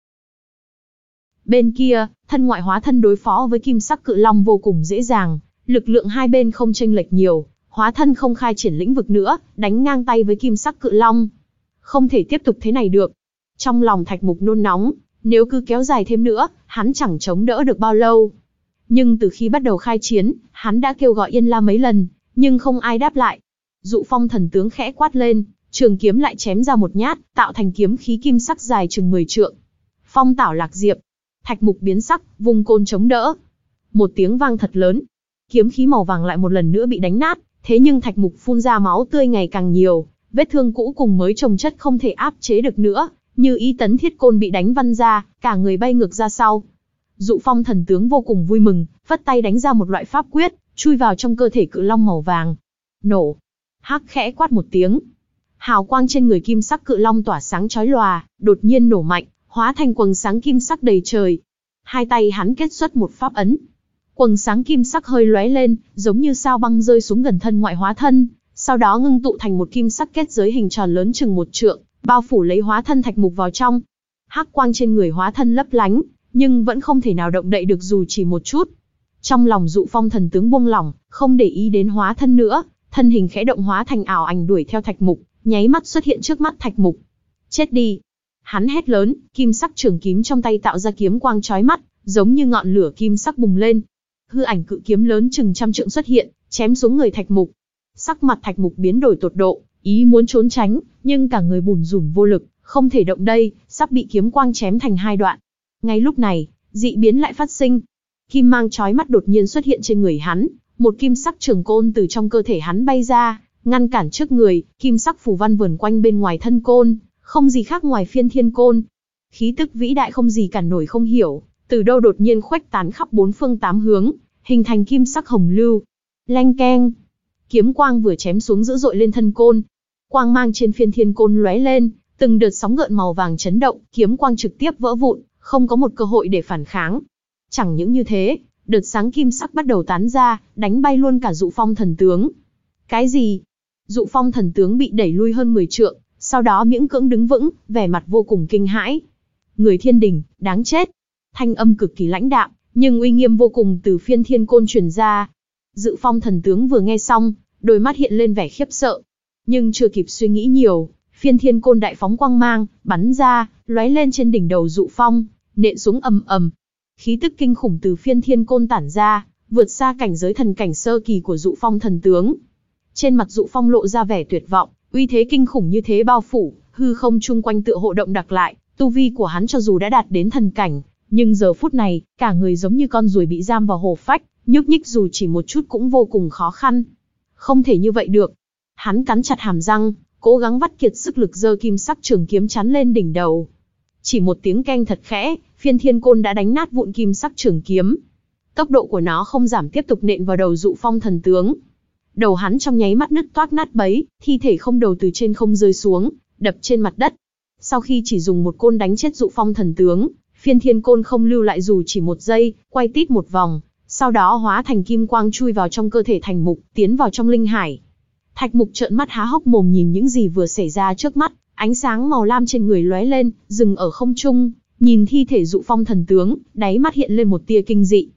Bên kia, thân ngoại hóa thân đối phó với kim sắc cự long vô cùng dễ dàng, lực lượng hai bên không chênh lệch nhiều, hóa thân không khai triển lĩnh vực nữa, đánh ngang tay với kim sắc cự long. Không thể tiếp tục thế này được. Trong lòng Thạch Mục nôn nóng, nếu cứ kéo dài thêm nữa, hắn chẳng chống đỡ được bao lâu. Nhưng từ khi bắt đầu khai chiến, hắn đã kêu gọi Yên La mấy lần, nhưng không ai đáp lại. Dụ Phong thần tướng khẽ quát lên, trường kiếm lại chém ra một nhát, tạo thành kiếm khí kim sắc dài chừng mười trượng. Phong tảo lạc diệp. Thạch Mục biến sắc, vùng côn chống đỡ. Một tiếng vang thật lớn, kiếm khí màu vàng lại một lần nữa bị đánh nát, thế nhưng Thạch Mục phun ra máu tươi ngày càng nhiều, vết thương cũ cùng mới chồng chất không thể áp chế được nữa, như ý tấn thiết côn bị đánh văng ra, cả người bay ngược ra sau. Dụ Phong thần tướng vô cùng vui mừng, vất tay đánh ra một loại pháp quyết, chui vào trong cơ thể cự long màu vàng. Nổ. Hắc khẽ quát một tiếng. Hào quang trên người kim sắc cự long tỏa sáng chói lòa, đột nhiên nổ mạnh, hóa thành quầng sáng kim sắc đầy trời. Hai tay hắn kết xuất một pháp ấn. Quầng sáng kim sắc hơi lóe lên, giống như sao băng rơi xuống gần thân ngoại hóa thân, sau đó ngưng tụ thành một kim sắc kết giới hình tròn lớn chừng một trượng, bao phủ lấy hóa thân Thạch Mục vào trong. Hắc quang trên người hóa thân lấp lánh, nhưng vẫn không thể nào động đậy được dù chỉ một chút. Trong lòng Dụ Phong thần tướng buông lỏng, không để ý đến hóa thân nữa, thân hình khẽ động hóa thành ảo ảnh đuổi theo Thạch Mục, nháy mắt xuất hiện trước mắt Thạch Mục. Chết đi! Hắn hét lớn, kim sắc trường kiếm trong tay tạo ra kiếm quang chói mắt, giống như ngọn lửa kim sắc bùng lên. Hư ảnh cự kiếm lớn chừng trăm trượng xuất hiện, chém xuống người Thạch Mục. Sắc mặt Thạch Mục biến đổi tột độ, ý muốn trốn tránh, nhưng cả người bủn rủn vô lực, không thể động đậy, sắp bị kiếm quang chém thành hai đoạn. Ngay lúc này, dị biến lại phát sinh. Kim mang chói mắt đột nhiên xuất hiện trên người hắn, một kim sắc trường côn từ trong cơ thể hắn bay ra, ngăn cản trước người, kim sắc phù văn vờn quanh bên ngoài thân côn, không gì khác ngoài phiên thiên côn. Khí tức vĩ đại không gì cản nổi không hiểu, từ đâu đột nhiên khuếch tán khắp bốn phương tám hướng, hình thành kim sắc hồng lưu. Leng keng, kiếm quang vừa chém xuống dữ dội lên thân côn. Quang mang trên phiên thiên côn lóe lên, từng đợt sóng gợn màu vàng chấn động, kiếm quang trực tiếp vỡ vụn, không có một cơ hội để phản kháng. Chẳng những như thế, đợt sáng kim sắc bắt đầu tán ra, đánh bay luôn cả Dụ Phong thần tướng. Cái gì? Dụ Phong thần tướng bị đẩy lui hơn mười trượng, sau đó miễn cưỡng đứng vững, vẻ mặt vô cùng kinh hãi. Người thiên đình, đáng chết. Thanh âm cực kỳ lãnh đạm, nhưng uy nghiêm vô cùng từ phiên thiên côn truyền ra. Dụ Phong thần tướng vừa nghe xong, đôi mắt hiện lên vẻ khiếp sợ. Nhưng chưa kịp suy nghĩ nhiều, phiên thiên côn đại phóng quang mang, bắn ra, lóe lên trên đỉnh đầu Dụ Phong, nện xuống ầm ầm. Khí tức kinh khủng từ phiên thiên côn tản ra, vượt xa cảnh giới thần cảnh sơ kỳ của Dụ Phong thần tướng. Trên mặt Dụ Phong lộ ra vẻ tuyệt vọng, uy thế kinh khủng như thế bao phủ, hư không chung quanh tựa hộ động đặc lại, tu vi của hắn cho dù đã đạt đến thần cảnh, nhưng giờ phút này, cả người giống như con ruồi bị giam vào hồ phách, nhúc nhích dù chỉ một chút cũng vô cùng khó khăn. Không thể như vậy được. Hắn cắn chặt hàm răng, cố gắng vắt kiệt sức lực giơ kim sắc trường kiếm chắn lên đỉnh đầu. Chỉ một tiếng keng thật khẽ, phiên thiên côn đã đánh nát vụn kim sắc trường kiếm. Tốc độ của nó không giảm tiếp tục nện vào đầu Dụ Phong thần tướng. Đầu hắn trong nháy mắt nứt toác nát bấy, thi thể không đầu từ trên không rơi xuống, đập trên mặt đất. Sau khi chỉ dùng một côn đánh chết Dụ Phong thần tướng, phiên thiên côn không lưu lại dù chỉ một giây, quay tít một vòng, sau đó hóa thành kim quang chui vào trong cơ thể Thạch Mục, tiến vào trong linh hải. Thạch Mục trợn mắt há hốc mồm nhìn những gì vừa xảy ra trước mắt, ánh sáng màu lam trên người lóe lên, dừng ở không trung, nhìn thi thể Dụ Phong thần tướng, đáy mắt hiện lên một tia kinh dị.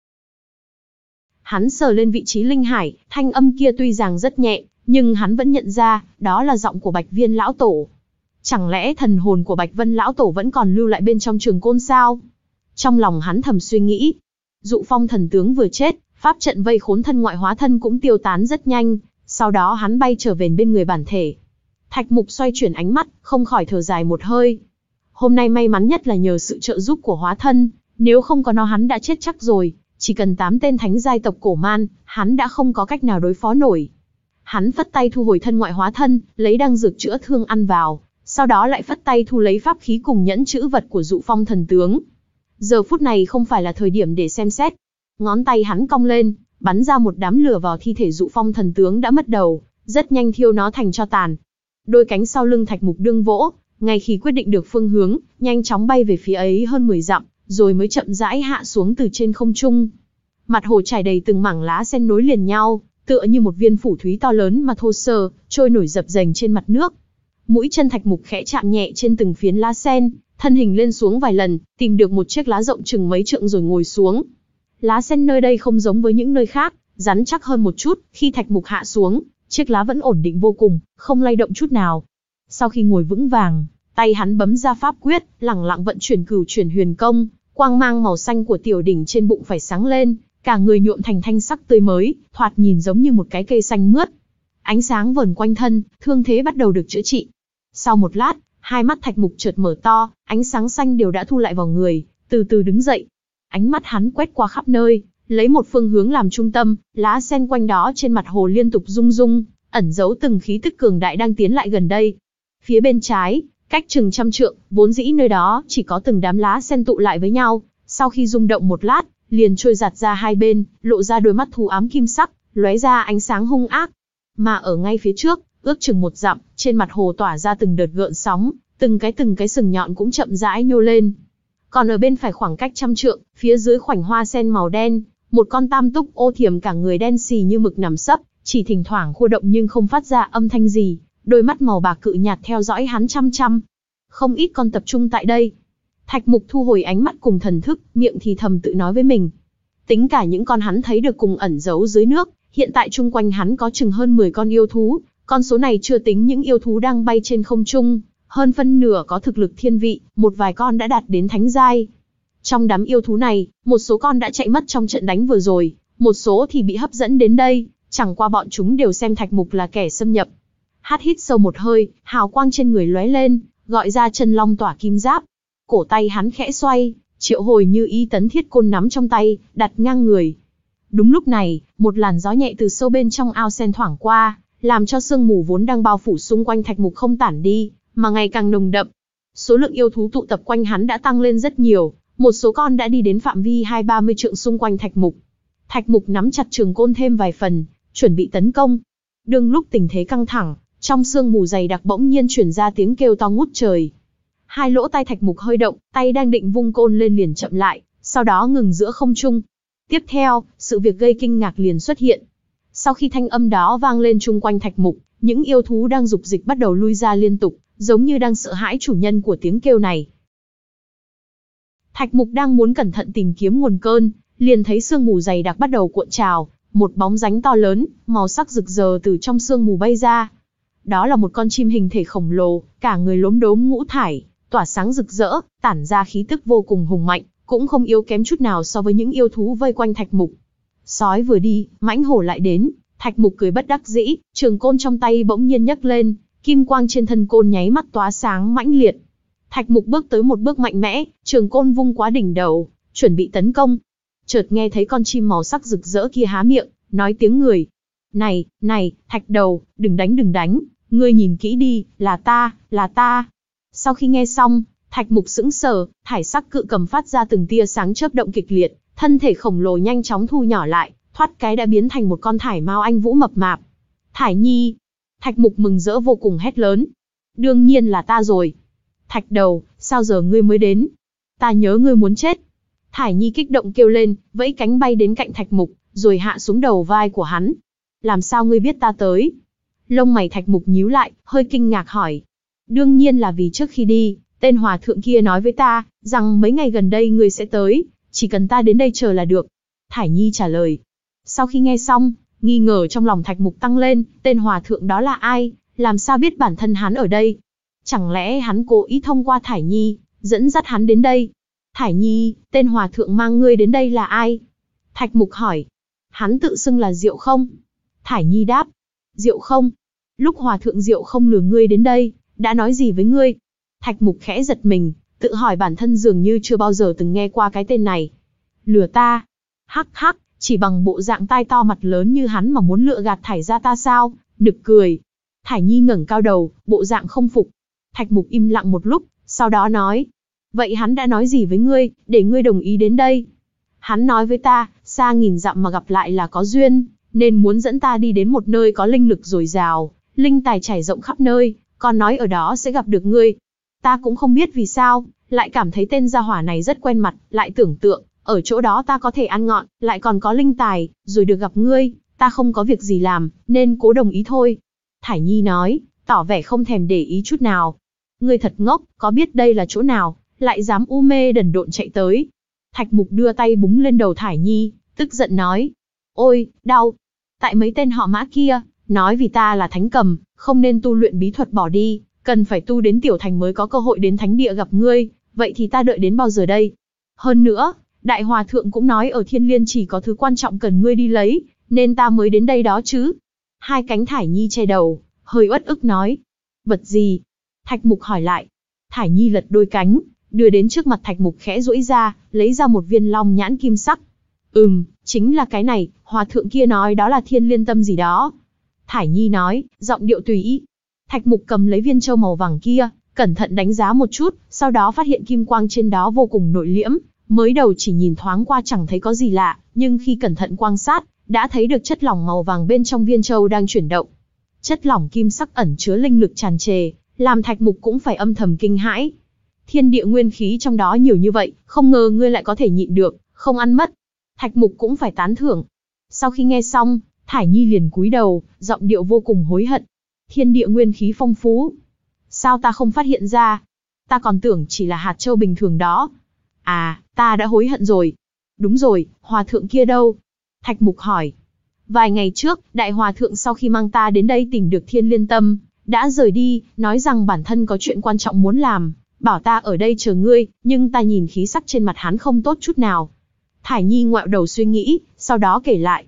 Hắn sờ lên vị trí linh hải, thanh âm kia tuy rằng rất nhẹ, nhưng hắn vẫn nhận ra, đó là giọng của Bạch Viên lão tổ. Chẳng lẽ thần hồn của Bạch Vân lão tổ vẫn còn lưu lại bên trong trường côn sao? Trong lòng hắn thầm suy nghĩ. Dụ Phong thần tướng vừa chết, pháp trận vây khốn thân ngoại hóa thân cũng tiêu tán rất nhanh, sau đó hắn bay trở về bên người bản thể. Thạch Mục xoay chuyển ánh mắt, không khỏi thở dài một hơi. Hôm nay may mắn nhất là nhờ sự trợ giúp của hóa thân, nếu không có nó hắn đã chết chắc rồi, chỉ cần tám tên thánh giai tộc cổ man, hắn đã không có cách nào đối phó nổi. Hắn phất tay thu hồi thân ngoại hóa thân, lấy đan dược chữa thương ăn vào, sau đó lại phất tay thu lấy pháp khí cùng nhẫn chữ vật của Dụ Phong thần tướng. Giờ phút này không phải là thời điểm để xem xét. Ngón tay hắn cong lên, bắn ra một đám lửa vào thi thể Dụ Phong thần tướng đã mất đầu, rất nhanh thiêu nó thành tro tàn. Đôi cánh sau lưng Thạch Mục đương vỗ, ngay khi quyết định được phương hướng, nhanh chóng bay về phía ấy hơn mười dặm, rồi mới chậm rãi hạ xuống từ trên không trung. Mặt hồ trải đầy từng mảng lá sen nối liền nhau, tựa như một viên phủ thúy to lớn mà thô sơ, trôi nổi dập dềnh trên mặt nước. Mũi chân Thạch Mục khẽ chạm nhẹ trên từng phiến lá sen, thân hình lên xuống vài lần, tìm được một chiếc lá rộng chừng mấy trượng rồi ngồi xuống. Lá sen nơi đây không giống với những nơi khác, rắn chắc hơn một chút, khi Thạch Mục hạ xuống, chiếc lá vẫn ổn định vô cùng, không lay động chút nào. Sau khi ngồi vững vàng, tay hắn bấm ra pháp quyết, lẳng lặng vận chuyển Cửu Chuyển Huyền Công, quang mang màu xanh của tiểu đỉnh trên bụng phải sáng lên, cả người nhuộm thành thanh sắc tươi mới, thoạt nhìn giống như một cái cây xanh mướt. Ánh sáng vờn quanh thân, thương thế bắt đầu được chữa trị. Sau một lát, hai mắt Thạch Mục chợt mở to, ánh sáng xanh đều đã thu lại vào người, từ từ đứng dậy. Ánh mắt hắn quét qua khắp nơi, lấy một phương hướng làm trung tâm, lá sen quanh đó trên mặt hồ liên tục rung rung, ẩn giấu từng khí tức cường đại đang tiến lại gần đây. Phía bên trái, cách chừng trăm trượng, vốn dĩ nơi đó chỉ có từng đám lá sen tụ lại với nhau, sau khi rung động một lát, liền trôi giạt ra hai bên, lộ ra đôi mắt thú ám kim sắc, lóe ra ánh sáng hung ác. Mà ở ngay phía trước, ước chừng một dặm, trên mặt hồ tỏa ra từng đợt gợn sóng, từng cái từng cái sừng nhọn cũng chậm rãi nhô lên. Còn ở bên phải khoảng cách trăm trượng, phía dưới khoảnh hoa sen màu đen, một con tam túc ô thiểm cả người đen xì như mực nằm sấp, chỉ thỉnh thoảng khô động nhưng không phát ra âm thanh gì, đôi mắt màu bạc cự nhạt theo dõi hắn chăm chăm. Không ít con tập trung tại đây. Thạch Mục thu hồi ánh mắt cùng thần thức, miệng thì thầm tự nói với mình. Tính cả những con hắn thấy được cùng ẩn giấu dưới nước, hiện tại chung quanh hắn có chừng hơn mười con yêu thú, con số này chưa tính những yêu thú đang bay trên không trung, hơn phân nửa có thực lực thiên vị, một vài con đã đạt đến thánh giai. Trong đám yêu thú này, một số con đã chạy mất trong trận đánh vừa rồi, một số thì bị hấp dẫn đến đây, chẳng qua bọn chúng đều xem Thạch Mục là kẻ xâm nhập. Hát hít sâu một hơi, hào quang trên người lóe lên, gọi ra chân long tỏa kim giáp. Cổ tay hắn khẽ xoay, triệu hồi như ý tấn thiết côn nắm trong tay, đặt ngang người. Đúng lúc này, một làn gió nhẹ từ sâu bên trong ao sen thoảng qua, làm cho sương mù vốn đang bao phủ xung quanh Thạch Mục không tản đi, mà ngày càng nồng đậm. Số lượng yêu thú tụ tập quanh hắn đã tăng lên rất nhiều, một số con đã đi đến phạm vi hai ba mươi trượng xung quanh Thạch Mục. Thạch Mục nắm chặt trường côn thêm vài phần, chuẩn bị tấn công. Đương lúc tình thế căng thẳng, trong sương mù dày đặc bỗng nhiên truyền ra tiếng kêu to ngút trời. Hai lỗ tai Thạch Mục hơi động, tay đang định vung côn lên liền chậm lại, sau đó ngừng giữa không trung. Tiếp theo, sự việc gây kinh ngạc liền xuất hiện. Sau khi thanh âm đó vang lên chung quanh Thạch Mục, những yêu thú đang dục dịch bắt đầu lui ra liên tục, giống như đang sợ hãi chủ nhân của tiếng kêu này. Thạch Mục đang muốn cẩn thận tìm kiếm nguồn cơn, liền thấy sương mù dày đặc bắt đầu cuộn trào, một bóng dáng to lớn, màu sắc rực rỡ từ trong sương mù bay ra. Đó là một con chim hình thể khổng lồ, cả người lốm đốm ngũ thải, tỏa sáng rực rỡ, tản ra khí tức vô cùng hùng mạnh, cũng không yếu kém chút nào so với những yêu thú vây quanh Thạch Mục. Sói vừa đi, mãnh hổ lại đến, Thạch Mục cười bất đắc dĩ, trường côn trong tay bỗng nhiên nhấc lên, kim quang trên thân côn nháy mắt tóa sáng mãnh liệt. Thạch Mục bước tới một bước mạnh mẽ, trường côn vung quá đỉnh đầu, chuẩn bị tấn công. Chợt nghe thấy con chim màu sắc rực rỡ kia há miệng, nói tiếng người. Này, này, Thạch Đầu, đừng đánh đừng đánh, ngươi nhìn kỹ đi, là ta, là ta. Sau khi nghe xong, Thạch Mục sững sờ, thải sắc cự cầm phát ra từng tia sáng chớp động kịch liệt, thân thể khổng lồ nhanh chóng thu nhỏ lại, thoát cái đã biến thành một con thải mao anh vũ mập mạp. Thải Nhi! Thạch Mục mừng rỡ vô cùng hét lớn. Đương nhiên là ta rồi. Thạch Đầu, sao giờ ngươi mới đến? Ta nhớ ngươi muốn chết. Thải Nhi kích động kêu lên, vẫy cánh bay đến cạnh Thạch Mục, rồi hạ xuống đầu vai của hắn. Làm sao ngươi biết ta tới? Lông mày Thạch Mục nhíu lại, hơi kinh ngạc hỏi. Đương nhiên là vì trước khi đi, tên hòa thượng kia nói với ta, rằng mấy ngày gần đây ngươi sẽ tới, chỉ cần ta đến đây chờ là được. Thải Nhi trả lời. Sau khi nghe xong, nghi ngờ trong lòng Thạch Mục tăng lên, tên hòa thượng đó là ai, làm sao biết bản thân hắn ở đây? Chẳng lẽ hắn cố ý thông qua Thải Nhi, dẫn dắt hắn đến đây? Thải Nhi, tên hòa thượng mang ngươi đến đây là ai? Thạch Mục hỏi. Hắn tự xưng là Diệu Không. Thải Nhi đáp. Diệu Không? Lúc Hòa thượng Diệu Không lừa ngươi đến đây, đã nói gì với ngươi? Thạch Mục khẽ giật mình, tự hỏi bản thân dường như chưa bao giờ từng nghe qua cái tên này. Lừa ta? Hắc hắc, chỉ bằng bộ dạng tai to mặt lớn như hắn mà muốn lựa gạt Thải gia ta sao? Nực cười. Thải Nhi ngẩng cao đầu, bộ dạng không phục. Thạch Mục im lặng một lúc, sau đó nói. Vậy hắn đã nói gì với ngươi, để ngươi đồng ý đến đây? Hắn nói với ta, xa nghìn dặm mà gặp lại là có duyên, nên muốn dẫn ta đi đến một nơi có linh lực dồi dào, linh tài trải rộng khắp nơi, còn nói ở đó sẽ gặp được ngươi. Ta cũng không biết vì sao, lại cảm thấy tên gia hỏa này rất quen mặt, lại tưởng tượng, ở chỗ đó ta có thể ăn ngọn, lại còn có linh tài, rồi được gặp ngươi, ta không có việc gì làm, nên cố đồng ý thôi. Thải Nhi nói, tỏ vẻ không thèm để ý chút nào. Ngươi thật ngốc, có biết đây là chỗ nào, lại dám u mê đần độn chạy tới. Thạch Mục đưa tay búng lên đầu Thải Nhi, tức giận nói. Ôi, đau. Tại mấy tên họ Mã kia, nói vì ta là thánh cầm, không nên tu luyện bí thuật bỏ đi, cần phải tu đến tiểu thành mới có cơ hội đến thánh địa gặp ngươi, vậy thì ta đợi đến bao giờ đây? Hơn nữa, Đại Hòa Thượng cũng nói ở Thiên Liên chỉ có thứ quan trọng cần ngươi đi lấy, nên ta mới đến đây đó chứ. Hai cánh Thải Nhi che đầu, hơi uất ức nói. Vật gì? Thạch Mục hỏi lại. Thải Nhi lật đôi cánh, đưa đến trước mặt Thạch Mục khẽ duỗi ra, lấy ra một viên long nhãn kim sắc. Ừm, chính là cái này, Hòa Thượng kia nói đó là Thiên Liên tâm gì đó. Thải Nhi nói, giọng điệu tùy ý. Thạch Mục cầm lấy viên châu màu vàng kia, cẩn thận đánh giá một chút, sau đó phát hiện kim quang trên đó vô cùng nội liễm. Mới đầu chỉ nhìn thoáng qua chẳng thấy có gì lạ, nhưng khi cẩn thận quan sát, đã thấy được chất lỏng màu vàng bên trong viên châu đang chuyển động. Chất lỏng kim sắc ẩn chứa linh lực tràn trề, làm Thạch Mục cũng phải âm thầm kinh hãi. Thiên địa nguyên khí trong đó nhiều như vậy, không ngờ ngươi lại có thể nhịn được, không ăn mất. Thạch Mục cũng phải tán thưởng. Sau khi nghe xong, Thải Nhi liền cúi đầu, giọng điệu vô cùng hối hận. Thiên địa nguyên khí phong phú. Sao ta không phát hiện ra? Ta còn tưởng chỉ là hạt châu bình thường đó. À, ta đã hối hận rồi. Đúng rồi, Hòa Thượng kia đâu? Thạch Mục hỏi. Vài ngày trước, Đại Hòa Thượng sau khi mang ta đến đây tìm được Thiên Liên tâm, đã rời đi, nói rằng bản thân có chuyện quan trọng muốn làm, bảo ta ở đây chờ ngươi, nhưng ta nhìn khí sắc trên mặt hắn không tốt chút nào. Thải Nhi ngoẹo đầu suy nghĩ, sau đó kể lại.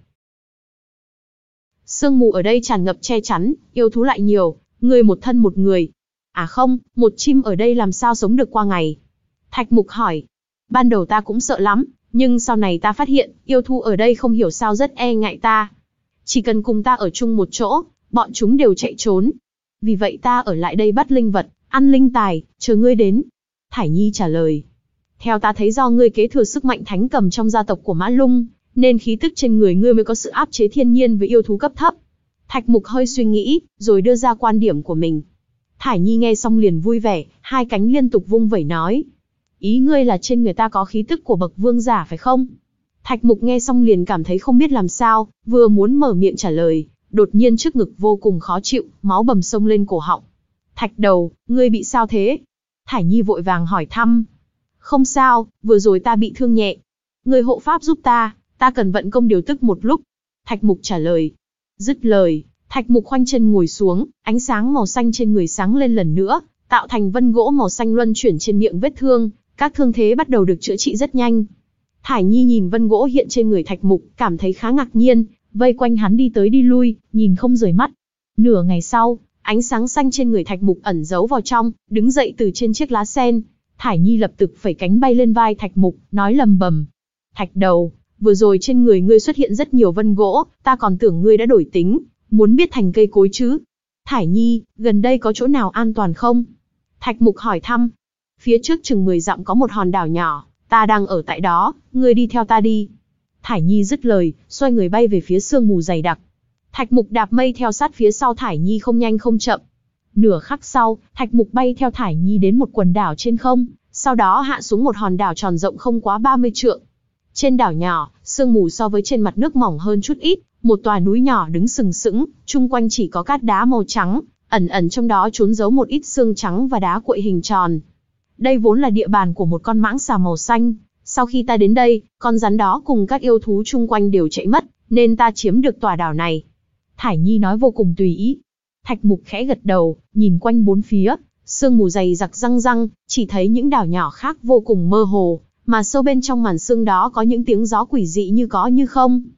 Sương mù ở đây tràn ngập che chắn, yêu thú lại nhiều, người một thân một người. À không, một chim ở đây làm sao sống được qua ngày? Thạch Mục hỏi. Ban đầu ta cũng sợ lắm, nhưng sau này ta phát hiện, yêu thú ở đây không hiểu sao rất e ngại ta. Chỉ cần cùng ta ở chung một chỗ, bọn chúng đều chạy trốn. Vì vậy ta ở lại đây bắt linh vật, ăn linh tài, chờ ngươi đến. Thải Nhi trả lời. Theo ta thấy do ngươi kế thừa sức mạnh thánh cầm trong gia tộc của Mã Lung, nên khí tức trên người ngươi mới có sự áp chế thiên nhiên với yêu thú cấp thấp. Thạch Mục hơi suy nghĩ, rồi đưa ra quan điểm của mình. Thải Nhi nghe xong liền vui vẻ, hai cánh liên tục vung vẩy nói. Ý ngươi là trên người ta có khí tức của bậc vương giả phải không? Thạch Mục nghe xong liền cảm thấy không biết làm sao, vừa muốn mở miệng trả lời, đột nhiên trước ngực vô cùng khó chịu, máu bầm sông lên cổ họng. Thạch đầu, ngươi bị sao thế? Thải Nhi vội vàng hỏi thăm. Không sao, vừa rồi ta bị thương nhẹ. Ngươi hộ pháp giúp ta, ta cần vận công điều tức một lúc. Thạch Mục trả lời. Dứt lời, Thạch Mục khoanh chân ngồi xuống, ánh sáng màu xanh trên người sáng lên lần nữa, tạo thành vân gỗ màu xanh luân chuyển trên miệng vết thương, các thương thế bắt đầu được chữa trị rất nhanh. Thải Nhi nhìn vân gỗ hiện trên người Thạch Mục, cảm thấy khá ngạc nhiên, vây quanh hắn đi tới đi lui, nhìn không rời mắt. Nửa ngày sau, ánh sáng xanh trên người Thạch Mục ẩn giấu vào trong, đứng dậy từ trên chiếc lá sen. Thải Nhi lập tức phẩy cánh bay lên vai Thạch Mục, nói lầm bầm. Thạch đầu, vừa rồi trên người ngươi xuất hiện rất nhiều vân gỗ, ta còn tưởng ngươi đã đổi tính, muốn biết thành cây cối chứ. Thải Nhi, gần đây có chỗ nào an toàn không? Thạch Mục hỏi thăm. Phía trước chừng mười dặm có một hòn đảo nhỏ, ta đang ở tại đó, ngươi đi theo ta đi. Thải Nhi dứt lời, xoay người bay về phía sương mù dày đặc. Thạch Mục đạp mây theo sát phía sau Thải Nhi không nhanh không chậm. Nửa khắc sau, Thạch Mục bay theo Thải Nhi đến một quần đảo trên không, sau đó hạ xuống một hòn đảo tròn rộng không quá ba mươi trượng. Trên đảo nhỏ, sương mù so với trên mặt nước mỏng hơn chút ít, một tòa núi nhỏ đứng sừng sững, chung quanh chỉ có cát đá màu trắng, ẩn ẩn trong đó trốn giấu một ít xương trắng và đá cuội hình tròn. Đây vốn là địa bàn của một con mãng xà màu xanh, sau khi ta đến đây, con rắn đó cùng các yêu thú chung quanh đều chạy mất, nên ta chiếm được tòa đảo này. Thải Nhi nói vô cùng tùy ý. Thạch Mục khẽ gật đầu, nhìn quanh bốn phía, sương mù dày đặc răng răng, chỉ thấy những đảo nhỏ khác vô cùng mơ hồ, mà sâu bên trong màn sương đó có những tiếng gió quỷ dị như có như không.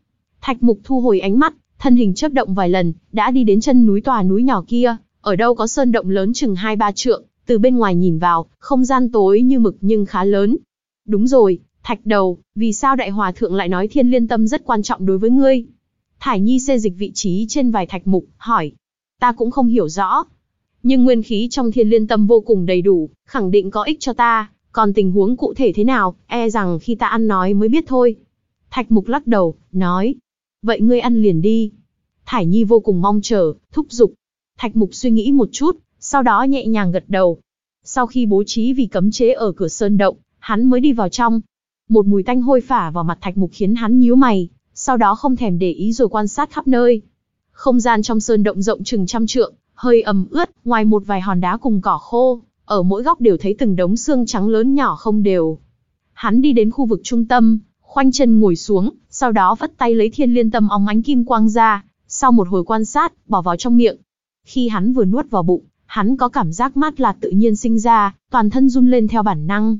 Thạch Mục thu hồi ánh mắt, thân hình chớp động vài lần, đã đi đến chân núi tòa núi nhỏ kia, ở đâu có sơn động lớn chừng hai ba trượng, từ bên ngoài nhìn vào, không gian tối như mực nhưng khá lớn. Đúng rồi, Thạch Đầu, vì sao Đại Hòa Thượng lại nói Thiên Liên Tâm rất quan trọng đối với ngươi? Thải Nhi xê dịch vị trí trên vai Thạch Mục, hỏi. Ta cũng không hiểu rõ. Nhưng nguyên khí trong Thiên Liên Tâm vô cùng đầy đủ, khẳng định có ích cho ta, còn tình huống cụ thể thế nào, e rằng khi ta ăn nói mới biết thôi. Thạch Mục lắc đầu, nói. Vậy ngươi ăn liền đi. Thải Nhi vô cùng mong chờ, thúc giục. Thạch Mục suy nghĩ một chút, sau đó nhẹ nhàng gật đầu. Sau khi bố trí vì cấm chế ở cửa sơn động, hắn mới đi vào trong. Một mùi tanh hôi phả vào mặt Thạch Mục khiến hắn nhíu mày, sau đó không thèm để ý rồi quan sát khắp nơi. Không gian trong sơn động rộng chừng trăm trượng, hơi ẩm ướt, ngoài một vài hòn đá cùng cỏ khô, ở mỗi góc đều thấy từng đống xương trắng lớn nhỏ không đều. Hắn đi đến khu vực trung tâm, khoanh chân ngồi xuống, sau đó vất tay lấy Thiên Liên Tâm óng ánh kim quang ra, sau một hồi quan sát, bỏ vào trong miệng. Khi hắn vừa nuốt vào bụng, hắn có cảm giác mát lạt tự nhiên sinh ra, toàn thân run lên theo bản năng.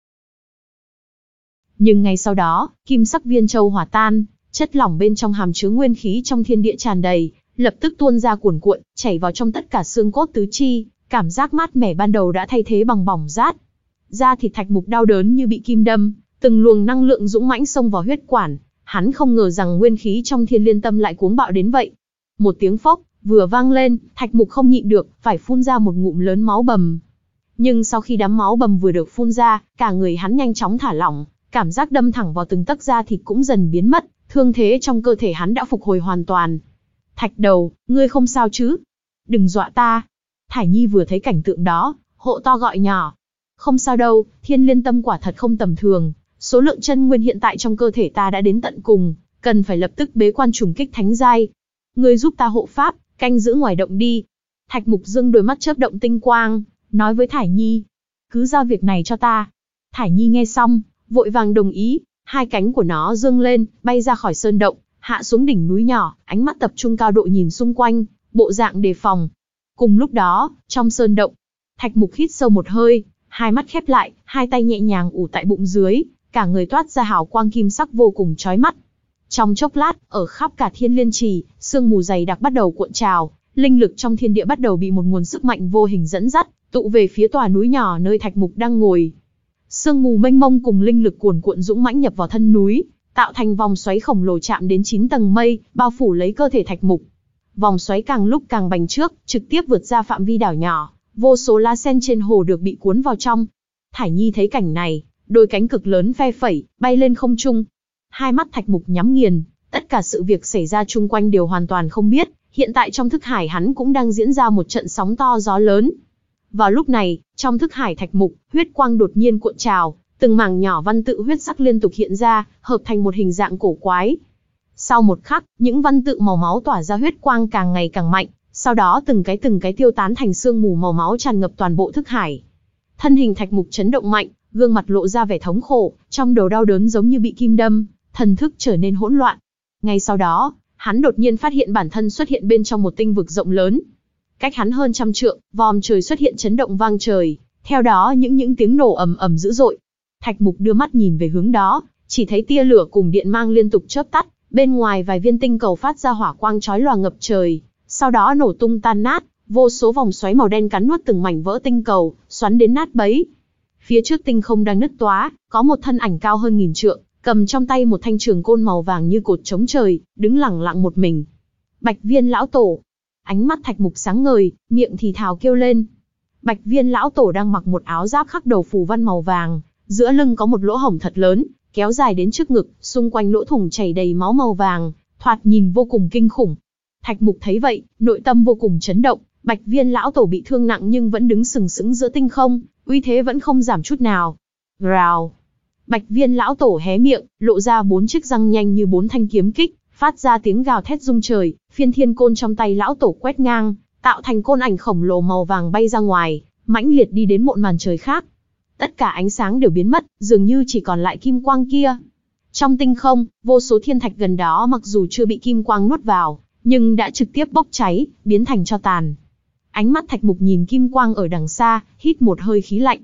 Nhưng ngay sau đó, kim sắc viên châu hòa tan, chất lỏng bên trong hàm chứa nguyên khí trong thiên địa tràn đầy, lập tức tuôn ra cuồn cuộn, chảy vào trong tất cả xương cốt tứ chi, cảm giác mát mẻ ban đầu đã thay thế bằng bỏng rát. Da thịt Thạch Mục đau đớn như bị kim đâm, từng luồng năng lượng dũng mãnh xông vào huyết quản, hắn không ngờ rằng nguyên khí trong Thiên Liên Tâm lại cuống bạo đến vậy. Một tiếng phốc vừa vang lên, Thạch Mục không nhịn được, phải phun ra một ngụm lớn máu bầm. Nhưng sau khi đám máu bầm vừa được phun ra, cả người hắn nhanh chóng thả lỏng, cảm giác đâm thẳng vào từng tấc da thịt cũng dần biến mất, thương thế trong cơ thể hắn đã phục hồi hoàn toàn. Thạch Đầu, ngươi không sao chứ? Đừng dọa ta. Thải Nhi vừa thấy cảnh tượng đó, hộ to gọi nhỏ. Không sao đâu, Thiên Liên Tâm quả thật không tầm thường, số lượng chân nguyên hiện tại trong cơ thể ta đã đến tận cùng, cần phải lập tức bế quan trùng kích thánh giai. Ngươi giúp ta hộ pháp, canh giữ ngoài động đi. Thạch Mục Dương đôi mắt chớp động tinh quang, nói với Thải Nhi. Cứ giao việc này cho ta. Thải Nhi nghe xong, vội vàng đồng ý, hai cánh của nó dương lên, bay ra khỏi sơn động, hạ xuống đỉnh núi nhỏ, ánh mắt tập trung cao độ nhìn xung quanh, bộ dạng đề phòng. Cùng lúc đó, trong sơn động, Thạch Mục hít sâu một hơi, hai mắt khép lại, hai tay nhẹ nhàng ủ tại bụng dưới, cả người toát ra hào quang kim sắc vô cùng chói mắt. Trong chốc lát, ở khắp cả Thiên Liên Trì, sương mù dày đặc bắt đầu cuộn trào, linh lực trong thiên địa bắt đầu bị một nguồn sức mạnh vô hình dẫn dắt, tụ về phía tòa núi nhỏ nơi Thạch Mục đang ngồi. Sương mù mênh mông cùng linh lực cuồn cuộn dũng mãnh nhập vào thân núi, tạo thành vòng xoáy khổng lồ chạm đến chín tầng mây, bao phủ lấy cơ thể Thạch Mục. Vòng xoáy càng lúc càng bành trướng, trực tiếp vượt ra phạm vi đảo nhỏ, vô số lá sen trên hồ được bị cuốn vào trong. Thải Nhi thấy cảnh này, đôi cánh cực lớn phe phẩy, bay lên không trung. Hai mắt Thạch Mục nhắm nghiền, tất cả sự việc xảy ra chung quanh đều hoàn toàn không biết, hiện tại trong thức hải hắn cũng đang diễn ra một trận sóng to gió lớn. Vào lúc này, trong thức hải Thạch Mục, huyết quang đột nhiên cuộn trào, từng mảng nhỏ văn tự huyết sắc liên tục hiện ra, hợp thành một hình dạng cổ quái. Sau một khắc, những văn tự màu máu tỏa ra huyết quang càng ngày càng mạnh, sau đó từng cái từng cái tiêu tán thành sương mù màu máu tràn ngập toàn bộ thức hải. Thân hình Thạch Mục chấn động mạnh, gương mặt lộ ra vẻ thống khổ, trong đầu đau đớn giống như bị kim đâm, thần thức trở nên hỗn loạn. Ngay sau đó, hắn đột nhiên phát hiện bản thân xuất hiện bên trong một tinh vực rộng lớn. Cách hắn hơn trăm trượng, vòm trời xuất hiện chấn động vang trời, theo đó những những tiếng nổ ầm ầm dữ dội. Thạch Mục đưa mắt nhìn về hướng đó, chỉ thấy tia lửa cùng điện mang liên tục chớp tắt, bên ngoài vài viên tinh cầu phát ra hỏa quang chói lòa ngập trời, sau đó nổ tung tan nát, vô số vòng xoáy màu đen cắn nuốt từng mảnh vỡ tinh cầu, xoắn đến nát bấy. Phía trước tinh không đang nứt toá, có một thân ảnh cao hơn nghìn trượng, cầm trong tay một thanh trường côn màu vàng như cột chống trời, đứng lẳng lặng một mình. Bạch Viên lão tổ. Ánh mắt Thạch Mục sáng ngời, miệng thì thào kêu lên. Bạch Viên lão tổ đang mặc một áo giáp khắc đầu phù văn màu vàng, giữa lưng có một lỗ hổng thật lớn, kéo dài đến trước ngực, xung quanh lỗ thủng chảy đầy máu màu vàng, thoạt nhìn vô cùng kinh khủng. Thạch Mục thấy vậy, nội tâm vô cùng chấn động, Bạch Viên lão tổ bị thương nặng nhưng vẫn đứng sừng sững giữa tinh không, uy thế vẫn không giảm chút nào. Rào. Bạch Viên lão tổ hé miệng, lộ ra bốn chiếc răng nhanh như bốn thanh kiếm kích, phát ra tiếng gào thét rung trời, phiên thiên côn trong tay lão tổ quét ngang, tạo thành côn ảnh khổng lồ màu vàng bay ra ngoài, mãnh liệt đi đến một màn trời khác. Tất cả ánh sáng đều biến mất, dường như chỉ còn lại kim quang kia. Trong tinh không, vô số thiên thạch gần đó mặc dù chưa bị kim quang nuốt vào, nhưng đã trực tiếp bốc cháy, biến thành tro tàn. Ánh mắt Thạch Mục nhìn kim quang ở đằng xa, hít một hơi khí lạnh.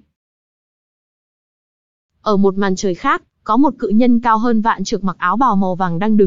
Ở một màn trời khác, có một cự nhân cao hơn vạn trượng mặc áo bào màu vàng đang đứng,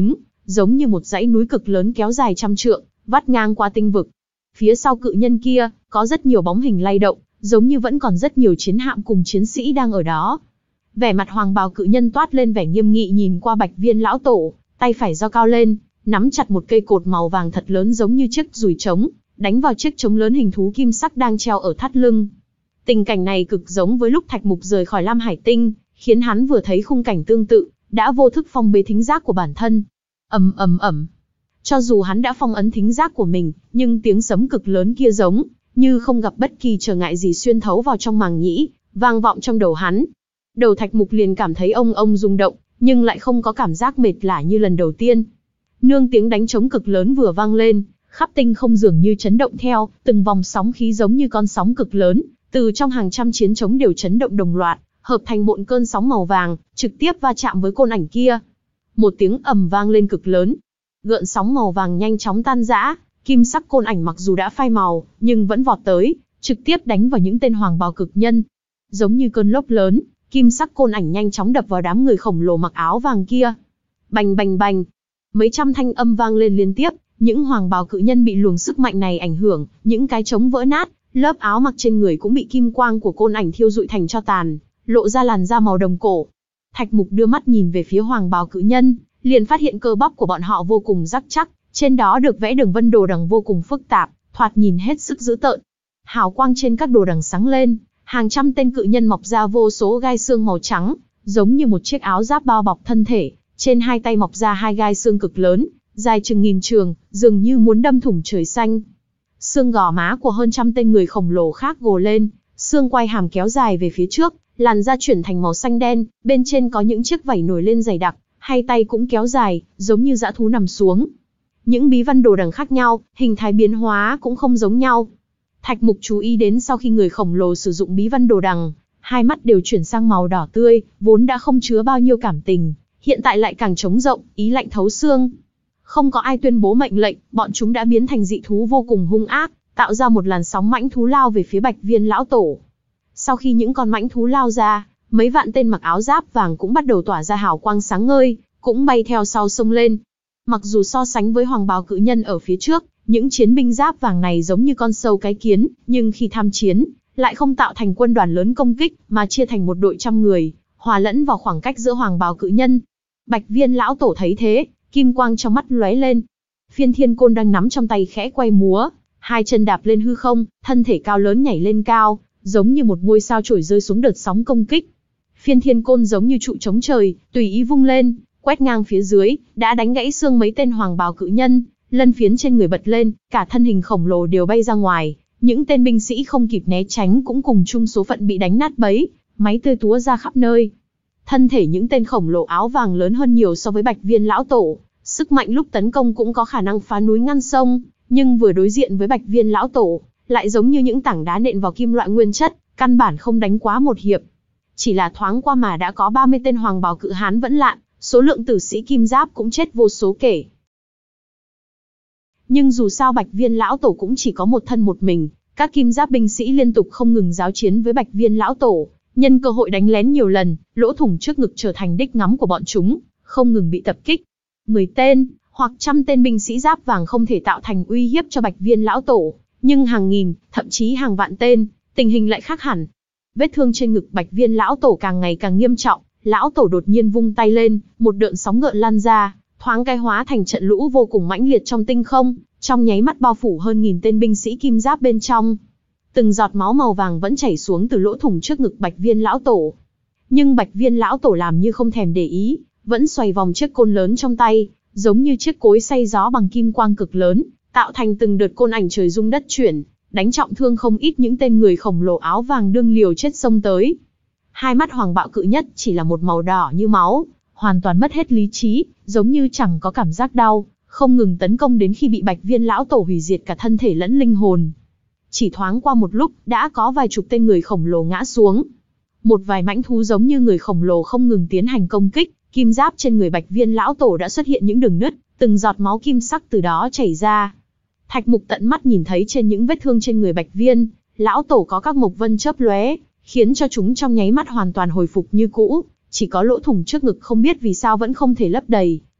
giống như một dãy núi cực lớn kéo dài trăm trượng, vắt ngang qua tinh vực. Phía sau cự nhân kia, có rất nhiều bóng hình lay động, giống như vẫn còn rất nhiều chiến hạm cùng chiến sĩ đang ở đó. Vẻ mặt hoàng bào cự nhân toát lên vẻ nghiêm nghị nhìn qua Bạch Viên lão tổ, tay phải giơ cao lên, nắm chặt một cây cột màu vàng thật lớn giống như chiếc dùi trống, đánh vào chiếc trống lớn hình thú kim sắc đang treo ở thắt lưng. Tình cảnh này cực giống với lúc Thạch Mục rời khỏi Lam Hải Tinh, khiến hắn vừa thấy khung cảnh tương tự, đã vô thức phong bế thính giác của bản thân. Ầm ầm ầm. Cho dù hắn đã phong ấn thính giác của mình, nhưng tiếng sấm cực lớn kia giống như không gặp bất kỳ trở ngại gì xuyên thấu vào trong màng nhĩ, vang vọng trong đầu hắn. Đầu Thạch Mục liền cảm thấy ông ông rung động, nhưng lại không có cảm giác mệt lả như lần đầu tiên. Nương tiếng đánh trống cực lớn vừa vang lên, khắp tinh không dường như chấn động theo, từng vòng sóng khí giống như con sóng cực lớn, từ trong hàng trăm chiến trống đều chấn động đồng loạt, hợp thành một cơn sóng màu vàng, trực tiếp va chạm với côn ảnh kia. Một tiếng ầm vang lên cực lớn, gợn sóng màu vàng nhanh chóng tan rã, kim sắc côn ảnh mặc dù đã phai màu, nhưng vẫn vọt tới, trực tiếp đánh vào những tên hoàng bào cực nhân. Giống như cơn lốc lớn, kim sắc côn ảnh nhanh chóng đập vào đám người khổng lồ mặc áo vàng kia. Bành bành bành, mấy trăm thanh âm vang lên liên tiếp, những hoàng bào cự nhân bị luồng sức mạnh này ảnh hưởng, những cái trống vỡ nát, lớp áo mặc trên người cũng bị kim quang của côn ảnh thiêu rụi thành tro tàn, lộ ra làn da màu đồng cổ. Thạch Mục đưa mắt nhìn về phía hoàng bào cự nhân, liền phát hiện cơ bắp của bọn họ vô cùng rắn chắc, trên đó được vẽ đường vân đồ đằng vô cùng phức tạp, thoạt nhìn hết sức dữ tợn. Hào quang trên các đồ đằng sáng lên, hàng trăm tên cự nhân mọc ra vô số gai xương màu trắng, giống như một chiếc áo giáp bao bọc thân thể, trên hai tay mọc ra hai gai xương cực lớn, dài chừng nghìn trường, dường như muốn đâm thủng trời xanh. Xương gò má của hơn trăm tên người khổng lồ khác gồ lên, xương quai hàm kéo dài về phía trước, làn da chuyển thành màu xanh đen, bên trên có những chiếc vảy nổi lên dày đặc, hai tay cũng kéo dài, giống như dã thú nằm xuống. Những bí văn đồ đằng khác nhau, hình thái biến hóa cũng không giống nhau. Thạch Mục chú ý đến sau khi người khổng lồ sử dụng bí văn đồ đằng, hai mắt đều chuyển sang màu đỏ tươi, vốn đã không chứa bao nhiêu cảm tình, hiện tại lại càng trống rộng, ý lạnh thấu xương. Không có ai tuyên bố mệnh lệnh, bọn chúng đã biến thành dị thú vô cùng hung ác, tạo ra một làn sóng mãnh thú lao về phía Bạch Viên lão tổ. Sau khi những con mãnh thú lao ra, mấy vạn tên mặc áo giáp vàng cũng bắt đầu tỏa ra hào quang sáng ngời, cũng bay theo sau sông lên. Mặc dù so sánh với hoàng bào cự nhân ở phía trước, những chiến binh giáp vàng này giống như con sâu cái kiến, nhưng khi tham chiến, lại không tạo thành quân đoàn lớn công kích, mà chia thành một đội trăm người, hòa lẫn vào khoảng cách giữa hoàng bào cự nhân. Bạch Viên lão tổ thấy thế, kim quang trong mắt lóe lên. Phiên thiên côn đang nắm trong tay khẽ quay múa, hai chân đạp lên hư không, thân thể cao lớn nhảy lên cao, giống như một ngôi sao chổi rơi xuống đợt sóng công kích. Phiên thiên côn giống như trụ chống trời, tùy ý vung lên, quét ngang phía dưới, đã đánh gãy xương mấy tên hoàng bào cự nhân, lân phiến trên người bật lên, cả thân hình khổng lồ đều bay ra ngoài, những tên binh sĩ không kịp né tránh cũng cùng chung số phận bị đánh nát bấy, máy tươi túa ra khắp nơi. Thân thể những tên khổng lồ áo vàng lớn hơn nhiều so với Bạch Viên lão tổ, sức mạnh lúc tấn công cũng có khả năng phá núi ngăn sông, nhưng vừa đối diện với Bạch Viên lão tổ, lại giống như những tảng đá nện vào kim loại nguyên chất, căn bản không đánh quá một hiệp. Chỉ là thoáng qua mà đã có ba mươi tên hoàng bào cự hán vẫn lạn, số lượng tử sĩ kim giáp cũng chết vô số kể. Nhưng dù sao Bạch Viên lão tổ cũng chỉ có một thân một mình, các kim giáp binh sĩ liên tục không ngừng giao chiến với Bạch Viên lão tổ, nhân cơ hội đánh lén nhiều lần, lỗ thủng trước ngực trở thành đích ngắm của bọn chúng, không ngừng bị tập kích. Mười tên, hoặc trăm tên binh sĩ giáp vàng không thể tạo thành uy hiếp cho Bạch Viên lão tổ, nhưng hàng nghìn, thậm chí hàng vạn tên, tình hình lại khác hẳn. Vết thương trên ngực Bạch Viên lão tổ càng ngày càng nghiêm trọng, lão tổ đột nhiên vung tay lên, một đợt sóng gợn lan ra, thoáng cái hóa thành trận lũ vô cùng mãnh liệt trong tinh không, trong nháy mắt bao phủ hơn nghìn tên binh sĩ kim giáp bên trong. Từng giọt máu màu vàng vẫn chảy xuống từ lỗ thủng trước ngực Bạch Viên lão tổ. Nhưng Bạch Viên lão tổ làm như không thèm để ý, vẫn xoay vòng chiếc côn lớn trong tay, giống như chiếc cối xay gió bằng kim quang cực lớn, tạo thành từng đợt côn ảnh trời rung đất chuyển, đánh trọng thương không ít những tên người khổng lồ áo vàng đương liều chết xông tới. Hai mắt hoàng bạo cự nhất chỉ là một màu đỏ như máu, hoàn toàn mất hết lý trí, giống như chẳng có cảm giác đau, không ngừng tấn công đến khi bị Bạch Viên lão tổ hủy diệt cả thân thể lẫn linh hồn. Chỉ thoáng qua một lúc, đã có vài chục tên người khổng lồ ngã xuống. Một vài mãnh thú giống như người khổng lồ không ngừng tiến hành công kích, kim giáp trên người Bạch Viên lão tổ đã xuất hiện những đường nứt, từng giọt máu kim sắc từ đó chảy ra. Thạch Mục tận mắt nhìn thấy trên những vết thương trên người Bạch Viên lão tổ có các mộc vân chớp lóe, khiến cho chúng trong nháy mắt hoàn toàn hồi phục như cũ, chỉ có lỗ thủng trước ngực không biết vì sao vẫn không thể lấp đầy,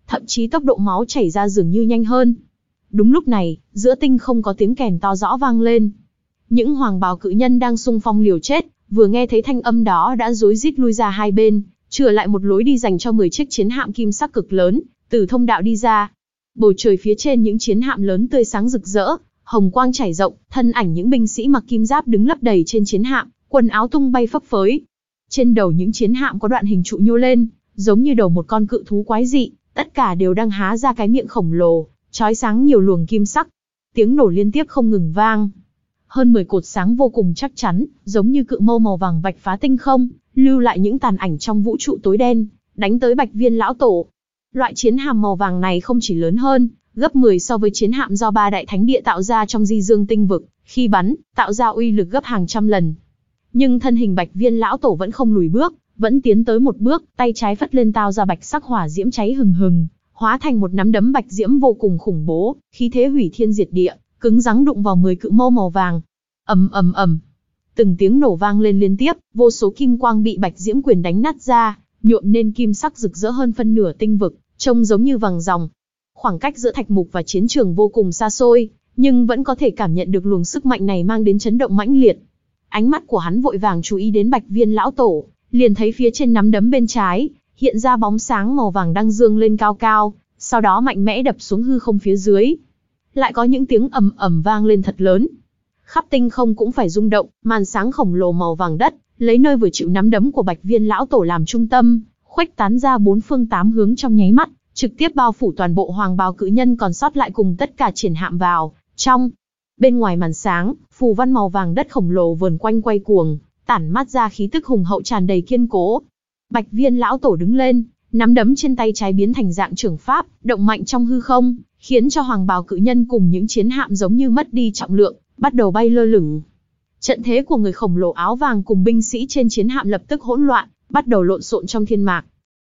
thậm chí tốc độ máu chảy ra dường như nhanh hơn. Đúng lúc này, giữa tinh không có tiếng kèn to rõ vang lên. Những hoàng bào cự nhân đang xung phong liều chết, vừa nghe thấy thanh âm đó đã rối rít lui ra hai bên, chừa lại một lối đi dành cho mười chiếc chiến hạm kim sắc cực lớn, từ thông đạo đi ra. Bầu trời phía trên những chiến hạm lớn tươi sáng rực rỡ, hồng quang trải rộng, thân ảnh những binh sĩ mặc kim giáp đứng lấp đầy trên chiến hạm, quần áo tung bay phấp phới. Trên đầu những chiến hạm có đoạn hình trụ nhô lên, giống như đầu một con cự thú quái dị, tất cả đều đang há ra cái miệng khổng lồ, chói sáng nhiều luồng kim sắc. Tiếng nổ liên tiếp không ngừng vang. Hơn mười cột sáng vô cùng chắc chắn, giống như cự mâu màu vàng vạch phá tinh không, lưu lại những tàn ảnh trong vũ trụ tối đen, đánh tới Bạch Viên lão tổ. Loại chiến hạm màu vàng này không chỉ lớn hơn, gấp mười so với chiến hạm do ba đại thánh địa tạo ra trong Di Dương tinh vực, khi bắn, tạo ra uy lực gấp hàng trăm lần. Nhưng thân hình Bạch Viên lão tổ vẫn không lùi bước, vẫn tiến tới một bước, tay trái phất lên tao ra bạch sắc hỏa diễm cháy hừng hừng, hóa thành một nắm đấm bạch diễm vô cùng khủng bố, khí thế hủy thiên diệt địa, cứng rắn đụng vào mười cự mâu màu vàng. Ầm ầm ầm. Từng tiếng nổ vang lên liên tiếp, vô số kim quang bị bạch diễm quyền đánh nát ra, nhuộm nên kim sắc rực rỡ hơn phân nửa tinh vực, trông giống như vàng ròng. Khoảng cách giữa thạch mục và chiến trường vô cùng xa xôi, nhưng vẫn có thể cảm nhận được luồng sức mạnh này mang đến chấn động mãnh liệt. Ánh mắt của hắn vội vàng chú ý đến Bạch Viên lão tổ, liền thấy phía trên nắm đấm bên trái, hiện ra bóng sáng màu vàng đang dương lên cao cao, sau đó mạnh mẽ đập xuống hư không phía dưới. Lại có những tiếng ầm ầm vang lên thật lớn. Khắp tinh không cũng phải rung động, màn sáng khổng lồ màu vàng đất, lấy nơi vừa chịu nắm đấm của Bạch Viên lão tổ làm trung tâm, khuếch tán ra bốn phương tám hướng trong nháy mắt, trực tiếp bao phủ toàn bộ hoàng bào cự nhân còn sót lại cùng tất cả triển hạm vào trong. Bên ngoài màn sáng, phù văn màu vàng đất khổng lồ vờn quanh quay cuồng, tản mát ra khí tức hùng hậu tràn đầy kiên cố. Bạch Viên lão tổ đứng lên, nắm đấm trên tay trái biến thành dạng trưởng pháp, động mạnh trong hư không, khiến cho hoàng bào cự nhân cùng những chiến hạm giống như mất đi trọng lượng, bắt đầu bay lơ lửng. Trận thế của người khổng lồ áo vàng cùng binh sĩ trên chiến hạm lập tức hỗn loạn, bắt đầu lộn xộn trong thiên mạc.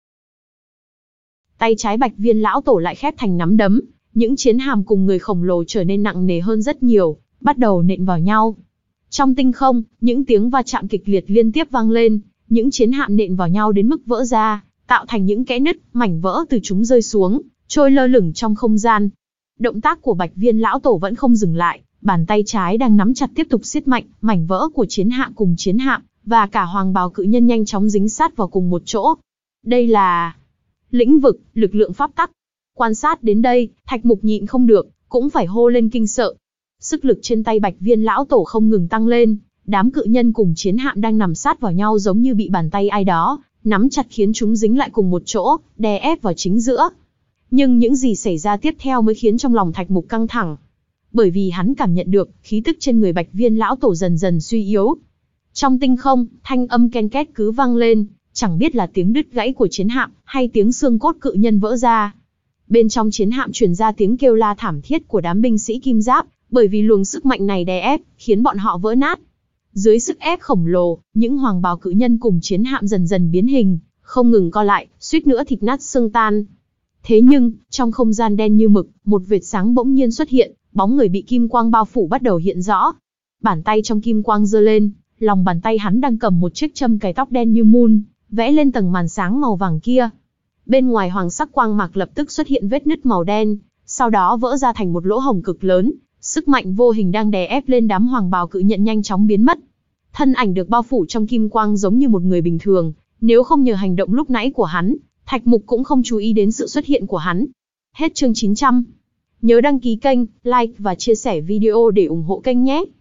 Tay trái Bạch Viên lão tổ lại khép thành nắm đấm, những chiến hạm cùng người khổng lồ trở nên nặng nề hơn rất nhiều, bắt đầu nện vào nhau. Trong tinh không, những tiếng va chạm kịch liệt liên tiếp vang lên, những chiến hạm nện vào nhau đến mức vỡ ra, tạo thành những kẽ nứt, mảnh vỡ từ chúng rơi xuống, trôi lơ lửng trong không gian. Động tác của Bạch Viên lão tổ vẫn không dừng lại, bàn tay trái đang nắm chặt tiếp tục siết mạnh, mảnh vỡ của chiến hạm cùng chiến hạm và cả hoàng bào cự nhân nhanh chóng dính sát vào cùng một chỗ. Đây là lĩnh vực, lực lượng pháp tắc. Quan sát đến đây, Thạch Mục nhịn không được, cũng phải hô lên kinh sợ. Sức lực trên tay Bạch Viên lão tổ không ngừng tăng lên, đám cự nhân cùng chiến hạm đang nằm sát vào nhau giống như bị bàn tay ai đó nắm chặt khiến chúng dính lại cùng một chỗ, đè ép vào chính giữa. Nhưng những gì xảy ra tiếp theo mới khiến trong lòng Thạch Mục căng thẳng. Bởi vì hắn cảm nhận được, khí tức trên người Bạch Viên lão tổ dần dần suy yếu. Trong tinh không, thanh âm ken két cứ vang lên, chẳng biết là tiếng đứt gãy của chiến hạm, hay tiếng xương cốt cự nhân vỡ ra. Bên trong chiến hạm truyền ra tiếng kêu la thảm thiết của đám binh sĩ kim giáp, bởi vì luồng sức mạnh này đè ép, khiến bọn họ vỡ nát. Dưới sức ép khổng lồ, những hoàng bào cự nhân cùng chiến hạm dần dần biến hình, không ngừng co lại, suýt nữa thịt nát xương tan. Thế nhưng, trong không gian đen như mực, một vệt sáng bỗng nhiên xuất hiện, bóng người bị kim quang bao phủ bắt đầu hiện rõ. Bàn tay trong kim quang giơ lên, lòng bàn tay hắn đang cầm một chiếc châm cài tóc đen như mun, vẽ lên tầng màn sáng màu vàng kia. Bên ngoài hoàng sắc quang mạc lập tức xuất hiện vết nứt màu đen, sau đó vỡ ra thành một lỗ hổng cực lớn, sức mạnh vô hình đang đè ép lên đám hoàng bào cự nhận nhanh chóng biến mất. Thân ảnh được bao phủ trong kim quang giống như một người bình thường, nếu không nhờ hành động lúc nãy của hắn, Thạch Mục cũng không chú ý đến sự xuất hiện của hắn. Hết chương chín trăm. Nhớ đăng ký kênh, like và chia sẻ video để ủng hộ kênh nhé.